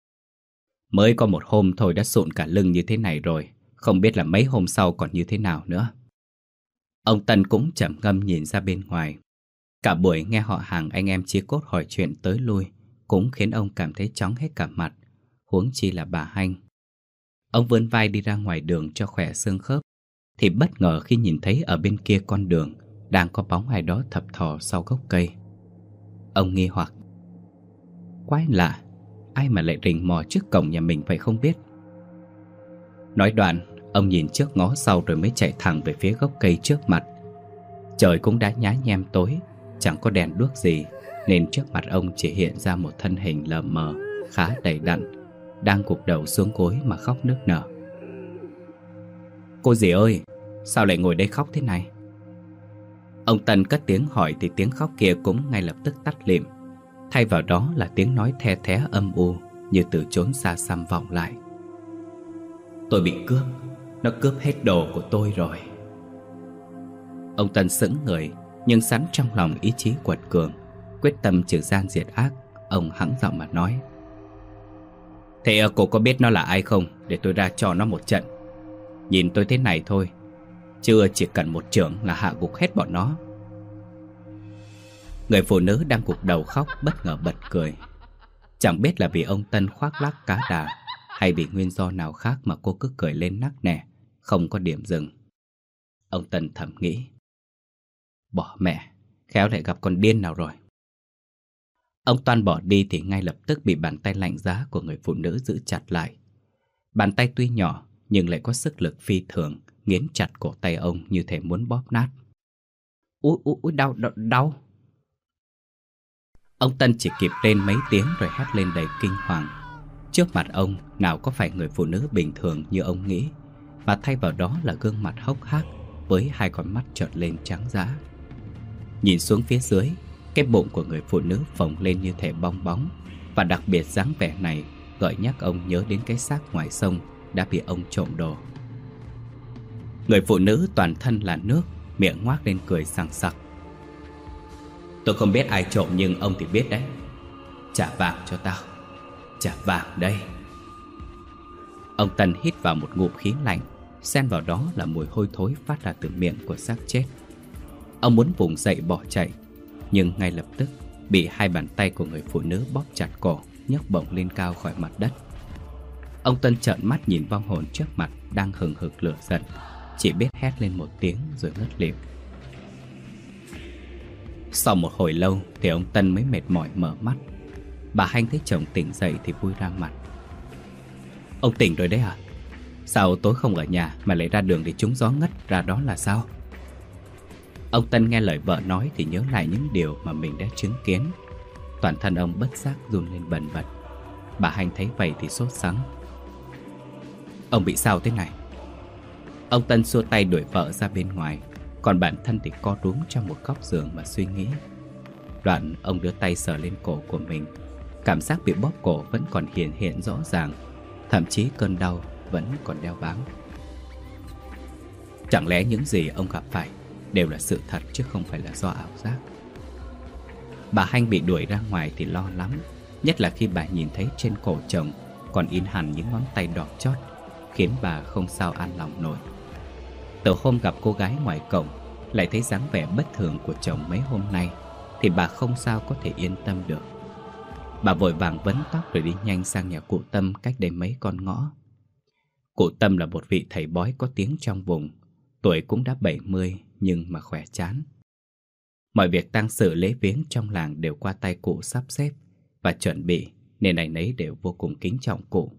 Mới có một hôm thôi đã sụn cả lưng như thế này rồi, không biết là mấy hôm sau còn như thế nào nữa. Ông Tân cũng trầm ngâm nhìn ra bên ngoài. Cả buổi nghe họ hàng anh em chia cốt hỏi chuyện tới lui cũng khiến ông cảm thấy chóng hết cả mặt, huống chi là bà Hanh. Ông vươn vai đi ra ngoài đường cho khỏe xương khớp, thì bất ngờ khi nhìn thấy ở bên kia con đường đang có bóng ai đó thập thò sau gốc cây. Ông nghi hoặc. Quái lạ, ai mà lại rình mò trước cổng nhà mình vậy không biết. Nói đoạn, ông nhìn trước ngó sau rồi mới chạy thẳng về phía gốc cây trước mặt. Trời cũng đã nhá nhem tối, chẳng có đèn đuốc gì, nên trước mặt ông chỉ hiện ra một thân hình lờ mờ, khá đầy đặn, đang gục đầu xuống gối mà khóc nức nở. Cô dì ơi, sao lại ngồi đây khóc thế này? Ông Tân cất tiếng hỏi thì tiếng khóc kia cũng ngay lập tức tắt lịm. Thay vào đó là tiếng nói the thé âm u, như từ chốn xa xăm vọng lại. Tôi bị cướp, nó cướp hết đồ của tôi rồi. Ông Tân sững người, nhưng sẵn trong lòng ý chí quật cường, quyết tâm trừ gian diệt ác. Ông hắng giọng mà nói. Thế cô có biết nó là ai không, để tôi ra cho nó một trận. Nhìn tôi thế này thôi, chưa chỉ cần một chưởng là hạ gục hết bọn nó. Người phụ nữ đang gục đầu khóc bất ngờ bật cười. Chẳng biết là vì ông Tân khoác lác cá đà, hay vì nguyên do nào khác mà cô cứ cười lên nắc nẻ, không có điểm dừng. Ông Tân thầm nghĩ, bỏ mẹ, khéo lại gặp con điên nào rồi. Ông Toan bỏ đi thì ngay lập tức bị bàn tay lạnh giá của người phụ nữ giữ chặt lại. Bàn tay tuy nhỏ nhưng lại có sức lực phi thường, nghiến chặt cổ tay ông như thể muốn bóp nát. Úi, úi, úi, đau, đau, đau. Ông Tân chỉ kịp lên mấy tiếng rồi hét lên đầy kinh hoàng. Trước mặt ông nào có phải người phụ nữ bình thường như ông nghĩ, mà thay vào đó là gương mặt hốc hác với hai con mắt trợn lên trắng dã. Nhìn xuống phía dưới, cái bụng của người phụ nữ phồng lên như thể bong bóng, và đặc biệt dáng vẻ này gợi nhắc ông nhớ đến cái xác ngoài sông đã bị ông trộm đồ. Người phụ nữ toàn thân là nước, miệng ngoác lên cười sằng sặc. Tôi không biết ai trộm nhưng ông thì biết đấy. Trả vàng cho tao, trả vàng đây. Ông Tân hít vào một ngụm khí lạnh, xen vào đó là mùi hôi thối phát ra từ miệng của xác chết. Ông muốn vùng dậy bỏ chạy, nhưng ngay lập tức bị hai bàn tay của người phụ nữ bóp chặt cổ, nhấc bổng lên cao khỏi mặt đất. Ông Tân trợn mắt nhìn vong hồn trước mặt đang hừng hực lửa giận, chỉ biết hét lên một tiếng rồi ngất lịm. Sau một hồi lâu thì ông Tân mới mệt mỏi mở mắt. Bà Hanh thấy chồng tỉnh dậy thì vui ra mặt. Ông tỉnh rồi đấy à? Sao tối không ở nhà mà lại ra đường để trúng gió ngất ra đó là sao? Ông Tân nghe lời vợ nói thì nhớ lại những điều mà mình đã chứng kiến. Toàn thân ông bất giác run lên bần bật. Bà Hanh thấy vậy thì sốt sắng. Ông bị sao thế này? Ông Tân xua tay đuổi vợ ra bên ngoài, còn bản thân thì co rúm trong một góc giường mà suy nghĩ. Đoạn ông đưa tay sờ lên cổ của mình. Cảm giác bị bóp cổ vẫn còn hiện hiện rõ ràng, thậm chí cơn đau vẫn còn đeo bám. Chẳng lẽ những gì ông gặp phải đều là sự thật chứ không phải là do ảo giác? Bà Hanh bị đuổi ra ngoài thì lo lắm, nhất là khi bà nhìn thấy trên cổ chồng còn in hẳn những ngón tay đỏ chót, khiến bà không sao an lòng nổi. Từ hôm gặp cô gái ngoài cổng, lại thấy dáng vẻ bất thường của chồng mấy hôm nay, thì bà không sao có thể yên tâm được. Bà vội vàng vấn tóc rồi đi nhanh sang nhà cụ Tâm cách đây mấy con ngõ. Cụ Tâm là một vị thầy bói có tiếng trong vùng, tuổi cũng đã bảy mươi nhưng mà khỏe chán. Mọi việc tang sự lễ viếng trong làng đều qua tay cụ sắp xếp và chuẩn bị, nên ai nấy đều vô cùng kính trọng cụ.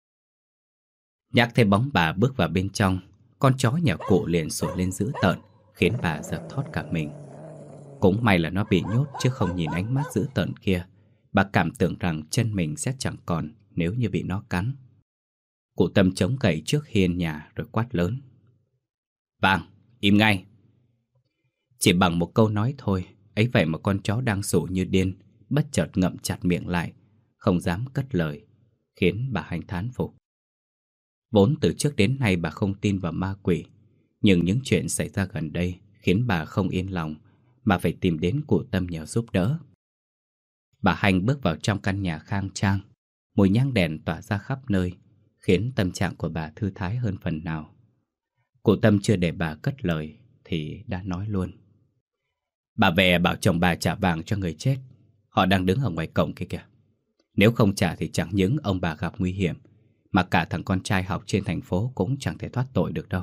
Nhắc thấy bóng bà bước vào bên trong, con chó nhà cụ liền sủa lên dữ tợn, khiến bà giật thót cả mình. Cũng may là nó bị nhốt, chứ không nhìn ánh mắt dữ tợn kia, bà cảm tưởng rằng chân mình sẽ chẳng còn nếu như bị nó cắn. Cụ Tâm chống gậy trước hiên nhà rồi quát lớn. Vàng, im ngay! Chỉ bằng một câu nói thôi, ấy vậy mà con chó đang sủa như điên bất chợt ngậm chặt miệng lại, không dám cất lời, khiến bà Hanh thán phục. Vốn từ trước đến nay bà không tin vào ma quỷ, nhưng những chuyện xảy ra gần đây khiến bà không yên lòng, mà phải tìm đến cụ Tâm nhờ giúp đỡ. Bà Hanh bước vào trong căn nhà khang trang, mùi nhang đèn tỏa ra khắp nơi, khiến tâm trạng của bà thư thái hơn phần nào. Cụ Tâm chưa để bà cất lời thì đã nói luôn. Bà về bảo chồng bà trả vàng cho người chết. Họ đang đứng ở ngoài cổng kia kìa. Nếu không trả thì chẳng những ông bà gặp nguy hiểm, mà cả thằng con trai học trên thành phố cũng chẳng thể thoát tội được đâu.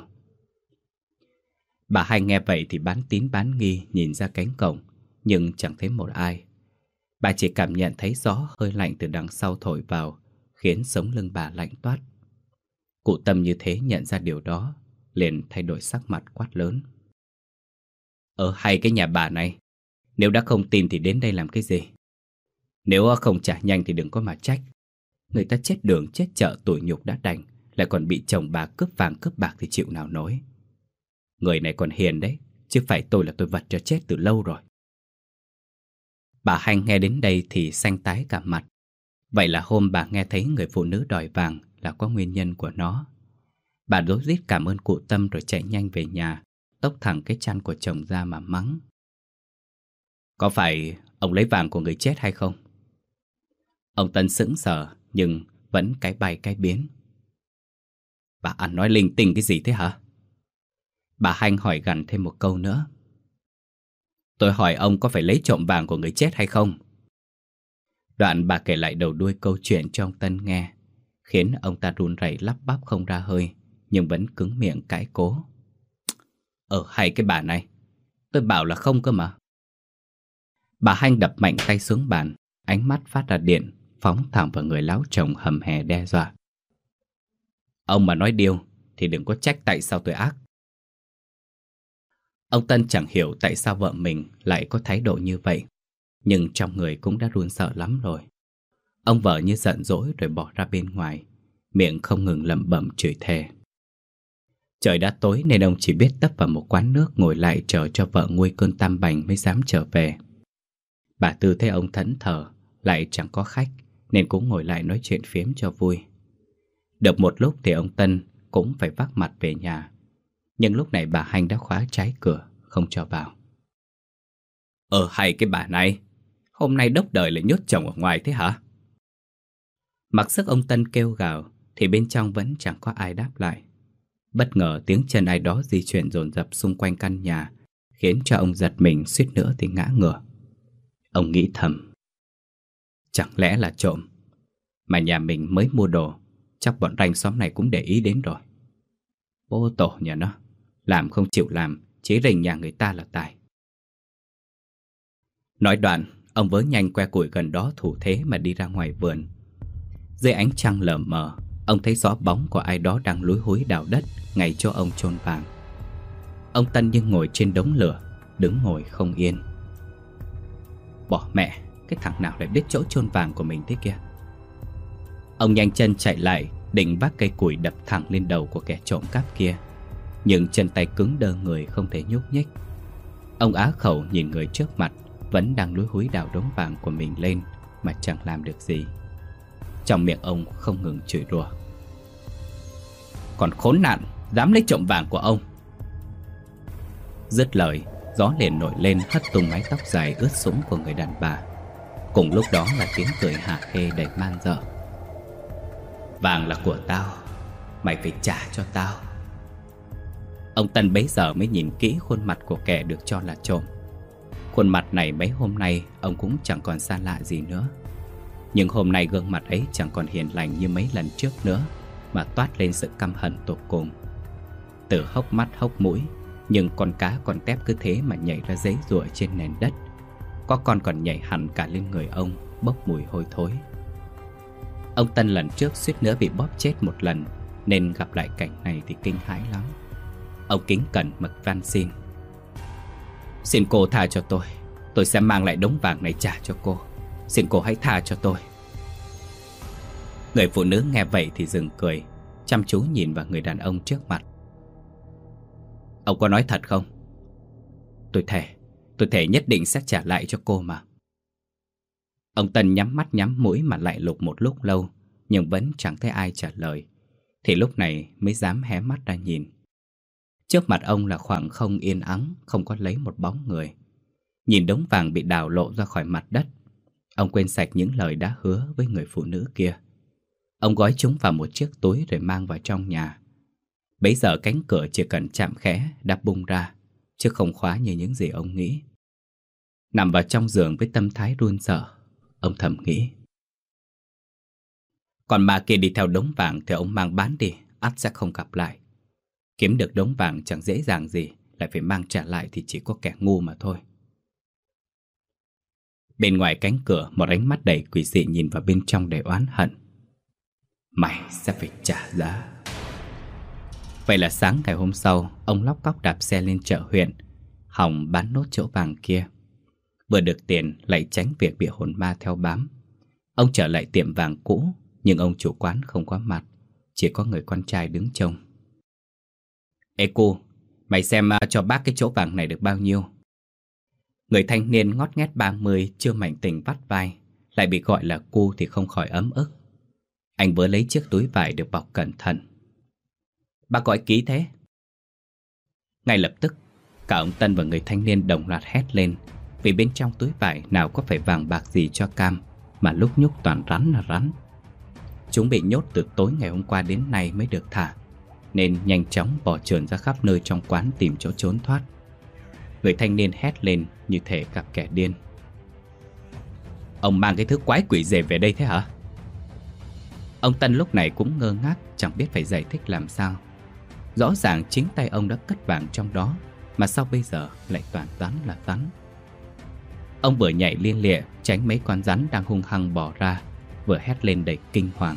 Bà Hanh nghe vậy thì bán tín bán nghi nhìn ra cánh cổng, nhưng chẳng thấy một ai. Bà chỉ cảm nhận thấy gió hơi lạnh từ đằng sau thổi vào, khiến sống lưng bà lạnh toát. Cụ Tâm như thế nhận ra điều đó, liền thay đổi sắc mặt quát lớn. Ờ hay cái nhà bà này, nếu đã không tin thì đến đây làm cái gì? Nếu không trả nhanh thì đừng có mà trách. Người ta chết đường chết chợ tủi nhục đã đành, lại còn bị chồng bà cướp vàng cướp bạc thì chịu nào nổi. Người này còn hiền đấy, chứ phải tôi là tôi vật cho chết từ lâu rồi. Bà Hanh nghe đến đây thì xanh tái cả mặt. Vậy là hôm bà nghe thấy người phụ nữ đòi vàng là có nguyên nhân của nó. Bà rối rít cảm ơn cụ Tâm rồi chạy nhanh về nhà, tốc thẳng cái chăn của chồng ra mà mắng. Có phải ông lấy vàng của người chết hay không? Ông Tân sững sờ nhưng vẫn cái bay cái biến. Bà ăn nói linh tinh cái gì thế hả? Bà Hanh hỏi gằn thêm một câu nữa. Tôi hỏi ông có phải lấy trộm vàng của người chết hay không? Đoạn bà kể lại đầu đuôi câu chuyện cho ông Tân nghe, khiến ông ta run rẩy lắp bắp không ra hơi, nhưng vẫn cứng miệng cãi cố. Ờ hay cái bà này, tôi bảo là không cơ mà. Bà Hanh đập mạnh tay xuống bàn, ánh mắt phát ra điện, phóng thẳng vào người láo chồng hầm hè đe dọa. Ông mà nói điêu thì đừng có trách tại sao tôi ác. Ông Tân chẳng hiểu tại sao vợ mình lại có thái độ như vậy, nhưng trong người cũng đã run sợ lắm rồi. Ông vợ như giận dỗi rồi bỏ ra bên ngoài, miệng không ngừng lẩm bẩm chửi thề. Trời đã tối nên ông chỉ biết tấp vào một quán nước ngồi lại chờ cho vợ nguôi cơn tam bành mới dám trở về. Bà Tư thấy ông thẫn thờ, lại chẳng có khách, nên cũng ngồi lại nói chuyện phiếm cho vui. Được một lúc thì ông Tân cũng phải vác mặt về nhà. Nhưng lúc này bà Hanh đã khóa trái cửa, không cho vào. Ờ hay cái bà này, hôm nay đốc đời lại nhốt chồng ở ngoài thế hả? Mặc sức ông Tân kêu gào thì bên trong vẫn chẳng có ai đáp lại. Bất ngờ tiếng chân ai đó di chuyển dồn dập xung quanh căn nhà, khiến cho ông giật mình suýt nữa thì ngã ngửa. Ông nghĩ thầm, chẳng lẽ là trộm? Mà nhà mình mới mua đồ, chắc bọn ranh xóm này cũng để ý đến rồi. Bố tổ nhà nó, làm không chịu làm, chỉ rình nhà người ta là tài. Nói đoạn, ông vớ nhanh que củi gần đó thủ thế mà đi ra ngoài vườn. Dưới ánh trăng lờ mờ, ông thấy rõ bóng của ai đó đang lúi húi đào đất ngay chỗ ông chôn vàng. Ông Tân như ngồi trên đống lửa, đứng ngồi không yên. Bỏ mẹ, cái thằng nào lại biết chỗ chôn vàng của mình thế kia. Ông nhanh chân chạy lại, định vác cây củi đập thẳng lên đầu của kẻ trộm cắp kia, nhưng chân tay cứng đơ người không thể nhúc nhích. Ông á khẩu nhìn người trước mặt vẫn đang lúi húi đào đống vàng của mình lên mà chẳng làm được gì. Trong miệng ông không ngừng chửi rủa. Còn khốn nạn, dám lấy trộm vàng của ông. Dứt lời, gió liền nổi lên hất tung mái tóc dài ướt sũng của người đàn bà. Cùng lúc đó là tiếng cười hả hê đầy man dợ. Vàng là của tao, mày phải trả cho tao. Ông Tân bấy giờ mới nhìn kỹ khuôn mặt của kẻ được cho là trộm. Khuôn mặt này mấy hôm nay ông cũng chẳng còn xa lạ gì nữa. Nhưng hôm nay gương mặt ấy chẳng còn hiền lành như mấy lần trước nữa, mà toát lên sự căm hận tột cùng. Từ hốc mắt hốc mũi, nhưng con cá con tép cứ thế mà nhảy ra giãy giụa trên nền đất. Có con còn nhảy hẳn cả lên người ông, bốc mùi hôi thối. Ông Tân lần trước suýt nữa bị bóp chết một lần, nên gặp lại cảnh này thì kinh hãi lắm. Ông kính cẩn mực van xin. Xin cô tha cho tôi, tôi sẽ mang lại đống vàng này trả cho cô. Xin cô hãy tha cho tôi. Người phụ nữ nghe vậy thì dừng cười, chăm chú nhìn vào người đàn ông trước mặt. Ông có nói thật không? Tôi thề, tôi thề nhất định sẽ trả lại cho cô mà. Ông Tân nhắm mắt nhắm mũi mà lại lục một lúc lâu, nhưng vẫn chẳng thấy ai trả lời. Thì lúc này mới dám hé mắt ra nhìn. Trước mặt ông là khoảng không yên ắng, không có lấy một bóng người. Nhìn đống vàng bị đào lộ ra khỏi mặt đất, ông quên sạch những lời đã hứa với người phụ nữ kia. Ông gói chúng vào một chiếc túi rồi mang vào trong nhà. Bấy giờ cánh cửa chỉ cần chạm khẽ đã bung ra, chứ không khóa như những gì ông nghĩ. Nằm vào trong giường với tâm thái run sợ, ông thầm nghĩ. Còn bà kia đi theo đống vàng thì ông mang bán đi, ắt sẽ không gặp lại. Kiếm được đống vàng chẳng dễ dàng gì, lại phải mang trả lại thì chỉ có kẻ ngu mà thôi. Bên ngoài cánh cửa, một ánh mắt đầy quỷ dị nhìn vào bên trong đầy oán hận. Mày sẽ phải trả giá. Vậy là sáng ngày hôm sau, ông lóc cóc đạp xe lên chợ huyện, hòng bán nốt chỗ vàng kia. Vừa được tiền lại tránh việc bị hồn ma theo bám. Ông trở lại tiệm vàng cũ, nhưng ông chủ quán không có mặt, chỉ có người con trai đứng trông. Ê cô, mày xem cho bác cái chỗ vàng này được bao nhiêu? Người thanh niên ngót nghét ba mươi chưa mảnh tình vắt vai, lại bị gọi là cu thì không khỏi ấm ức. Anh vừa lấy chiếc túi vải được bọc cẩn thận. Bác gọi ký thế? Ngay lập tức, cả ông Tân và người thanh niên đồng loạt hét lên, vì bên trong túi vải nào có phải vàng bạc gì cho cam, mà lúc nhúc toàn rắn là rắn. Chúng bị nhốt từ tối ngày hôm qua đến nay mới được thả, nên nhanh chóng bỏ trườn ra khắp nơi trong quán tìm chỗ trốn thoát. Người thanh niên hét lên như thể gặp kẻ điên. Ông mang cái thứ quái quỷ gì về đây thế hả? Ông Tân lúc này cũng ngơ ngác, chẳng biết phải giải thích làm sao. Rõ ràng chính tay ông đã cất vàng trong đó, mà sao bây giờ lại toàn rắn là rắn. Ông vừa nhảy liên lịa tránh mấy con rắn đang hung hăng bò ra, vừa hét lên đầy kinh hoàng.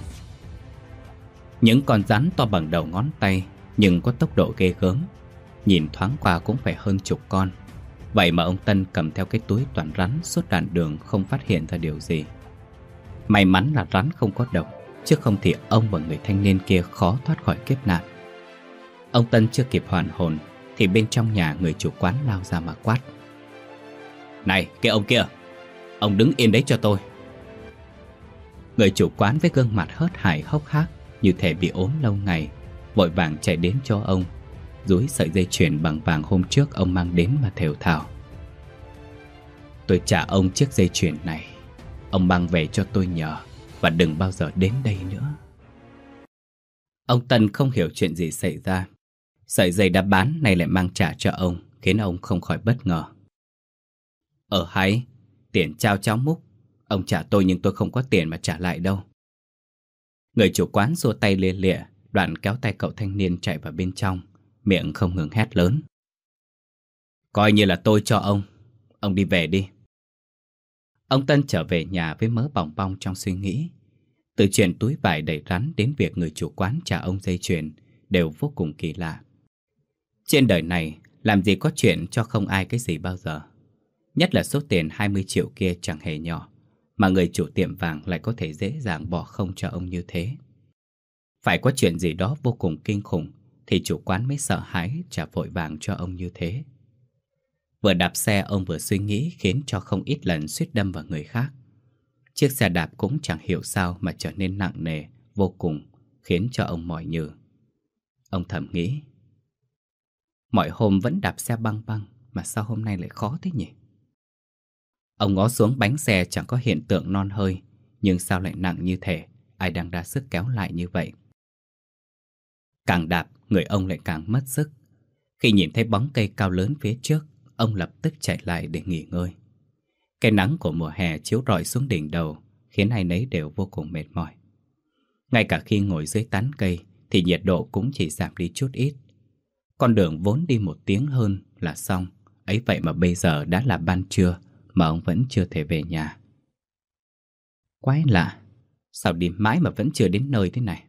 Những con rắn to bằng đầu ngón tay, nhưng có tốc độ ghê gớm. Nhìn thoáng qua cũng phải hơn chục con. Vậy mà ông Tân cầm theo cái túi toàn rắn suốt đoạn đường không phát hiện ra điều gì. May mắn là rắn không có độc, chứ không thì ông và người thanh niên kia khó thoát khỏi kiếp nạn. Ông Tân chưa kịp hoàn hồn thì bên trong nhà người chủ quán lao ra mà quát: "Này, cái ông kia, ông đứng yên đấy cho tôi." Người chủ quán với gương mặt hớt hải hốc hác như thể bị ốm lâu ngày, vội vàng chạy đến cho ông, dúi sợi dây chuyền bằng vàng hôm trước ông mang đến mà thều thào: "Tôi trả ông chiếc dây chuyền này, ông mang về cho tôi nhờ, và đừng bao giờ đến đây nữa." Ông Tân không hiểu chuyện gì xảy ra. Sợi dây đã bán này lại mang trả cho ông, khiến ông không khỏi bất ngờ. "Ờ hay, tiền trao cháo múc. Ông trả tôi nhưng tôi không có tiền mà trả lại đâu." Người chủ quán xua tay lia lịa, đoạn kéo tay cậu thanh niên chạy vào bên trong, miệng không ngừng hét lớn: "Coi như là tôi cho ông, ông đi về đi." Ông Tân trở về nhà với mớ bòng bong trong suy nghĩ. Từ chuyện túi vải đầy rắn đến việc người chủ quán trả ông dây chuyền đều vô cùng kỳ lạ. Trên đời này làm gì có chuyện cho không ai cái gì bao giờ. Nhất là số tiền hai mươi triệu kia chẳng hề nhỏ, mà người chủ tiệm vàng lại có thể dễ dàng bỏ không cho ông như thế. Phải có chuyện gì đó vô cùng kinh khủng thì chủ quán mới sợ hãi trả vội vàng cho ông như thế. Vừa đạp xe ông vừa suy nghĩ, khiến cho không ít lần suýt đâm vào người khác. Chiếc xe đạp cũng chẳng hiểu sao mà trở nên nặng nề vô cùng, khiến cho ông mỏi nhừ. Ông thầm nghĩ: mọi hôm vẫn đạp xe băng băng, mà sao hôm nay lại khó thế nhỉ? Ông ngó xuống bánh xe chẳng có hiện tượng non hơi, nhưng sao lại nặng như thể ai đang ra sức kéo lại như vậy. Càng đạp, người ông lại càng mất sức. Khi nhìn thấy bóng cây cao lớn phía trước, ông lập tức chạy lại để nghỉ ngơi. Cái nắng của mùa hè chiếu rọi xuống đỉnh đầu, khiến ai nấy đều vô cùng mệt mỏi. Ngay cả khi ngồi dưới tán cây thì nhiệt độ cũng chỉ giảm đi chút ít. Con đường vốn đi một tiếng hơn là xong, ấy vậy mà bây giờ đã là ban trưa mà ông vẫn chưa thể về nhà. Quái lạ, sao đi mãi mà vẫn chưa đến nơi thế này?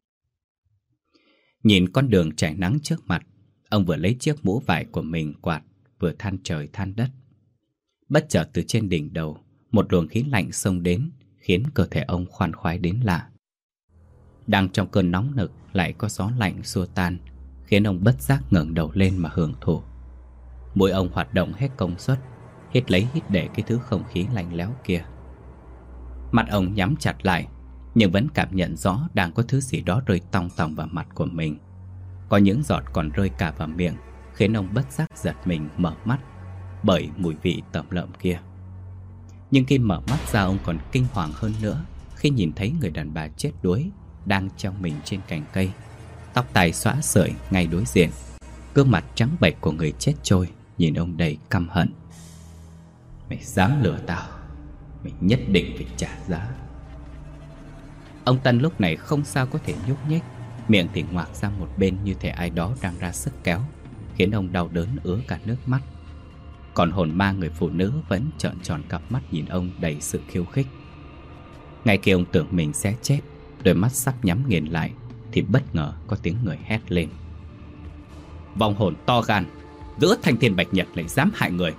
Nhìn con đường trải nắng trước mặt, ông vừa lấy chiếc mũ vải của mình quạt, vừa than trời than đất. Bất chợt từ trên đỉnh đầu, một luồng khí lạnh xông đến, khiến cơ thể ông khoan khoái đến lạ. Đang trong cơn nóng nực lại có gió lạnh xua tan, khiến ông bất giác ngẩng đầu lên mà hưởng thụ. Mũi ông hoạt động hết công suất, hít lấy hít để cái thứ không khí lạnh lẽo kia. Mặt ông nhắm chặt lại, nhưng vẫn cảm nhận rõ đang có thứ gì đó rơi tong tòng vào mặt của mình. Có những giọt còn rơi cả vào miệng, khiến ông bất giác giật mình mở mắt bởi mùi vị tẩm lợm kia. Nhưng khi mở mắt ra, ông còn kinh hoàng hơn nữa khi nhìn thấy người đàn bà chết đuối đang treo mình trên cành cây, tóc tai xõa sợi ngay đối diện. Gương mặt trắng bệch của người chết trôi nhìn ông đầy căm hận. Mày dám lừa tao, mày nhất định phải trả giá. Ông Tân lúc này không sao có thể nhúc nhích, miệng thì ngoạc ra một bên như thể ai đó đang ra sức kéo, khiến ông đau đớn ứa cả nước mắt. Còn hồn ma người phụ nữ vẫn trợn tròn cặp mắt nhìn ông đầy sự khiêu khích. Ngay khi ông tưởng mình sẽ chết, đôi mắt sắp nhắm nghiền lại, thì bất ngờ có tiếng người hét lên: vong hồn to gan, giữa thanh thiên bạch nhật lại dám hại người.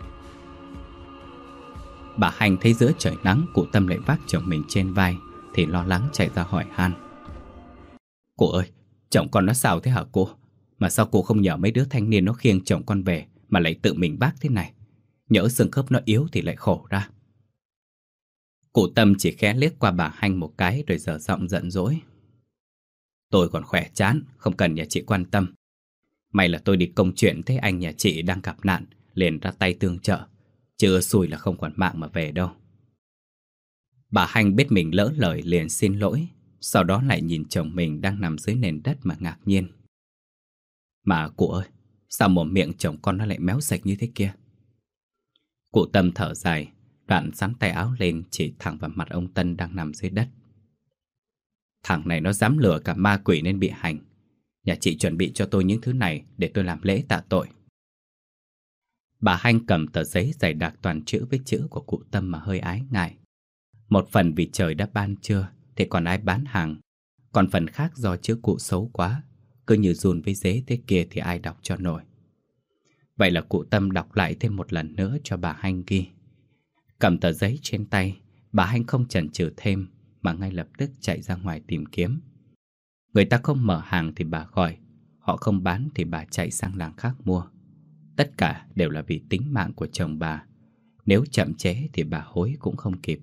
Bà Hành thấy giữa trời nắng cụ Tâm lại vác chồng mình trên vai, thì lo lắng chạy ra hỏi han: cô ơi, chồng con nó sao thế hả cô? Mà sao cô không nhờ mấy đứa thanh niên nó khiêng chồng con về, mà lại tự mình vác thế này? Nhỡ xương khớp nó yếu thì lại khổ ra. Cụ Tâm chỉ khẽ liếc qua bà Hành một cái rồi dở giọng giận dỗi: tôi còn khỏe chán, không cần nhà chị quan tâm. May là tôi đi công chuyện thấy anh nhà chị đang gặp nạn, liền ra tay tương trợ, chứ xui là không còn mạng mà về đâu. Bà Hành biết mình lỡ lời liền xin lỗi, sau đó lại nhìn chồng mình đang nằm dưới nền đất mà ngạc nhiên. Mà cụ ơi, sao mồm miệng chồng con nó lại méo sạch như thế kia? Cụ Tâm thở dài, đoạn xắn tay áo lên chỉ thẳng vào mặt ông Tân đang nằm dưới đất. Thằng này nó dám lừa cả ma quỷ nên bị hành. Nhà chị chuẩn bị cho tôi những thứ này để tôi làm lễ tạ tội. Bà Hanh cầm tờ giấy dày đặc toàn chữ với chữ của cụ Tâm mà hơi ái ngại. Một phần vì trời đã ban trưa thì còn ai bán hàng, còn phần khác do chữ cụ xấu quá, cứ như run với giấy thế kia thì ai đọc cho nổi. Vậy là cụ Tâm đọc lại thêm một lần nữa cho bà Hanh ghi. Cầm tờ giấy trên tay, bà Hanh không chần chừ thêm mà ngay lập tức chạy ra ngoài tìm kiếm. Người ta không mở hàng thì bà gọi, họ không bán thì bà chạy sang làng khác mua. Tất cả đều là vì tính mạng của chồng bà. Nếu chậm trễ thì bà hối cũng không kịp.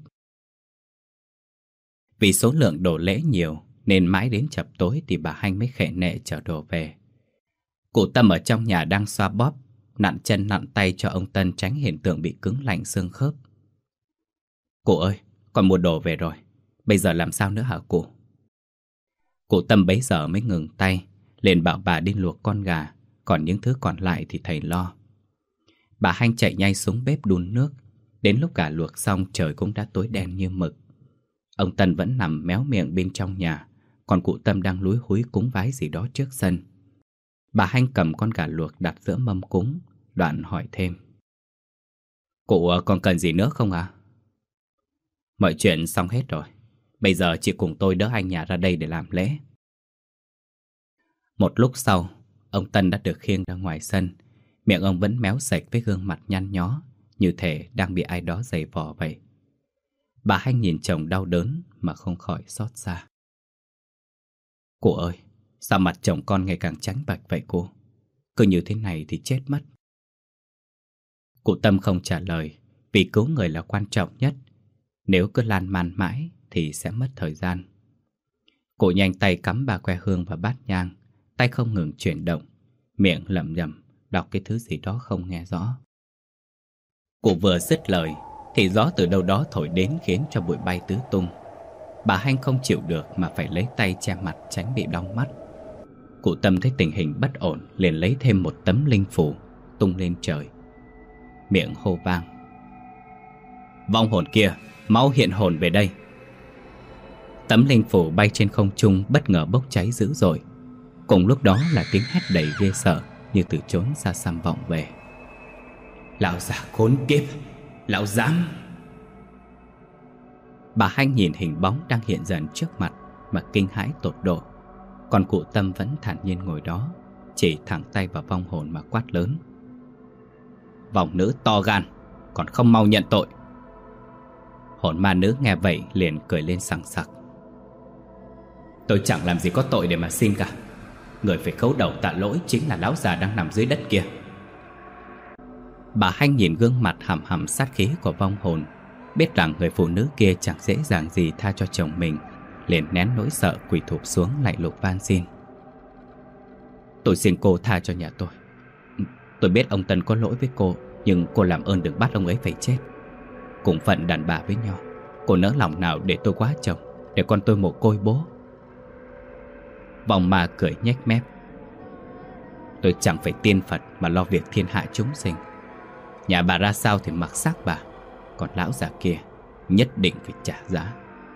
Vì số lượng đồ lễ nhiều nên mãi đến chập tối thì bà Hanh mới khệ nệ chở đồ về. Cụ Tâm ở trong nhà đang xoa bóp, nặn chân nặn tay cho ông Tân tránh hiện tượng bị cứng lạnh xương khớp. Cụ ơi, con mua đồ về rồi, bây giờ làm sao nữa hả cụ? Cụ Tâm bấy giờ mới ngừng tay, liền bảo bà đi luộc con gà, còn những thứ còn lại thì thầy lo. Bà Hanh chạy nhanh xuống bếp đun nước. Đến lúc gà luộc xong trời cũng đã tối đen như mực. Ông Tân vẫn nằm méo miệng bên trong nhà, còn cụ Tâm đang lúi húi cúng vái gì đó trước sân. Bà Hanh cầm con gà luộc đặt giữa mâm cúng, đoạn hỏi thêm: Cụ còn cần gì nữa không ạ? À? Mọi chuyện xong hết rồi. Bây giờ chị cùng tôi đỡ anh nhà ra đây để làm lễ. Một lúc sau, ông Tân đã được khiêng ra ngoài sân. Miệng ông vẫn méo sạch với gương mặt nhăn nhó, như thể đang bị ai đó giày vò vậy. Bà Hanh nhìn chồng đau đớn mà không khỏi xót xa. Cô ơi, sao mặt chồng con ngày càng trắng bệch vậy cô? Cứ như thế này thì chết mất. Cụ Tâm không trả lời, vì cứu người là quan trọng nhất. Nếu cứ lan man mãi thì sẽ mất thời gian. Cụ nhanh tay cắm ba que hương vào bát nhang, tay không ngừng chuyển động, miệng lẩm nhẩm đọc cái thứ gì đó không nghe rõ. Cụ vừa dứt lời thì gió từ đâu đó thổi đến khiến cho bụi bay tứ tung. Bà Hanh không chịu được mà phải lấy tay che mặt tránh bị đau mắt. Cụ Tâm thấy tình hình bất ổn liền lấy thêm một tấm linh phù tung lên trời, miệng hô vang: Vong hồn kia, mau hiện hồn về đây. Tấm linh phù bay trên không trung bất ngờ bốc cháy dữ dội. Cùng lúc đó là tiếng hét đầy ghê sợ, như từ chốn xa xăm vọng về: Lão già khốn kiếp, lão dám! Bà Hanh nhìn hình bóng đang hiện dần trước mặt mà kinh hãi tột độ. Còn cụ Tâm vẫn thản nhiên ngồi đó, chỉ thẳng tay vào vong hồn mà quát lớn: Vong nữ to gan, còn không mau nhận tội! Hồn ma nữ nghe vậy liền cười lên sằng sặc: Tôi chẳng làm gì có tội để mà xin cả. Người phải khấu đầu tạ lỗi chính là lão già đang nằm dưới đất kia. Bà Hanh nhìn gương mặt hầm hầm sát khí của vong hồn, biết rằng người phụ nữ kia chẳng dễ dàng gì tha cho chồng mình, liền nén nỗi sợ quỳ thụp xuống lạy lục van xin: Tôi xin cô tha cho nhà tôi. Tôi biết ông Tân có lỗi với cô, nhưng cô làm ơn đừng bắt ông ấy phải chết. Cùng phận đàn bà với nhau, cô nỡ lòng nào để tôi quá chồng, để con tôi mồ côi bố. Vong ma cười nhếch mép: Tôi chẳng phải tiên Phật mà lo việc thiên hạ chúng sinh. Nhà bà ra sao thì mặc xác bà, còn lão già kia nhất định phải trả giá.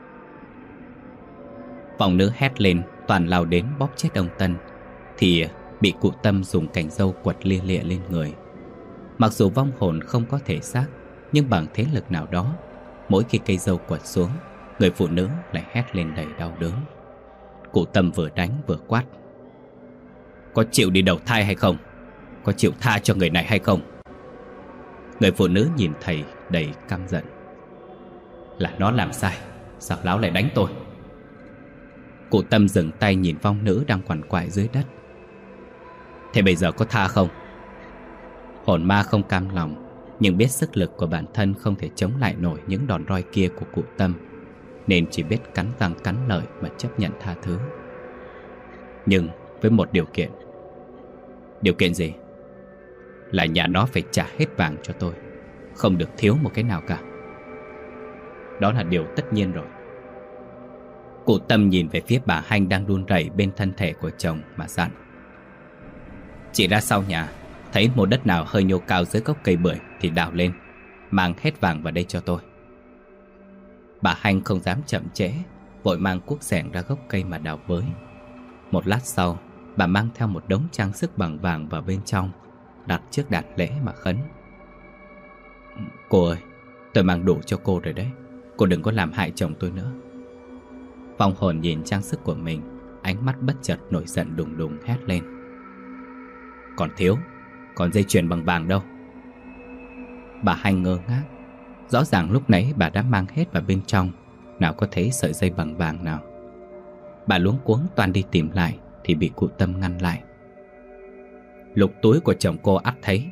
Vong nữ hét lên toàn lao đến bóp chết ông Tân, thì bị cụ Tâm dùng cành râu quật lia lịa lên người. Mặc dù vong hồn không có thể xác, nhưng bằng thế lực nào đó, mỗi khi cây râu quật xuống, người phụ nữ lại hét lên đầy đau đớn. Cụ Tâm vừa đánh vừa quát: Có chịu đi đầu thai hay không? Có chịu tha cho người này hay không? Người phụ nữ nhìn thầy đầy căm giận: Là nó làm sai, sao lão lại đánh tôi? Cụ Tâm dừng tay nhìn vong nữ đang quằn quại dưới đất: Thế bây giờ có tha không? Hồn ma không cam lòng, nhưng biết sức lực của bản thân không thể chống lại nổi những đòn roi kia của cụ Tâm, nên chỉ biết cắn răng cắn lợi mà chấp nhận tha thứ. Nhưng với một điều kiện. Điều kiện gì? Là nhà nó phải trả hết vàng cho tôi, không được thiếu một cái nào cả. Đó là điều tất nhiên rồi. Cụ Tâm nhìn về phía bà Hanh đang run rẩy bên thân thể của chồng mà dặn: Chị ra sau nhà, thấy một đất nào hơi nhô cao dưới gốc cây bưởi thì đào lên, mang hết vàng vào đây cho tôi. Bà Hanh không dám chậm trễ, vội mang cuốc xẻng ra gốc cây mà đào bới. Một lát sau, bà mang theo một đống trang sức bằng vàng vào bên trong, đặt trước đàn lễ mà khấn. Cô ơi, tôi mang đủ cho cô rồi đấy. Cô đừng có làm hại chồng tôi nữa. Vong hồn nhìn trang sức của mình, ánh mắt bất chợt nổi giận đùng đùng hét lên. Còn thiếu, còn dây chuyền bằng vàng đâu? Bà Hanh ngơ ngác. Rõ ràng lúc nãy bà đã mang hết vào bên trong, nào có thấy sợi dây bằng vàng nào. Bà luống cuống toan đi tìm lại thì bị cụ Tâm ngăn lại. Lục túi của chồng cô ắt thấy.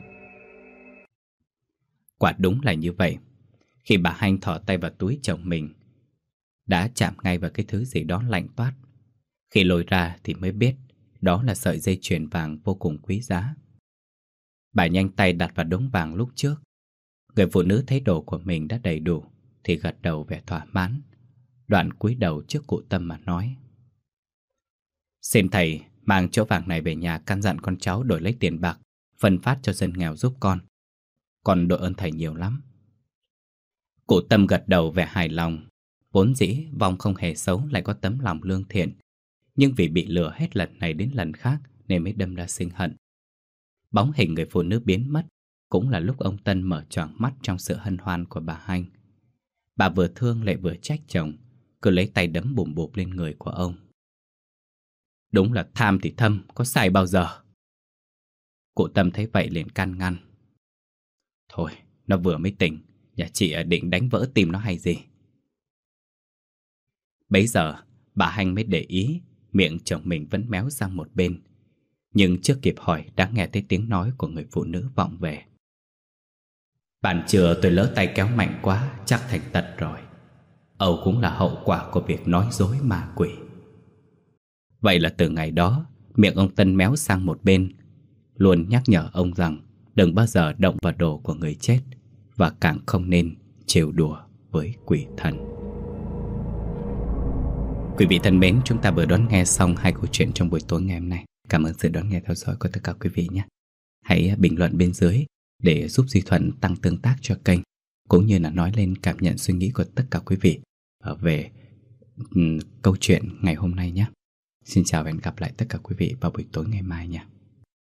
Quả đúng là như vậy. Khi bà Hanh thò tay vào túi chồng mình, đã chạm ngay vào cái thứ gì đó lạnh toát. Khi lôi ra thì mới biết đó là sợi dây chuyền vàng vô cùng quý giá. Bà nhanh tay đặt vào đống vàng lúc trước. Người phụ nữ thấy đồ của mình đã đầy đủ thì gật đầu vẻ thỏa mãn, đoạn cúi đầu trước cụ Tâm mà nói: Xin thầy mang chỗ vàng này về nhà căn dặn con cháu đổi lấy tiền bạc phân phát cho dân nghèo giúp con. Con đội ơn thầy nhiều lắm. Cụ Tâm gật đầu vẻ hài lòng. Vốn dĩ Vong không hề xấu, lại có tấm lòng lương thiện, nhưng vì bị lừa hết lần này đến lần khác nên mới đâm ra sinh hận. Bóng hình người phụ nữ biến mất cũng là lúc ông Tân mở choàng mắt trong sự hân hoan của bà Hanh. Bà vừa thương lại vừa trách chồng, cứ lấy tay đấm bùm bụp lên người của ông. Đúng là tham thì thâm, có sai bao giờ. Cụ Tâm thấy vậy liền can ngăn. Thôi, nó vừa mới tỉnh, nhà chị định đánh vỡ tim nó hay gì. Bấy giờ bà Hanh mới để ý miệng chồng mình vẫn méo sang một bên. Nhưng chưa kịp hỏi đã nghe thấy tiếng nói của người phụ nữ vọng về. Bạn trưa tôi lỡ tay kéo mạnh quá, chắc thành tật rồi. Âu cũng là hậu quả của việc nói dối ma quỷ. Vậy là từ ngày đó, miệng ông Tân méo sang một bên, luôn nhắc nhở ông rằng đừng bao giờ động vào đồ của người chết, và càng không nên trêu đùa với quỷ thần. Quý vị thân mến, chúng ta vừa đón nghe xong hai câu chuyện trong buổi tối ngày hôm nay. Cảm ơn sự đón nghe theo dõi của tất cả quý vị nhé. Hãy bình luận bên dưới để giúp Duy Thuận tăng tương tác cho kênh, cũng như là nói lên cảm nhận suy nghĩ của tất cả quý vị về um, câu chuyện ngày hôm nay nhé. Xin chào và hẹn gặp lại tất cả quý vị vào buổi tối ngày mai nha.